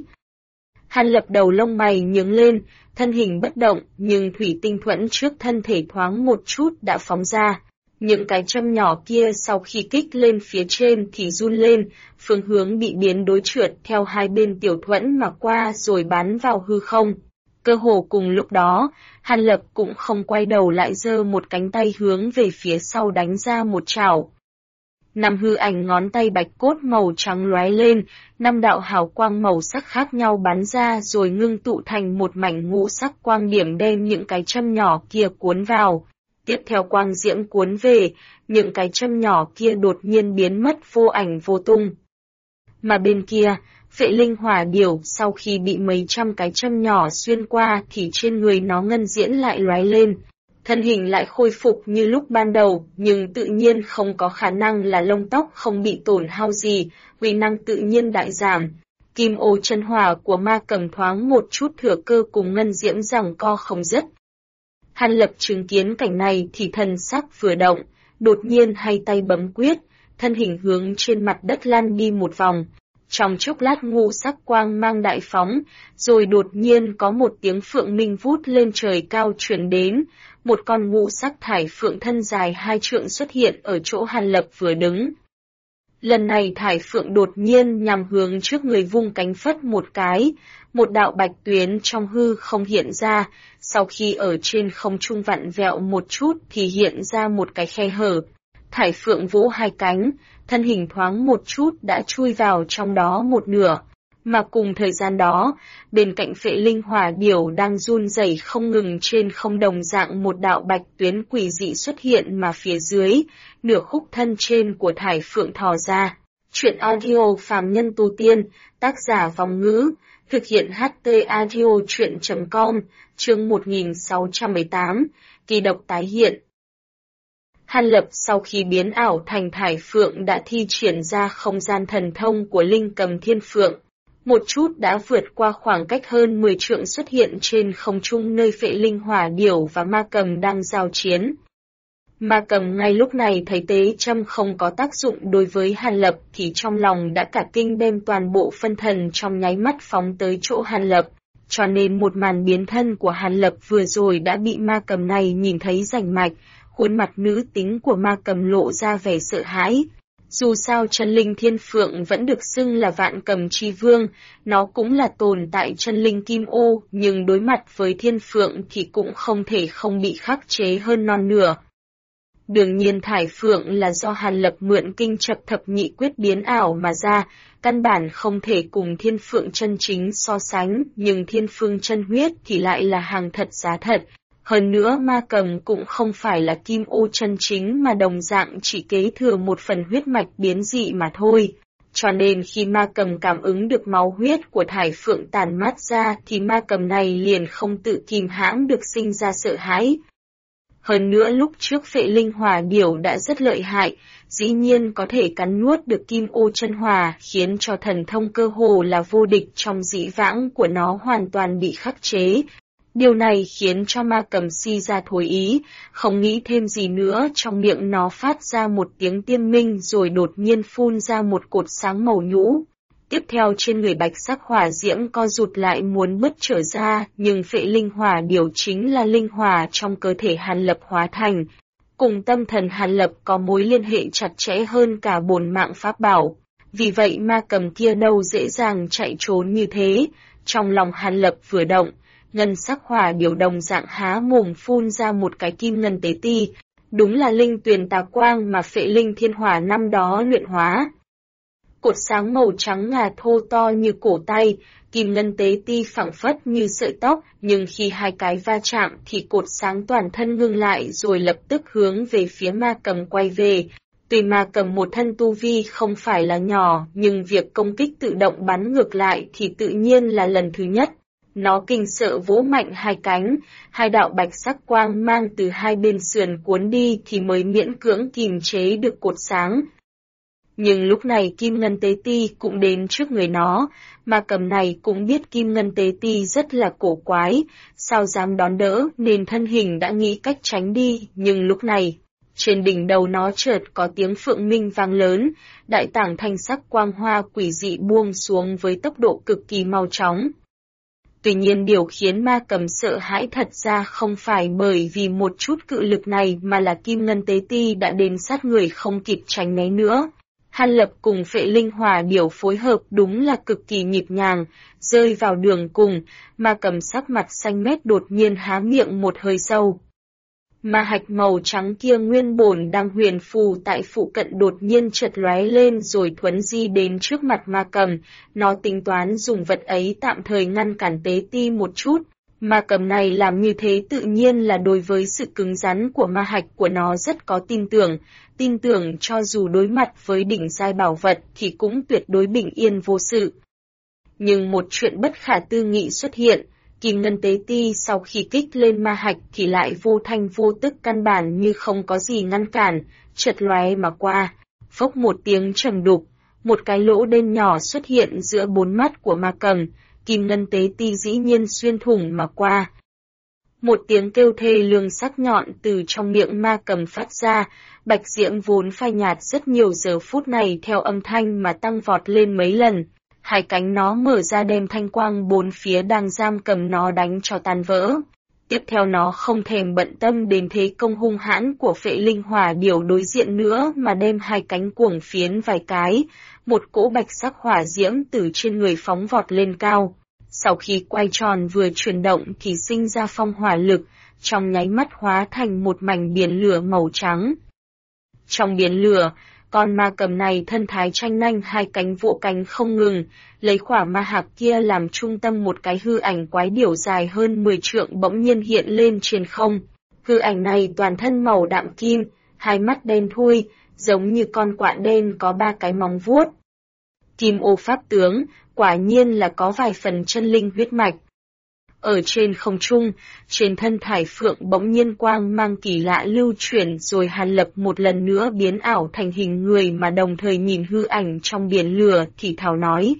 Hàn Lập đầu lông mày nhướng lên, thân hình bất động, nhưng thủy tinh thuẫn trước thân thể thoáng một chút đã phóng ra. Những cái châm nhỏ kia sau khi kích lên phía trên thì run lên, phương hướng bị biến đối trượt theo hai bên tiểu thuẫn mà qua rồi bắn vào hư không. Cơ hồ cùng lúc đó, Hàn Lập cũng không quay đầu lại giơ một cánh tay hướng về phía sau đánh ra một chảo. Năm hư ảnh ngón tay bạch cốt màu trắng lóe lên, năm đạo hào quang màu sắc khác nhau bắn ra rồi ngưng tụ thành một mảnh ngũ sắc quang điểm đem những cái châm nhỏ kia cuốn vào. Tiếp theo quang diễm cuốn về, những cái châm nhỏ kia đột nhiên biến mất vô ảnh vô tung. Mà bên kia, phệ linh hỏa điểu sau khi bị mấy trăm cái châm nhỏ xuyên qua thì trên người nó ngân diễn lại lóe lên. Thân hình lại khôi phục như lúc ban đầu, nhưng tự nhiên không có khả năng là lông tóc không bị tổn hao gì, uy năng tự nhiên đại giảm. Kim ô chân hỏa của ma cầm thoáng một chút thừa cơ cùng ngân diễm giằng co không dứt. Hàn Lập chứng kiến cảnh này thì thần sắc vừa động, đột nhiên hai tay bấm quyết, thân hình hướng trên mặt đất lăn đi một vòng. Trong chốc lát ngũ sắc quang mang đại phóng, rồi đột nhiên có một tiếng phượng minh vút lên trời cao truyền đến, một con ngũ sắc thải phượng thân dài 2 trượng xuất hiện ở chỗ Hàn Lập vừa đứng. Lần này thải phượng đột nhiên nhằm hướng trước người vung cánh phất một cái, một đạo bạch tuyến trong hư không hiện ra, sau khi ở trên không trung vặn vẹo một chút thì hiện ra một cái khe hở. Thải phượng vỗ hai cánh, thân hình thoáng một chút đã chui vào trong đó một nửa. Mà cùng thời gian đó, bên cạnh phệ linh hỏa điểu đang run rẩy không ngừng trên không đồng dạng một đạo bạch tuyến quỷ dị xuất hiện mà phía dưới, nửa khúc thân trên của thải phượng thò ra. Chuyện audio phàm nhân tu tiên, tác giả Vòng Ngữ, thực hiện HT audio chuyện.com, chương 1618, kỳ độc tái hiện. Hàn Lập sau khi biến ảo thành thải phượng đã thi triển ra không gian thần thông của linh cầm thiên phượng. Một chút đã vượt qua khoảng cách hơn 10 trượng xuất hiện trên không trung nơi phệ linh hỏa điểu và ma cầm đang giao chiến. Ma cầm ngay lúc này thấy tế châm không có tác dụng đối với Hàn Lập thì trong lòng đã cả kinh đem toàn bộ phân thần trong nháy mắt phóng tới chỗ Hàn Lập, cho nên một màn biến thân của Hàn Lập vừa rồi đã bị ma cầm này nhìn thấy rành mạch, khuôn mặt nữ tính của ma cầm lộ ra vẻ sợ hãi. Dù sao chân linh thiên phượng vẫn được xưng là vạn cầm chi vương, nó cũng là tồn tại chân linh kim ô, nhưng đối mặt với thiên phượng thì cũng không thể không bị khắc chế hơn non nửa. Đương nhiên thải phượng là do Hàn Lập mượn kinh chập thập nhị quyết biến ảo mà ra, căn bản không thể cùng thiên phượng chân chính so sánh, nhưng thiên phương chân huyết thì lại là hàng thật giá thật. Hơn nữa ma cầm cũng không phải là kim ô chân chính mà đồng dạng chỉ kế thừa một phần huyết mạch biến dị mà thôi. Cho nên khi ma cầm cảm ứng được máu huyết của thải phượng tản mát ra thì ma cầm này liền không tự kìm hãm được sinh ra sợ hãi. Hơn nữa lúc trước phệ linh hỏa điểu đã rất lợi hại, dĩ nhiên có thể cắn nuốt được kim ô chân hỏa khiến cho thần thông cơ hồ là vô địch trong dĩ vãng của nó hoàn toàn bị khắc chế. Điều này khiến cho ma cầm si ra thối ý, không nghĩ thêm gì nữa, trong miệng nó phát ra một tiếng tiêm minh rồi đột nhiên phun ra một cột sáng màu nhũ. Tiếp theo trên người bạch sắc hỏa diễm co rụt lại muốn bứt trở ra, nhưng phệ linh hỏa điểu chính là linh hỏa trong cơ thể Hàn Lập hóa thành. Cùng tâm thần Hàn Lập có mối liên hệ chặt chẽ hơn cả bổn mạng pháp bảo. Vì vậy ma cầm kia đâu dễ dàng chạy trốn như thế, trong lòng Hàn Lập vừa động. Ngân sắc hỏa điểu đồng dạng há mồm phun ra một cái kim ngân tế ti, đúng là linh tuyền tà quang mà phệ linh thiên hỏa năm đó luyện hóa. Cột sáng màu trắng ngà thô to như cổ tay, kim ngân tế ti phẳng phất như sợi tóc, nhưng khi hai cái va chạm thì cột sáng toàn thân ngưng lại rồi lập tức hướng về phía ma cầm quay về. Tuy ma cầm một thân tu vi không phải là nhỏ, nhưng việc công kích tự động bắn ngược lại thì tự nhiên là lần thứ nhất. Nó kinh sợ vỗ mạnh hai cánh, hai đạo bạch sắc quang mang từ hai bên sườn cuốn đi thì mới miễn cưỡng kìm chế được cột sáng. Nhưng lúc này Kim Ngân Tế Ti cũng đến trước người nó, ma cầm này cũng biết Kim Ngân Tế Ti rất là cổ quái, sao dám đón đỡ nên thân hình đã nghĩ cách tránh đi, nhưng lúc này, trên đỉnh đầu nó chợt có tiếng phượng minh vang lớn, đại tảng thanh sắc quang hoa quỷ dị buông xuống với tốc độ cực kỳ mau chóng. Tuy nhiên điều khiến ma cầm sợ hãi thật ra không phải bởi vì một chút cự lực này mà là Kim Ngân Tế Ti đã đến sát người không kịp tránh né nữa. Hàn Lập cùng Phệ Linh Hỏa Điểu phối hợp đúng là cực kỳ nhịp nhàng, rơi vào đường cùng, ma cầm sắc mặt xanh mét đột nhiên há miệng một hơi sâu. Ma hạch màu trắng kia nguyên bổn đang huyền phù tại phụ cận đột nhiên chợt lóe lên rồi thuấn di đến trước mặt ma cầm, nó tính toán dùng vật ấy tạm thời ngăn cản Tế Ti một chút. Ma cầm này làm như thế tự nhiên là đối với sự cứng rắn của ma hạch của nó rất có tin tưởng cho dù đối mặt với đỉnh giai bảo vật thì cũng tuyệt đối bình yên vô sự. Nhưng một chuyện bất khả tư nghị xuất hiện, Kim Ngân Tế Ti sau khi kích lên ma hạch thì lại vô thanh vô tức căn bản như không có gì ngăn cản, chợt lóe mà qua, phốc một tiếng trầm đục, một cái lỗ đen nhỏ xuất hiện giữa bốn mắt của ma cầm. Kim Ngân Tế Ti dĩ nhiên xuyên thủng mà qua. Một tiếng kêu thê lương sắc nhọn từ trong miệng ma cầm phát ra, bạch diễm vốn phai nhạt rất nhiều giờ phút này theo âm thanh mà tăng vọt lên mấy lần. Hai cánh nó mở ra đem thanh quang bốn phía đang giam cầm nó đánh cho tan vỡ. Tiếp theo nó không thèm bận tâm đến thế công hung hãn của Phệ Linh Hỏa Điểu đối diện nữa mà đem hai cánh cuồng phiến vài cái, một cỗ bạch sắc hỏa diễm từ trên người phóng vọt lên cao. Sau khi quay tròn vừa chuyển động thì sinh ra phong hỏa lực, trong nháy mắt hóa thành một mảnh biển lửa màu trắng. Trong biển lửa, con ma cầm này thân thái tranh nanh hai cánh vỗ cánh không ngừng, lấy khỏa ma hạc kia làm trung tâm một cái hư ảnh quái điểu dài hơn 10 trượng bỗng nhiên hiện lên trên không. Hư ảnh này toàn thân màu đạm kim, hai mắt đen thui, giống như con quạ đen có ba cái móng vuốt. Kim ô pháp tướng, quả nhiên là có vài phần chân linh huyết mạch. Ở trên không trung, trên thân thải phượng bỗng nhiên quang mang kỳ lạ lưu chuyển rồi Hàn Lập một lần nữa biến ảo thành hình người mà đồng thời nhìn hư ảnh trong biển lửa thì thào nói.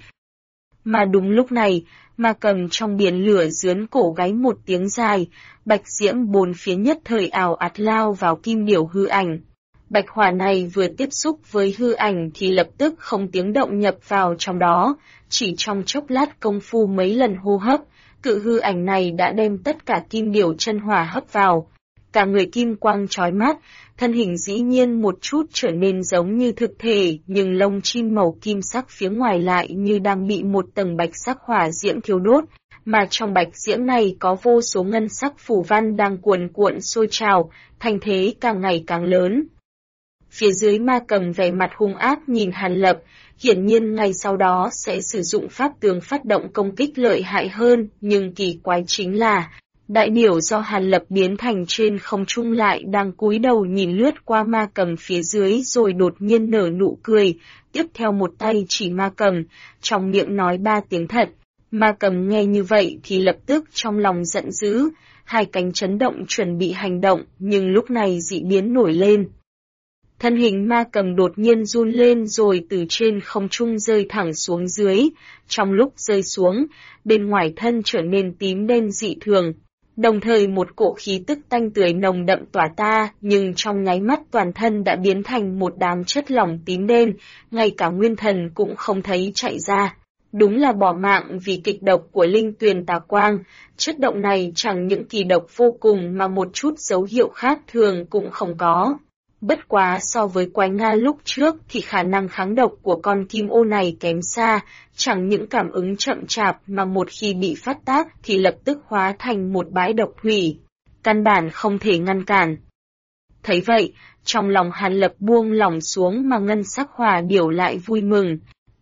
Mà đúng lúc này, ma cầm trong biển lửa dướn cổ gáy một tiếng dài, bạch diễm bốn phía nhất thời ảo ạt lao vào kim điểu hư ảnh. Bạch hỏa này vừa tiếp xúc với hư ảnh thì lập tức không tiếng động nhập vào trong đó, chỉ trong chốc lát công phu mấy lần hô hấp, cự hư ảnh này đã đem tất cả kim điểu chân hỏa hấp vào. Cả người kim quang chói mắt, thân hình dĩ nhiên một chút trở nên giống như thực thể, nhưng lông chim màu kim sắc phía ngoài lại như đang bị một tầng bạch sắc hỏa diễm thiêu đốt, mà trong bạch diễm này có vô số ngân sắc phù văn đang cuồn cuộn sôi trào, thành thế càng ngày càng lớn. Phía dưới ma cầm vẻ mặt hung ác nhìn Hàn Lập, hiển nhiên ngay sau đó sẽ sử dụng pháp tướng phát động công kích lợi hại hơn, nhưng kỳ quái chính là, đại điểu do Hàn Lập biến thành trên không trung lại đang cúi đầu nhìn lướt qua ma cầm phía dưới rồi đột nhiên nở nụ cười, tiếp theo một tay chỉ ma cầm, trong miệng nói ba tiếng thật. Ma cầm nghe như vậy thì lập tức trong lòng giận dữ, hai cánh chấn động chuẩn bị hành động, nhưng lúc này dị biến nổi lên. Thân hình ma cầm đột nhiên run lên rồi từ trên không trung rơi thẳng xuống dưới, trong lúc rơi xuống, bên ngoài thân trở nên tím đen dị thường. Đồng thời một cỗ khí tức tanh tưởi nồng đậm tỏa ta, nhưng trong nháy mắt toàn thân đã biến thành một đám chất lỏng tím đen, ngay cả nguyên thần cũng không thấy chạy ra. Đúng là bỏ mạng vì kịch độc của linh tuyền tà quang, chất động này chẳng những kỳ độc vô cùng mà một chút dấu hiệu khác thường cũng không có. Bất quá so với quái Nga lúc trước thì khả năng kháng độc của con kim ô này kém xa, chẳng những cảm ứng chậm chạp mà một khi bị phát tác thì lập tức hóa thành một bãi độc thủy, căn bản không thể ngăn cản. Thấy vậy, trong lòng Hàn Lập buông lỏng xuống mà ngân sắc hỏa điểu lại vui mừng.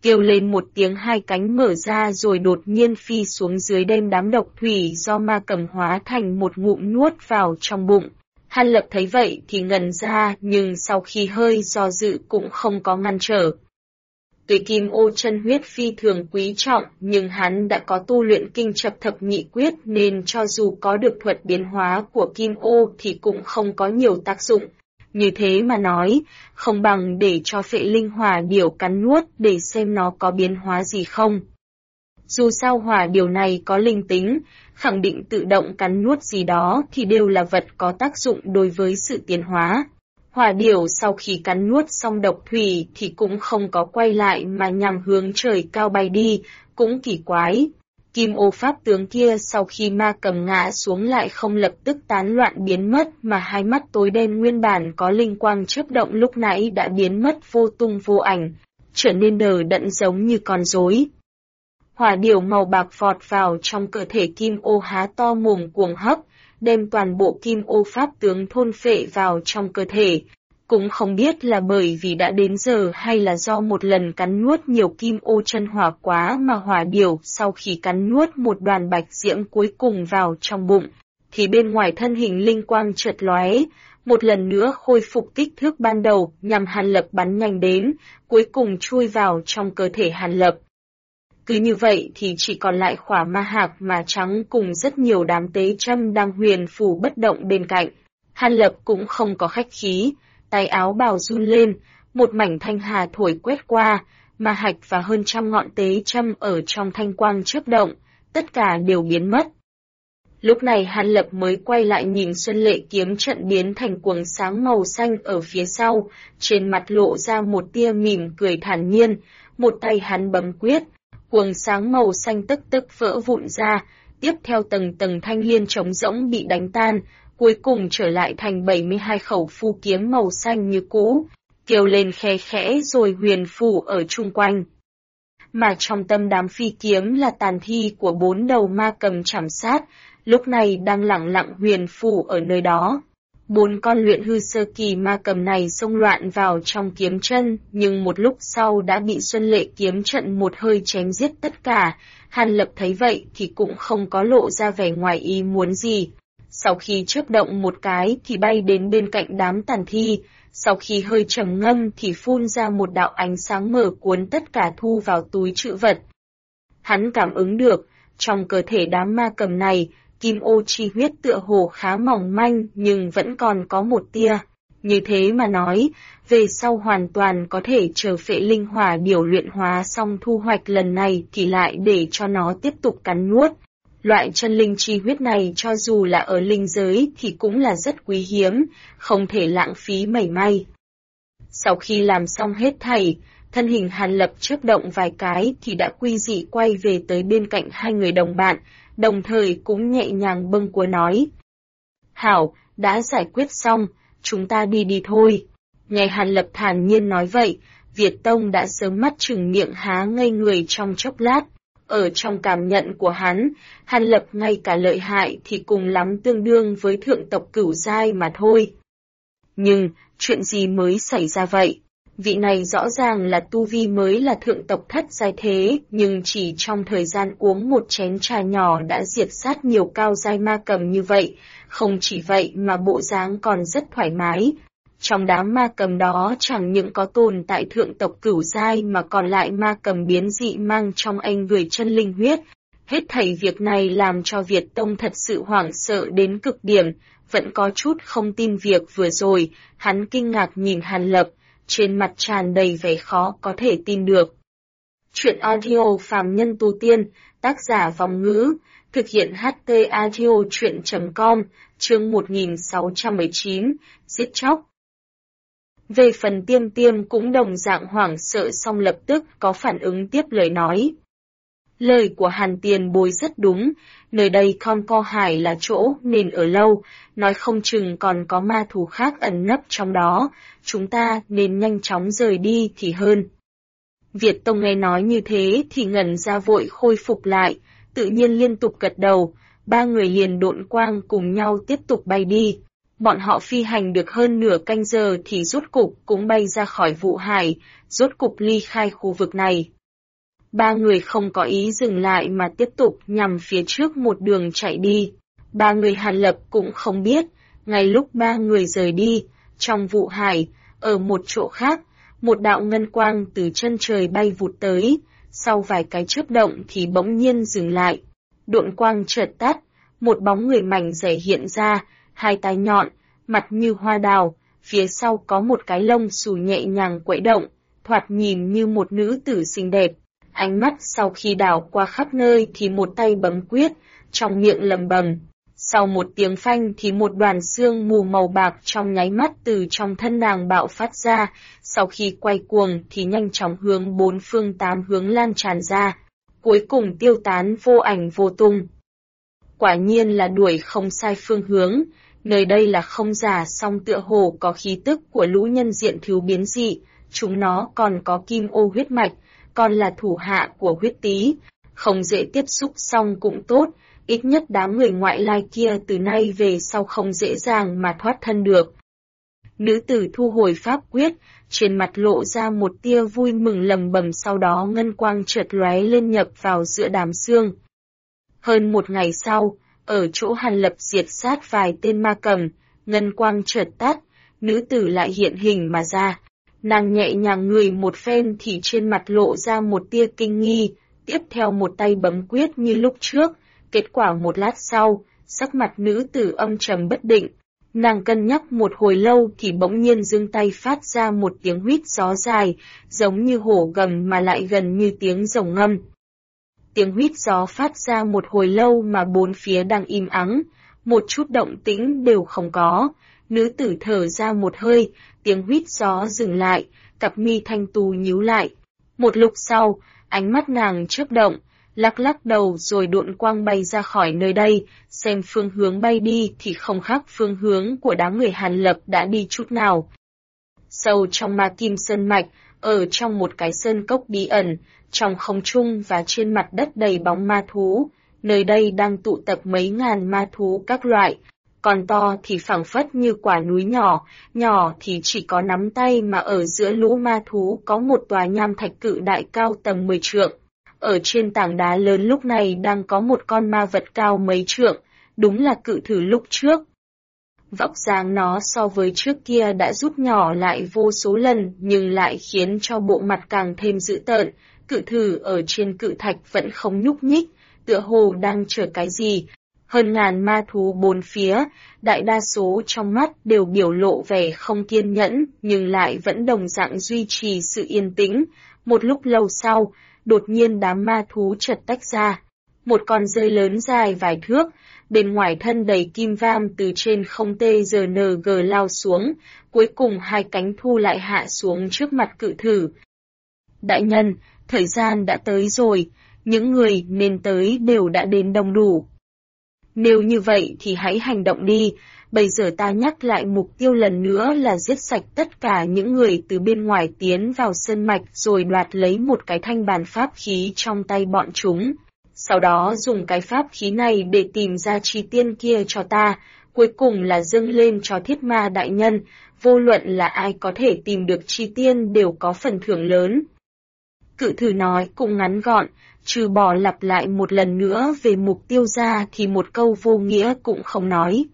kêu lên một tiếng, hai cánh mở ra rồi đột nhiên phi xuống dưới, đem đám độc thủy do ma cầm hóa thành một ngụm nuốt vào trong bụng. Hàn Lập thấy vậy thì ngẩn ra, nhưng sau khi hơi do dự cũng không có ngăn trở. Tuy kim ô chân huyết phi thường quý trọng, nhưng hắn đã có tu luyện kinh chập thập nhị quyết nên cho dù có được thuật biến hóa của kim ô thì cũng không có nhiều tác dụng. Như thế mà nói, không bằng để cho phệ linh hỏa điểu cắn nuốt để xem nó có biến hóa gì không. Dù sao hỏa điểu này có linh tính, khẳng định tự động cắn nuốt gì đó thì đều là vật có tác dụng đối với sự tiến hóa. Hỏa điểu sau khi cắn nuốt xong độc thủy thì cũng không có quay lại mà nhằm hướng trời cao bay đi, cũng kỳ quái. Kim ô pháp tướng kia sau khi ma cầm ngã xuống lại không lập tức tán loạn biến mất, mà hai mắt tối đen nguyên bản có linh quang chớp động lúc nãy đã biến mất vô tung vô ảnh, trở nên đờ đẫn giống như con rối. Hỏa điểu màu bạc vọt vào trong cơ thể kim ô, há to mồm cuồng hấp, đem toàn bộ kim ô pháp tướng thôn phệ vào trong cơ thể. Cũng không biết là bởi vì đã đến giờ hay là do một lần cắn nuốt nhiều kim ô chân hỏa quá mà hỏa điểu sau khi cắn nuốt một đoàn bạch diễm cuối cùng vào trong bụng, thì bên ngoài thân hình linh quang chợt lóe, một lần nữa khôi phục kích thước ban đầu nhằm Hàn Lập bắn nhanh đến, cuối cùng chui vào trong cơ thể Hàn Lập. Cứ như vậy thì chỉ còn lại khỏa ma hạc mà trắng cùng rất nhiều đám tế châm đang huyền phù bất động bên cạnh. Hàn Lập cũng không có khách khí, tay áo bào run lên, một mảnh thanh hà thổi quét qua, ma hạch và hơn trăm ngọn tế châm ở trong thanh quang chớp động, tất cả đều biến mất. Lúc này Hàn Lập mới quay lại nhìn Xuân Lệ kiếm trận biến thành quầng sáng màu xanh ở phía sau, trên mặt lộ ra một tia mỉm cười thản nhiên, một tay hắn bấm quyết, quầng sáng màu xanh tức tức vỡ vụn ra, tiếp theo tầng tầng thanh liên trống rỗng bị đánh tan, cuối cùng trở lại thành 72 khẩu phu kiếm màu xanh như cũ, kêu lên khe khẽ rồi huyền phù ở chung quanh. Mà trong tâm đám phi kiếm là tàn thi của 4 đầu ma cầm chảm sát, lúc này đang lẳng lặng huyền phù ở nơi đó. 4 con luyện hư sơ kỳ ma cầm này xông loạn vào trong kiếm chân, nhưng một lúc sau đã bị Xuân Lệ kiếm trận một hơi chém giết tất cả. Hàn Lập thấy vậy thì cũng không có lộ ra vẻ ngoài ý muốn gì. Sau khi chớp động một cái thì bay đến bên cạnh đám tàn thi, sau khi hơi trầm ngâm thì phun ra một đạo ánh sáng mở cuốn tất cả thu vào túi trữ vật. Hắn cảm ứng được, trong cơ thể đám ma cầm này, kim ô chi huyết tựa hồ khá mỏng manh nhưng vẫn còn có một tia. Như thế mà nói, về sau hoàn toàn có thể chờ phệ linh hỏa điểu luyện hóa xong thu hoạch lần này thì lại để cho nó tiếp tục cắn nuốt. Loại chân linh chi huyết này cho dù là ở linh giới thì cũng là rất quý hiếm, không thể lãng phí mảy may. Sau khi làm xong hết thảy, thân hình Hàn Lập chớp động vài cái thì đã quy dị quay về tới bên cạnh hai người đồng bạn, đồng thời cũng nhẹ nhàng bâng cua nói. Hảo, đã giải quyết xong, chúng ta đi thôi. Nghe Hàn Lập thản nhiên nói vậy, Việt Tông đã sớm mắt trừng miệng há ngây người trong chốc lát. Ở trong cảm nhận của hắn, Hàn Lập ngay cả lợi hại thì cùng lắm tương đương với thượng tộc cửu giai mà thôi. Nhưng, chuyện gì mới xảy ra vậy? Vị này rõ ràng là tu vi mới là thượng tộc thất giai thế, nhưng chỉ trong thời gian uống một chén trà nhỏ đã diệt sát nhiều cao giai ma cầm như vậy, không chỉ vậy mà bộ dáng còn rất thoải mái. Trong đám ma cầm đó chẳng những có tồn tại thượng tộc cửu giai mà còn lại ma cầm biến dị mang trong anh người chân linh huyết. Hết thảy việc này làm cho Việt Tông thật sự hoảng sợ đến cực điểm, vẫn có chút không tin việc vừa rồi, hắn kinh ngạc nhìn Hàn Lập, trên mặt tràn đầy vẻ khó có thể tin được. Chuyện audio phàm nhân tu tiên, tác giả Vong Ngữ, thực hiện HT audio chuyện.com, chương 1619, giết chóc. Về phần Tiêm Tiêm cũng đồng dạng hoảng sợ xong lập tức có phản ứng tiếp lời nói. Lời của Hàn Tiền Bối rất đúng, nơi đây Con Co Hải là chỗ nên ở lâu, nói không chừng còn có ma thú khác ẩn nấp trong đó, chúng ta nên nhanh chóng rời đi thì hơn. Việt Tông nghe nói như thế thì ngẩn ra vội khôi phục lại, tự nhiên liên tục gật đầu, ba người liền độn quang cùng nhau tiếp tục bay đi. Bọn họ phi hành được hơn nửa canh giờ thì rốt cục cũng bay ra khỏi vụ hải, rốt cục ly khai khu vực này. Ba người không có ý dừng lại mà tiếp tục nhằm phía trước một đường chạy đi. Ba người Hàn Lập cũng không biết, ngay lúc ba người rời đi, trong vụ hải, ở một chỗ khác, một đạo ngân quang từ chân trời bay vụt tới, sau vài cái chớp động thì bỗng nhiên dừng lại. Độn quang chợt tắt, một bóng người mảnh dẻ hiện ra, hai tai nhọn, mặt như hoa đào, phía sau có một cái lông xù nhẹ nhàng quẫy động, thoạt nhìn như một nữ tử xinh đẹp. Ánh mắt sau khi đảo qua khắp nơi thì một tay bấm quyết, trong miệng lẩm bẩm. Sau một tiếng phanh thì một đoàn sương mù màu bạc trong nháy mắt từ trong thân nàng bạo phát ra, sau khi quay cuồng thì nhanh chóng hướng bốn phương tám hướng lan tràn ra, cuối cùng tiêu tán vô ảnh vô tung. Quả nhiên là đuổi không sai phương hướng, nơi đây là không giả, song tựa hồ có khí tức của lũ nhân diện thiếu biến dị, chúng nó còn có kim ô huyết mạch, còn là thủ hạ của huyết tý, không dễ tiếp xúc song cũng tốt, ít nhất đám người ngoại lai kia từ nay về sau không dễ dàng mà thoát thân được. Nữ tử thu hồi pháp quyết, trên mặt lộ ra một tia vui mừng lầm bầm, sau đó ngân quang chợt lóe lên nhập vào giữa đám sương. Hơn một ngày sau, ở chỗ Hàn Lập diệt sát vài tên ma cầm, ngân quang chợt tắt, nữ tử lại hiện hình mà ra. Nàng nhẹ nhàng ngửi một phen thì trên mặt lộ ra một tia kinh nghi, tiếp theo một tay bấm quyết như lúc trước, kết quả một lát sau, sắc mặt nữ tử âm trầm bất định. Nàng cân nhắc một hồi lâu thì bỗng nhiên giương tay phát ra một tiếng huýt gió dài, giống như hổ gầm mà lại gần như tiếng rồng ngâm. Tiếng huýt gió phát ra một hồi lâu mà bốn phía đang im ắng, một chút động tĩnh đều không có. Nữ tử thở ra một hơi, tiếng huýt gió dừng lại, cặp mi thanh tú nhíu lại. Một lúc sau, ánh mắt nàng chớp động, lắc lắc đầu rồi độn quang bay ra khỏi nơi đây, xem phương hướng bay đi thì không khác phương hướng của đám người Hàn Lập đã đi chút nào. Sâu trong Ma Kim Sơn Mạch, ở trong một cái sơn cốc bí ẩn, trong không trung và trên mặt đất đầy bóng ma thú, nơi đây đang tụ tập mấy ngàn ma thú các loại, còn to thì phẳng phất như quả núi nhỏ, nhỏ thì chỉ có nắm tay, mà ở giữa lũ ma thú có một tòa nham thạch cự đại cao tầm 10 trượng. Ở trên tảng đá lớn lúc này đang có một con ma vật cao mấy trượng, đúng là cự thử lúc trước. Vóc dáng nó so với trước kia đã rút nhỏ lại vô số lần, nhưng lại khiến cho bộ mặt càng thêm dữ tợn. Cự thử ở trên cự thạch vẫn không nhúc nhích, tựa hồ đang chờ cái gì. Hơn ngàn ma thú bốn phía, đại đa số trong mắt đều biểu lộ vẻ không kiên nhẫn, nhưng lại vẫn đồng dạng duy trì sự yên tĩnh. Một lúc lâu sau, đột nhiên đám ma thú chợt tách ra. Một con dơi lớn dài vài thước, bên ngoài thân đầy kim vam từ trên không TGNG lao xuống, cuối cùng hai cánh thu lại hạ xuống trước mặt cự thử. Đại nhân, thời gian đã tới rồi, những người nên tới đều đã đến đông đủ. Nếu như vậy thì hãy hành động đi, bây giờ ta nhắc lại mục tiêu lần nữa là giết sạch tất cả những người từ bên ngoài tiến vào sơn mạch rồi đoạt lấy một cái thanh bàn pháp khí trong tay bọn chúng. Sau đó dùng cái pháp khí này để tìm ra chi tiên kia cho ta, cuối cùng là dâng lên cho thiết ma đại nhân, vô luận là ai có thể tìm được chi tiên đều có phần thưởng lớn. Cự thử nói cũng ngắn gọn, trừ bỏ lặp lại một lần nữa về mục tiêu ra thì một câu vô nghĩa cũng không nói.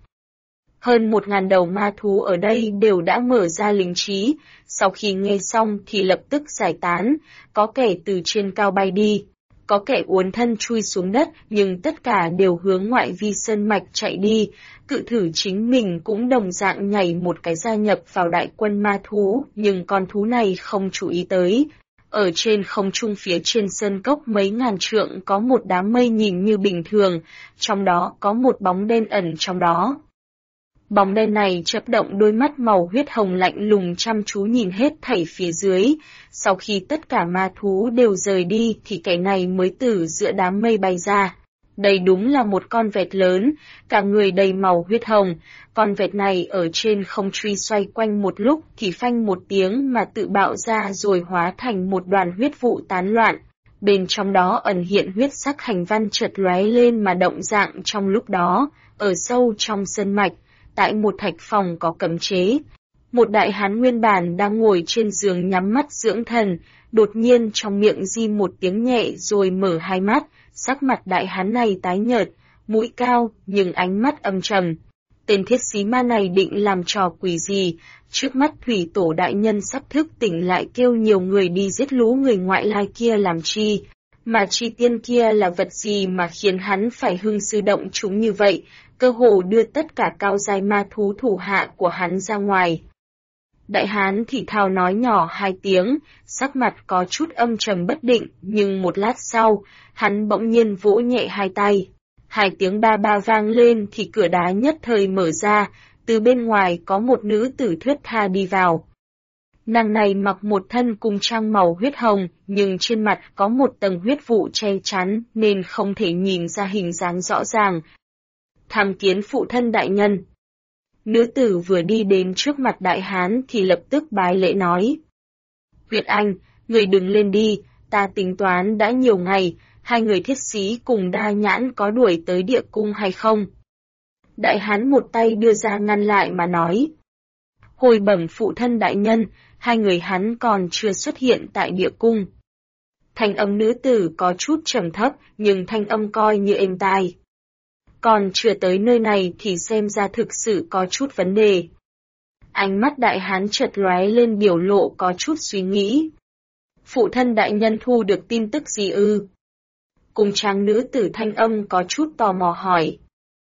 Hơn 1000 đầu ma thú ở đây đều đã mở ra linh trí, sau khi nghe xong thì lập tức giải tán, có kẻ từ trên cao bay đi, có kẻ uốn thân chui xuống đất, nhưng tất cả đều hướng ngoại vi sơn mạch chạy đi. Cự thử chính mình cũng đồng dạng nhảy một cái gia nhập vào đại quân ma thú, nhưng con thú này không chú ý tới. Ở trên không trung phía trên sơn cốc mấy ngàn trượng có một đám mây nhìn như bình thường, trong đó có một bóng đen ẩn trong đó. Bóng đen này chớp động đôi mắt màu huyết hồng lạnh lùng chăm chú nhìn hết thảy phía dưới, sau khi tất cả ma thú đều rời đi thì kẻ này mới từ giữa đám mây bay ra. Đây đúng là một con vẹt lớn, cả người đầy màu huyết hồng, con vẹt này ở trên không truy xoay quanh một lúc thì phanh một tiếng mà tự bạo ra rồi hóa thành một đoàn huyết vụ tán loạn. Bên trong đó ẩn hiện huyết sắc hành văn chợt lóe lên mà động dạng trong lúc đó, ở sâu trong sơn mạch, tại một thạch phòng có cấm chế. Một đại hán nguyên bản đang ngồi trên giường nhắm mắt dưỡng thần, đột nhiên trong miệng di một tiếng nhẹ rồi mở hai mắt, sắc mặt đại hán này tái nhợt, mũi cao nhưng ánh mắt âm trầm. Tên thiết xí ma này định làm trò quỷ gì? Trước mắt thủy tổ đại nhân sắp thức tỉnh lại kêu nhiều người đi giết lũ người ngoại lai kia làm chi? Mà chi tiên kia là vật gì mà khiến hắn phải hưng sư động chúng như vậy, cơ hồ đưa tất cả cao giai ma thú thủ hạ của hắn ra ngoài. Đại hán thì thào nói nhỏ hai tiếng, sắc mặt có chút âm trầm bất định, nhưng một lát sau, hắn bỗng nhiên vỗ nhẹ hai tay. Hai tiếng ba ba vang lên thì cửa đá nhất thời mở ra, từ bên ngoài có một nữ tử thướt tha đi vào. Nàng này mặc một thân cung trang màu huyết hồng, nhưng trên mặt có một tầng huyết vụ che chắn nên không thể nhìn ra hình dáng rõ ràng. Tham kiến phụ thân đại nhân. Nữ tử vừa đi đến trước mặt đại hán thì lập tức bái lễ nói. Huyết Anh, người đừng lên đi, ta tính toán đã nhiều ngày, hai người thiết sĩ cùng đa nhãn có đuổi tới địa cung hay không? Đại hán một tay đưa ra ngăn lại mà nói. Hồi bẩm phụ thân đại nhân, hai người hắn còn chưa xuất hiện tại địa cung. Thanh âm nữ tử có chút trầm thấp, nhưng thanh âm coi như êm tai. Còn chưa tới nơi này thì xem ra thực sự có chút vấn đề. Ánh mắt đại hán chợt lóe lên biểu lộ có chút suy nghĩ. Phụ thân đại nhân thu được tin tức gì ư? Cùng trang nữ tử thanh âm có chút tò mò hỏi.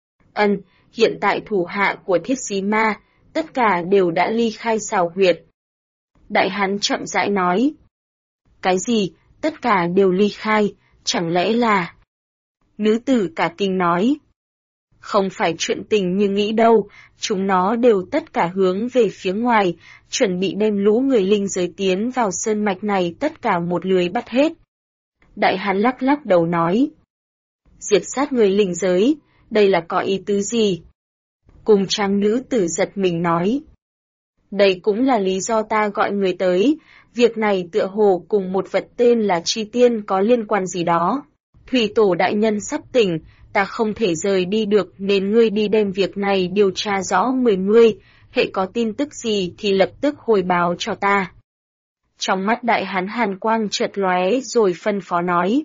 Hiện tại thủ hạ của thiết xí ma, tất cả đều đã ly khai xào huyệt. Đại hán chậm rãi nói. Cái gì, tất cả đều ly khai, chẳng lẽ là... Nữ tử cả kinh nói. Không phải chuyện tình như nghĩ đâu, chúng nó đều tất cả hướng về phía ngoài, chuẩn bị đem lũ người linh giới tiến vào sơn mạch này tất cả một lưới bắt hết. Đại hán lắc lắc đầu nói. Diệt sát người linh giới, đây là có ý tứ gì? Cùng trang nữ tử giật mình nói. Đây cũng là lý do ta gọi người tới, việc này tựa hồ cùng một vật tên là chi tiên có liên quan gì đó. Thủy tổ đại nhân sắp tỉnh, ta không thể rời đi được nên ngươi đi đem việc này điều tra rõ 10 ngươi, hệ có tin tức gì thì lập tức hồi báo cho ta. Trong mắt đại hán hàn quang chợt lóe rồi phân phó nói.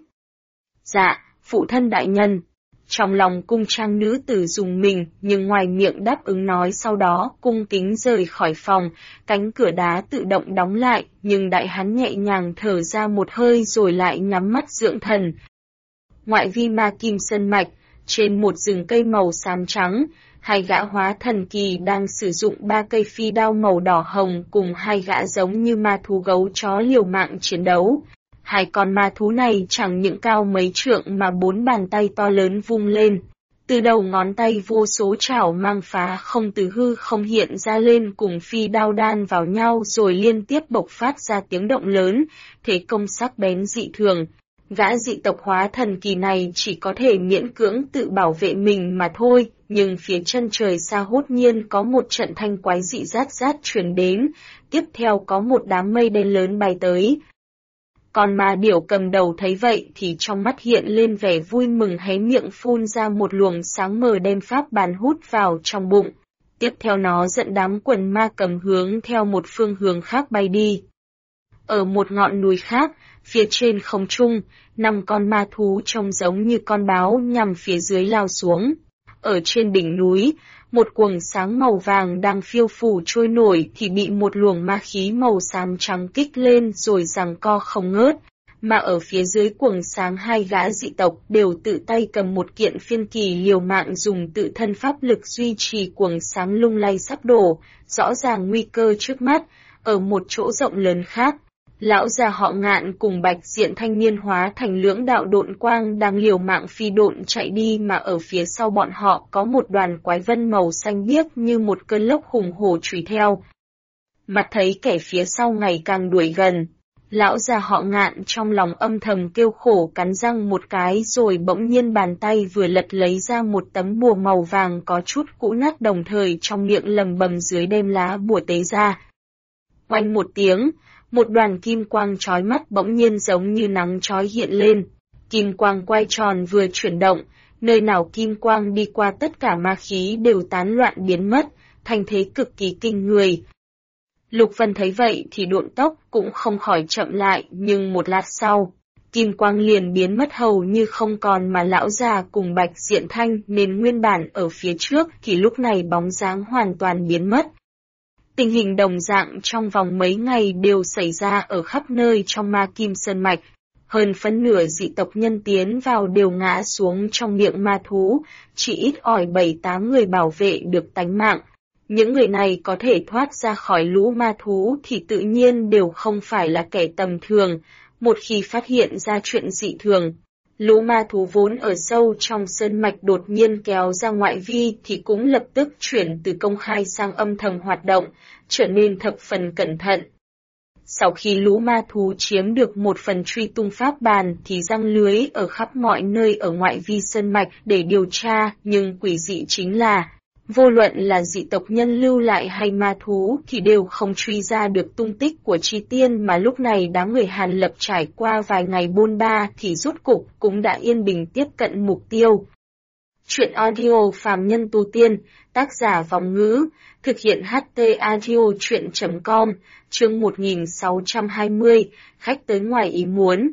Dạ, phụ thân đại nhân. Trong lòng cung trang nữ tử dùng mình nhưng ngoài miệng đáp ứng nói sau đó cung kính rời khỏi phòng, cánh cửa đá tự động đóng lại nhưng đại hán nhẹ nhàng thở ra một hơi rồi lại nhắm mắt dưỡng thần. Ngoại vi ma kim sơn mạch, trên một rừng cây màu xám trắng, hai gã hóa thần kỳ đang sử dụng 3 cây phi đao màu đỏ hồng cùng hai gã giống như ma thú gấu chó liều mạng chiến đấu. Hai con ma thú này chẳng những cao mấy trượng mà 4 bàn tay to lớn vung lên. Từ đầu ngón tay vô số chảo mang phá không từ hư không hiện ra lên cùng phi đao đan vào nhau rồi liên tiếp bộc phát ra tiếng động lớn, thế công sắc bén dị thường. Gã dị tộc hóa thần kỳ này chỉ có thể miễn cưỡng tự bảo vệ mình mà thôi, nhưng phía chân trời xa hốt nhiên có một trận thanh quái dị rát rát truyền đến, tiếp theo có một đám mây đen lớn bay tới. Còn ma điểu cầm đầu thấy vậy thì trong mắt hiện lên vẻ vui mừng hé miệng phun ra một luồng sáng mờ đem pháp bàn hút vào trong bụng. Tiếp theo nó dẫn đám quần ma cầm hướng theo một phương hướng khác bay đi. Ở một ngọn núi khác, phía trên không trung, 5 con ma thú trông giống như con báo nhằm phía dưới lao xuống. Ở trên đỉnh núi, một quầng sáng màu vàng đang phiêu phù trôi nổi thì bị một luồng ma khí màu xám trắng kích lên rồi giằng co không ngớt, mà ở phía dưới quầng sáng hai gã dị tộc đều tự tay cầm một kiện phiên kỳ liều mạng dùng tự thân pháp lực duy trì quầng sáng lung lay sắp đổ, rõ ràng nguy cơ trước mắt. Ở một chỗ rộng lớn khác, lão già họ Ngạn cùng bạch diện thanh niên hóa thành lưỡng đạo độn quang đang liều mạng phi độn chạy đi mà ở phía sau bọn họ có một đoàn quái vân màu xanh biếc như một cơn lốc hùng hổ truy theo. Mặt thấy kẻ phía sau ngày càng đuổi gần, lão già họ Ngạn trong lòng âm thầm kêu khổ cắn răng một cái rồi bỗng nhiên bàn tay vừa lật lấy ra một tấm bùa màu vàng có chút cũ nát đồng thời trong miệng lầm bầm dưới đem lá bùa tế ra. Oanh một tiếng, một đoàn kim quang chói mắt bỗng nhiên giống như nắng chói hiện lên. Kim quang quay tròn vừa chuyển động, nơi nào kim quang đi qua tất cả ma khí đều tán loạn biến mất, thành thế cực kỳ kinh người. Lục Vân thấy vậy thì độn tốc cũng không khỏi chậm lại, nhưng một lát sau, kim quang liền biến mất hầu như không còn mà lão già cùng Bạch Diện Thanh nên nguyên bản ở phía trước thì lúc này bóng dáng hoàn toàn biến mất. Tình hình đồng dạng trong vòng mấy ngày đều xảy ra ở khắp nơi trong Ma Kim Sơn Mạch. Hơn phân nửa dị tộc nhân tiến vào đều ngã xuống trong miệng ma thú, chỉ ít ỏi 7-8 người bảo vệ được tánh mạng. Những người này có thể thoát ra khỏi lũ ma thú thì tự nhiên đều không phải là kẻ tầm thường. Một khi phát hiện ra chuyện dị thường, lũ ma thú vốn ở sâu trong sơn mạch đột nhiên kéo ra ngoại vi thì cũng lập tức chuyển từ công khai sang âm thầm hoạt động, trở nên thập phần cẩn thận. Sau khi lũ ma thú chiếm được một phần truy tung pháp bàn thì giăng lưới ở khắp mọi nơi ở ngoại vi sơn mạch để điều tra, nhưng quỷ dị chính là, vô luận là dị tộc nhân lưu lại hay ma thú thì đều không truy ra được tung tích của Chi Tiên, mà lúc này đám người Hàn Lập trải qua vài ngày bôn ba thì rốt cục cũng đã yên bình tiếp cận mục tiêu. Chuyện audio Phàm Nhân Tu Tiên, tác giả Vòng Ngữ, thực hiện HT Audio Chuyện.com, chương 1620, khách tới ngoài ý muốn.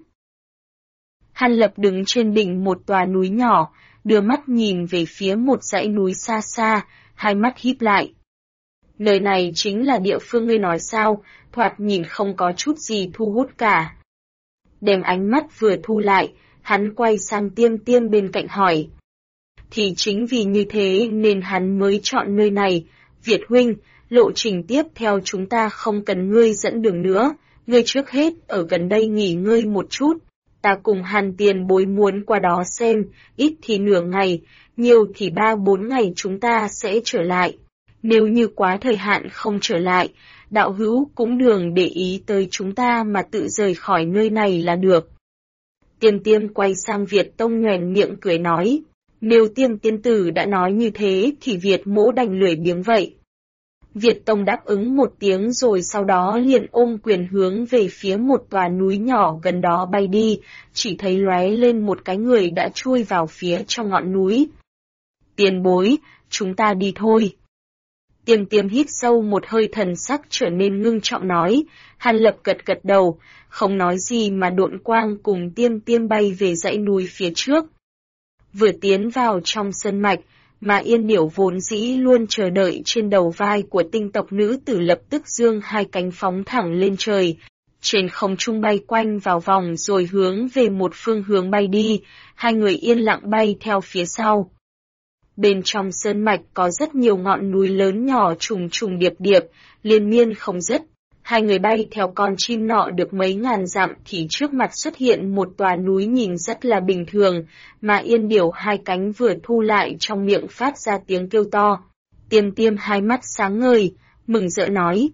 Hàn Lập đứng trên đỉnh một tòa núi nhỏ, đưa mắt nhìn về phía một dãy núi xa xa, hai mắt híp lại. Nơi này chính là địa phương ngươi nói sao, thoạt nhìn không có chút gì thu hút cả. Đem ánh mắt vừa thu lại, hắn quay sang Tiêm Tiêm bên cạnh hỏi. Thì chính vì như thế nên hắn mới chọn nơi này. Việt huynh, lộ trình tiếp theo chúng ta không cần ngươi dẫn đường nữa, ngươi trước hết ở gần đây nghỉ ngơi một chút. Ta cùng Hàn tiền bối muốn qua đó xem, ít thì nửa ngày, nhiều thì 3-4 ngày chúng ta sẽ trở lại. Nếu như quá thời hạn không trở lại, đạo hữu cũng đừng để ý tới chúng ta mà tự rời khỏi nơi này là được. Tiêm Tiêm quay sang Việt Tông nhoẻn miệng cười nói, nếu Tiêm tiên tử đã nói như thế thì Việt mỗ đành lười biếng vậy. Việt Tông đáp ứng một tiếng rồi sau đó liền ôm quyền hướng về phía một tòa núi nhỏ gần đó bay đi, chỉ thấy lóe lên một cái người đã chui vào phía trong ngọn núi. Tiền bối, chúng ta đi thôi. Tiêm Tiêm hít sâu một hơi, thần sắc trở nên ngưng trọng nói. Hàn Lập gật gật đầu, không nói gì mà độn quang cùng Tiêm Tiêm bay về dãy núi phía trước. Vừa tiến vào trong sơn mạch, mà Yên Điểu vốn dĩ luôn chờ đợi trên đầu vai của tinh tộc nữ tử lập tức giương hai cánh phóng thẳng lên trời, trên không trung bay quanh vào vòng rồi hướng về một phương hướng bay đi, hai người yên lặng bay theo phía sau. Bên trong sơn mạch có rất nhiều ngọn núi lớn nhỏ trùng trùng điệp điệp, liên miên không dứt. Hai người bay theo con chim nọ được mấy ngàn dặm thì trước mặt xuất hiện một tòa núi nhìn rất là bình thường, mà Yên Điểu hai cánh vừa thu lại trong miệng phát ra tiếng kêu to. Tiêm Tiêm hai mắt sáng ngời, mừng rỡ nói.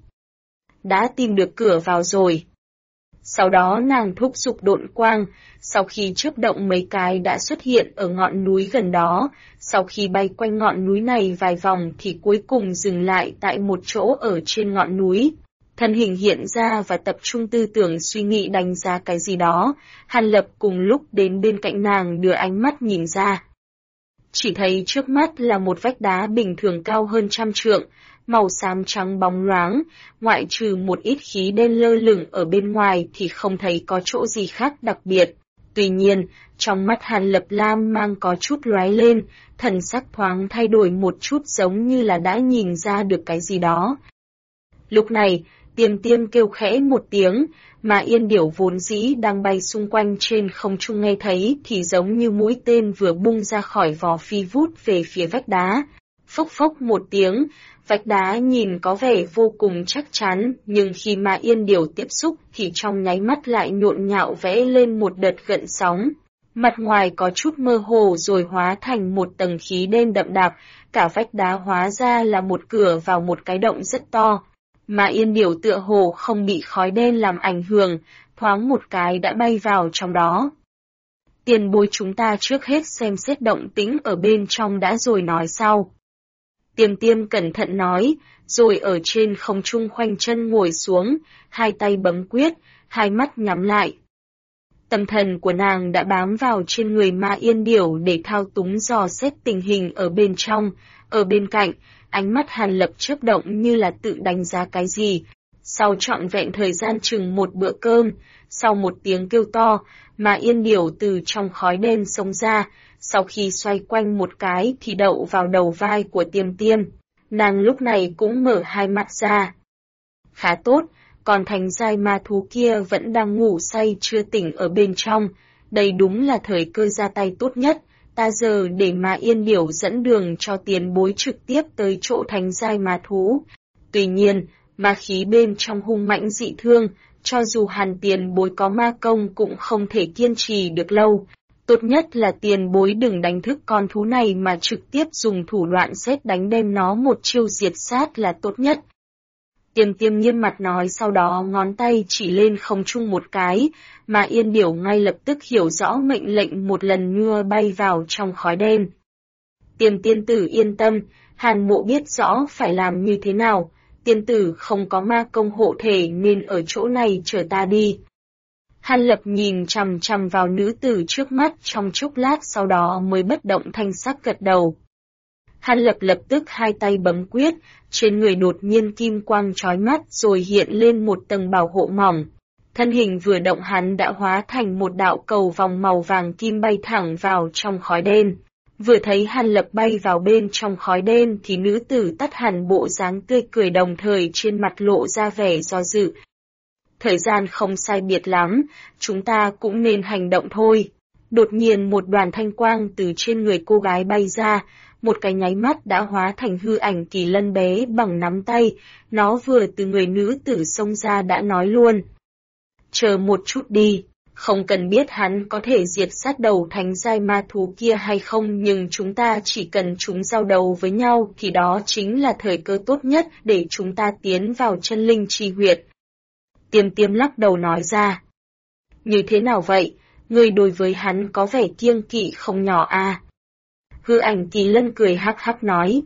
Đã tìm được cửa vào rồi. Sau đó nàng thúc giục độn quang, sau khi chớp động mấy cái đã xuất hiện ở ngọn núi gần đó, sau khi bay quanh ngọn núi này vài vòng thì cuối cùng dừng lại tại một chỗ ở trên ngọn núi. Thân hình hiện ra và tập trung tư tưởng suy nghĩ đánh giá cái gì đó, Hàn Lập cùng lúc đến bên cạnh nàng đưa ánh mắt nhìn ra. Chỉ thấy trước mắt là một vách đá bình thường cao hơn 100 trượng, màu xám trắng bóng loáng, ngoại trừ một ít khí đen lơ lửng ở bên ngoài thì không thấy có chỗ gì khác đặc biệt. Tuy nhiên, trong mắt Hàn Lập lam mang có chút lóe lên, thần sắc thoáng thay đổi một chút giống như là đã nhìn ra được cái gì đó. Lúc này, Tiêm Tiêm kêu khẽ một tiếng, mà Yên Điểu vốn dĩ đang bay xung quanh trên không trung nghe thấy thì giống như mũi tên vừa bung ra khỏi vỏ phi vút về phía vách đá. Phốc phốc một tiếng, vách đá nhìn có vẻ vô cùng chắc chắn, nhưng khi mà Yên Điểu tiếp xúc thì trong nháy mắt lại nhộn nhạo vẽ lên một đợt gợn sóng. Mặt ngoài có chút mơ hồ rồi hóa thành một tầng khí đen đậm đặc, cả vách đá hóa ra là một cửa vào một cái động rất to. Mà Yên Điểu tựa hồ không bị khói đen làm ảnh hưởng, thoáng một cái đã bay vào trong đó. Tiền bối chúng ta trước hết xem xét động tĩnh ở bên trong đã rồi nói sau. Tiêm Tiêm cẩn thận nói, rồi ở trên không trung khoanh chân ngồi xuống, hai tay bấm quyết, hai mắt nhắm lại. Tâm thần của nàng đã bám vào trên người Ma Yên Điểu để thao túng dò xét tình hình ở bên trong, ở bên cạnh. Ánh mắt Hàn Lập chớp động như là tự đánh giá cái gì, Sau trọn vẹn thời gian chừng một bữa cơm, sau một tiếng kêu to, mà Yên Điểu từ trong khói đen xông ra, sau khi xoay quanh một cái thì đậu vào đầu vai của Tiêm Tiêm. Nàng lúc này cũng mở hai mắt ra. Khá tốt, còn thành giai ma thú kia vẫn đang ngủ say chưa tỉnh ở bên trong. Đây đúng là thời cơ ra tay tốt nhất. Ta giờ để mà Yên Điểu dẫn đường cho tiền bối trực tiếp tới chỗ thành giai ma thú. Tuy nhiên, ma khí bên trong hung mãnh dị thương, cho dù Hàn tiền bối có ma công cũng không thể kiên trì được lâu. Tốt nhất là tiền bối đừng đánh thức con thú này mà trực tiếp dùng thủ đoạn sét đánh đem nó một chiêu diệt sát là tốt nhất. Tiêm Tiêm nghiêm mặt nói, sau đó ngón tay chỉ lên không trung một cái, mà Yên Điểu ngay lập tức hiểu rõ mệnh lệnh, một lần nữa bay vào trong khói đen. Tiêm tiên tử yên tâm, Hàn Mộ biết rõ phải làm như thế nào, tiên tử không có ma công hộ thể nên ở chỗ này chờ ta đi. Hàn Lập nhìn chằm chằm vào nữ tử trước mắt trong chốc lát, sau đó mới bất động thanh sắc gật đầu. Hàn Lập lập tức hai tay bấm quyết, trên người đột nhiên kim quang chói mắt rồi hiện lên một tầng bảo hộ mỏng. Thân hình vừa động hắn đã hóa thành một đạo cầu vòng màu vàng kim bay thẳng vào trong khói đen. Vừa thấy Hàn Lập bay vào bên trong khói đen thì nữ tử tắt hẳn bộ dáng tươi cười, đồng thời trên mặt lộ ra vẻ do dự. Thời gian không sai biệt lắm, chúng ta cũng nên hành động thôi. Đột nhiên một đoàn thanh quang từ trên người cô gái bay ra, một cái nháy mắt đã hóa thành hư ảnh Kỳ Lân bé bằng nắm tay, nó vừa từ người nữ tử xông ra đã nói luôn. Chờ một chút đi, không cần biết hắn có thể diệt sát đầu thánh giai ma thú kia hay không, nhưng chúng ta chỉ cần chúng giao đầu với nhau thì đó chính là thời cơ tốt nhất để chúng ta tiến vào chân linh chi huyệt. Tiêm Tiêm lắc đầu nói ra. Như thế nào vậy, người đối với hắn có vẻ kiêng kỵ không nhỏ à? Hư ảnh Kỳ Lân cười hắc hắc nói.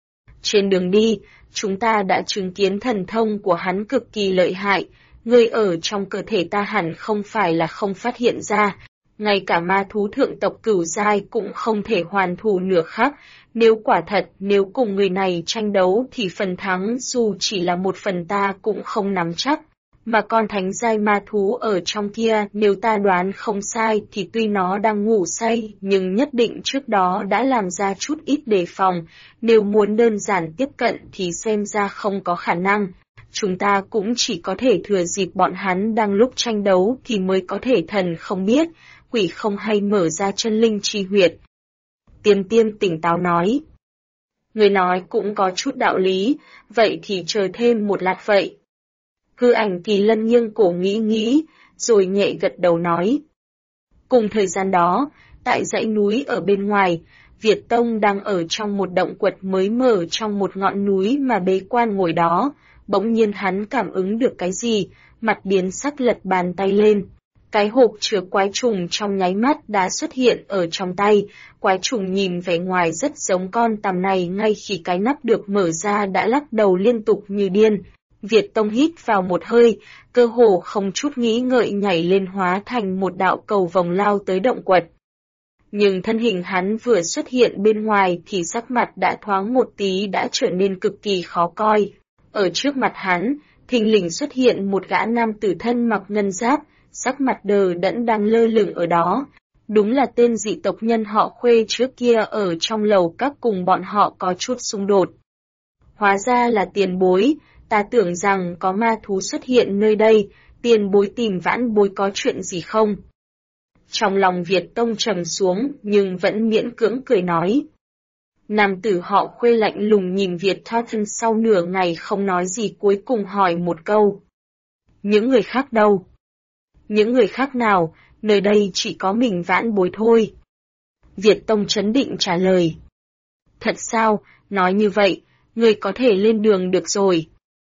Trên đường đi, chúng ta đã chứng kiến thần thông của hắn cực kỳ lợi hại, người ở trong cơ thể ta hẳn không phải là không phát hiện ra, ngay cả ma thú thượng tộc cửu giai cũng không thể hoàn thủ nửa khắc, nếu quả thật nếu cùng người này tranh đấu thì phần thắng dù chỉ là một phần ta cũng không nắm chắc. Mà con thánh giai ma thú ở trong kia, nếu ta đoán không sai thì tuy nó đang ngủ say, nhưng nhất định trước đó đã làm ra chút ít đề phòng, nếu muốn đơn giản tiếp cận thì xem ra không có khả năng. Chúng ta cũng chỉ có thể thừa dịp bọn hắn đang lúc tranh đấu thì mới có thể thần không biết, quỷ không hay mở ra chân linh chi huyệt. Tiêm Tiêm tỉnh táo nói. Người nói cũng có chút đạo lý, vậy thì chờ thêm một lát vậy. Hư ảnh Kỳ Lân nghiêng cổ nghĩ, rồi nhẹ gật đầu nói. Cùng thời gian đó, tại dãy núi ở bên ngoài, Việt Tông đang ở trong một động quật mới mở trong một ngọn núi mà bế quan ngồi đó, bỗng nhiên hắn cảm ứng được cái gì, mặt biến sắc lật bàn tay lên. Cái hộp chứa quái trùng trong nháy mắt đã xuất hiện ở trong tay, quái trùng nhìn vẻ ngoài rất giống con tằm này, ngay khi cái nắp được mở ra đã lắc đầu liên tục như điên. Việt Tông hít vào một hơi, cơ hồ không chút nghĩ ngợi nhảy lên hóa thành một đạo cầu vòng lao tới động quật. Nhưng thân hình hắn vừa xuất hiện bên ngoài thì sắc mặt đã thoáng một tí đã trở nên cực kỳ khó coi. Ở trước mặt hắn, thình lình xuất hiện một gã nam tử thân mặc ngân giáp, sắc mặt đờ đẫn đang lơ lửng ở đó. Đúng là tên dị tộc nhân họ Khuê trước kia ở trong lầu các cùng bọn họ có chút xung đột. Hóa ra là tiền bối. Ta tưởng rằng có ma thú xuất hiện nơi đây, tiền bối tìm vãn bối có chuyện gì không? Trong lòng Việt Tông trầm xuống, nhưng vẫn miễn cưỡng cười nói. Nam tử họ Khuê lạnh lùng nhìn Việt Thornton sau nửa ngày không nói gì, cuối cùng hỏi một câu. Những người khác đâu? Những người khác nào, nơi đây chỉ có mình vãn bối thôi. Việt Tông trấn định trả lời. Thật sao, nói như vậy, người có thể lên đường được rồi.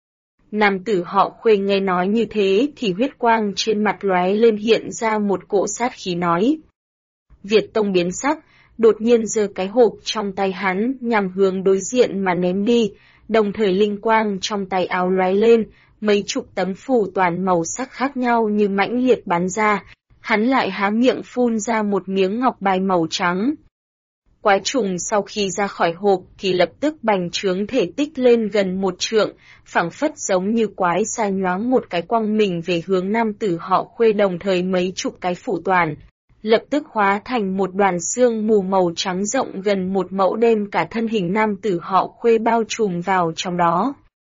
Nam tử họ Khuê nghe nói như thế thì huyết quang trên mặt lóe lên, hiện ra một cỗ sát khí nói. Việt Tông biến sắc, đột nhiên giơ cái hộp trong tay hắn nhằm hướng đối diện mà ném đi, đồng thời linh quang trong tay áo lóe lên, mấy chục tấm phù toàn màu sắc khác nhau như mãnh liệt bắn ra, hắn lại há miệng phun ra một miếng ngọc bài màu trắng. Quái trùng sau khi ra khỏi hộp thì lập tức bành trướng thể tích lên gần 1 trượng, phảng phất giống như quái xa nhoáng một cái quăng mình về hướng nam tử họ Khuê, đồng thời mấy chục cái phủ toàn lập tức hóa thành một đoàn sương mù màu trắng rộng gần 1 mẫu, đem cả thân hình nam tử họ Khuê bao trùm vào trong đó.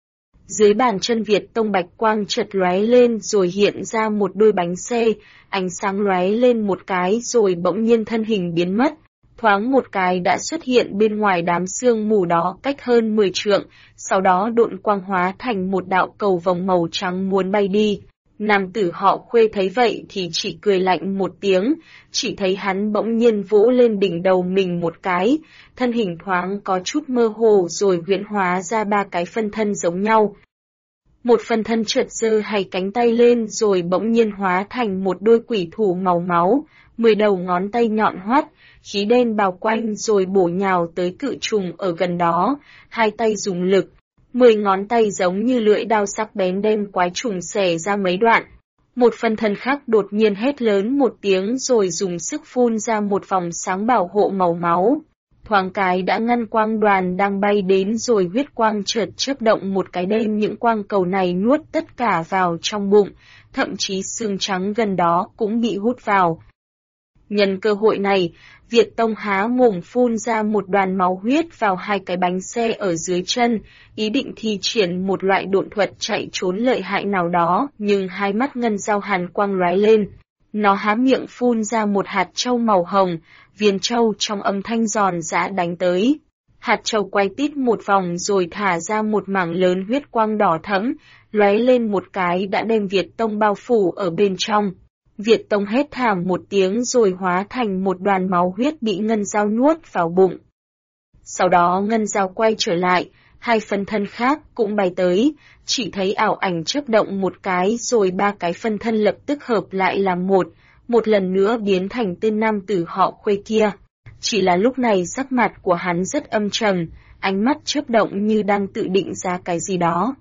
Dưới bàn chân Việt Tông bạch quang chợt lóe lên rồi hiện ra một đôi bánh xe, ánh sáng lóe lên một cái rồi bỗng nhiên thân hình biến mất. Thoáng một cái đã xuất hiện bên ngoài đám sương mù đó cách hơn 10 trượng, sau đó độn quang hóa thành một đạo cầu vồng màu trắng muốn bay đi. Nam tử họ Khuê thấy vậy thì chỉ cười lạnh một tiếng, chỉ thấy hắn bỗng nhiên vỗ lên đỉnh đầu mình một cái, thân hình thoáng có chút mơ hồ rồi huyễn hóa ra 3 cái phân thân giống nhau. Một phân thân chợt giơ hai cánh tay lên rồi bỗng nhiên hóa thành một đôi quỷ thủ màu máu, 10 đầu ngón tay nhọn hoắt, khí đen bao quanh rồi bổ nhào tới cự trùng ở gần đó, hai tay dùng lực. 10 ngón tay giống như lưỡi dao sắc bén đem quái trùng xẻ ra mấy đoạn. Một phân thân khác đột nhiên hét lớn một tiếng rồi dùng sức phun ra một vòng sáng bảo hộ màu máu. Thoáng cái đã ngăn quang đoàn đang bay đến rồi huyết quang chợt chớp động một cái đem những quang cầu này nuốt tất cả vào trong bụng, thậm chí xương trắng gần đó cũng bị hút vào. Nhân cơ hội này, Việt Tông há mồm phun ra một đoàn máu huyết vào 2 cái bánh xe ở dưới chân, ý định thi triển một loại độn thuật chạy trốn lợi hại nào đó, nhưng hai mắt ngân dao hàn quang lóe lên. Nó há miệng phun ra một hạt châu màu hồng, viên châu trong âm thanh giòn giã đánh tới. Hạt châu quay tít một vòng rồi thả ra một mảng lớn huyết quang đỏ thẫm, lóe lên một cái đã đem Việt Tông bao phủ ở bên trong. Việt Tông hét thảm một tiếng rồi hóa thành một đoàn máu huyết bị ngân dao nuốt vào bụng. Sau đó ngân dao quay trở lại, 2 phân thân khác cũng bay tới, chỉ thấy ảo ảnh chớp động một cái rồi 3 cái phân thân lập tức hợp lại làm một lần nữa biến thành tên nam tử họ Khuê kia. Chỉ là lúc này sắc mặt của hắn rất âm trầm, ánh mắt chớp động như đang tự định ra cái gì đó.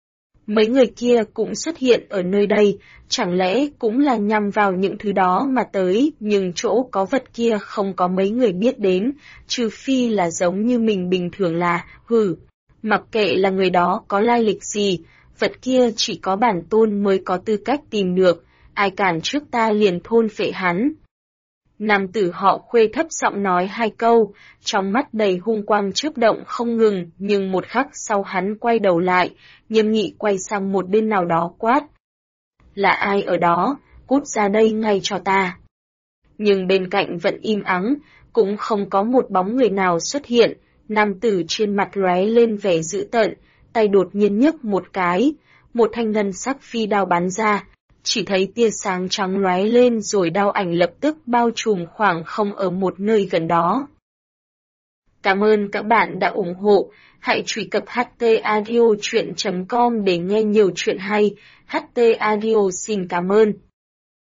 Mấy người kia cũng xuất hiện ở nơi đây, chẳng lẽ cũng là nhằm vào những thứ đó mà tới, nhưng chỗ có vật kia không có mấy người biết đến, trừ phi là giống như mình bình thường là, mặc kệ là người đó có lai lịch gì, vật kia chỉ có bản tôn mới có tư cách tìm được, ai cản trước ta liền thôn phệ hắn. Nam tử họ Khuê thấp giọng nói 2 câu, trong mắt đầy hung quang chớp động không ngừng, nhưng một khắc sau hắn quay đầu lại, nghiêm nghị quay sang một bên nào đó quát. Là ai ở đó, cút ra đây ngay cho ta. Nhưng bên cạnh vẫn im ắng, cũng không có một bóng người nào xuất hiện, nam tử trên mặt lóe lên vẻ dữ tợn, tay đột nhiên nhấc một cái, một thanh ngân sắc phi đao bắn ra. Chỉ thấy tia sáng trắng lóe lên rồi đao ảnh lập tức bao trùm khoảng không ở một nơi gần đó. Cảm ơn các bạn đã ủng hộ, hãy truy cập htaudio.com để nghe nhiều chuyện hay, HT Audio xin cảm ơn.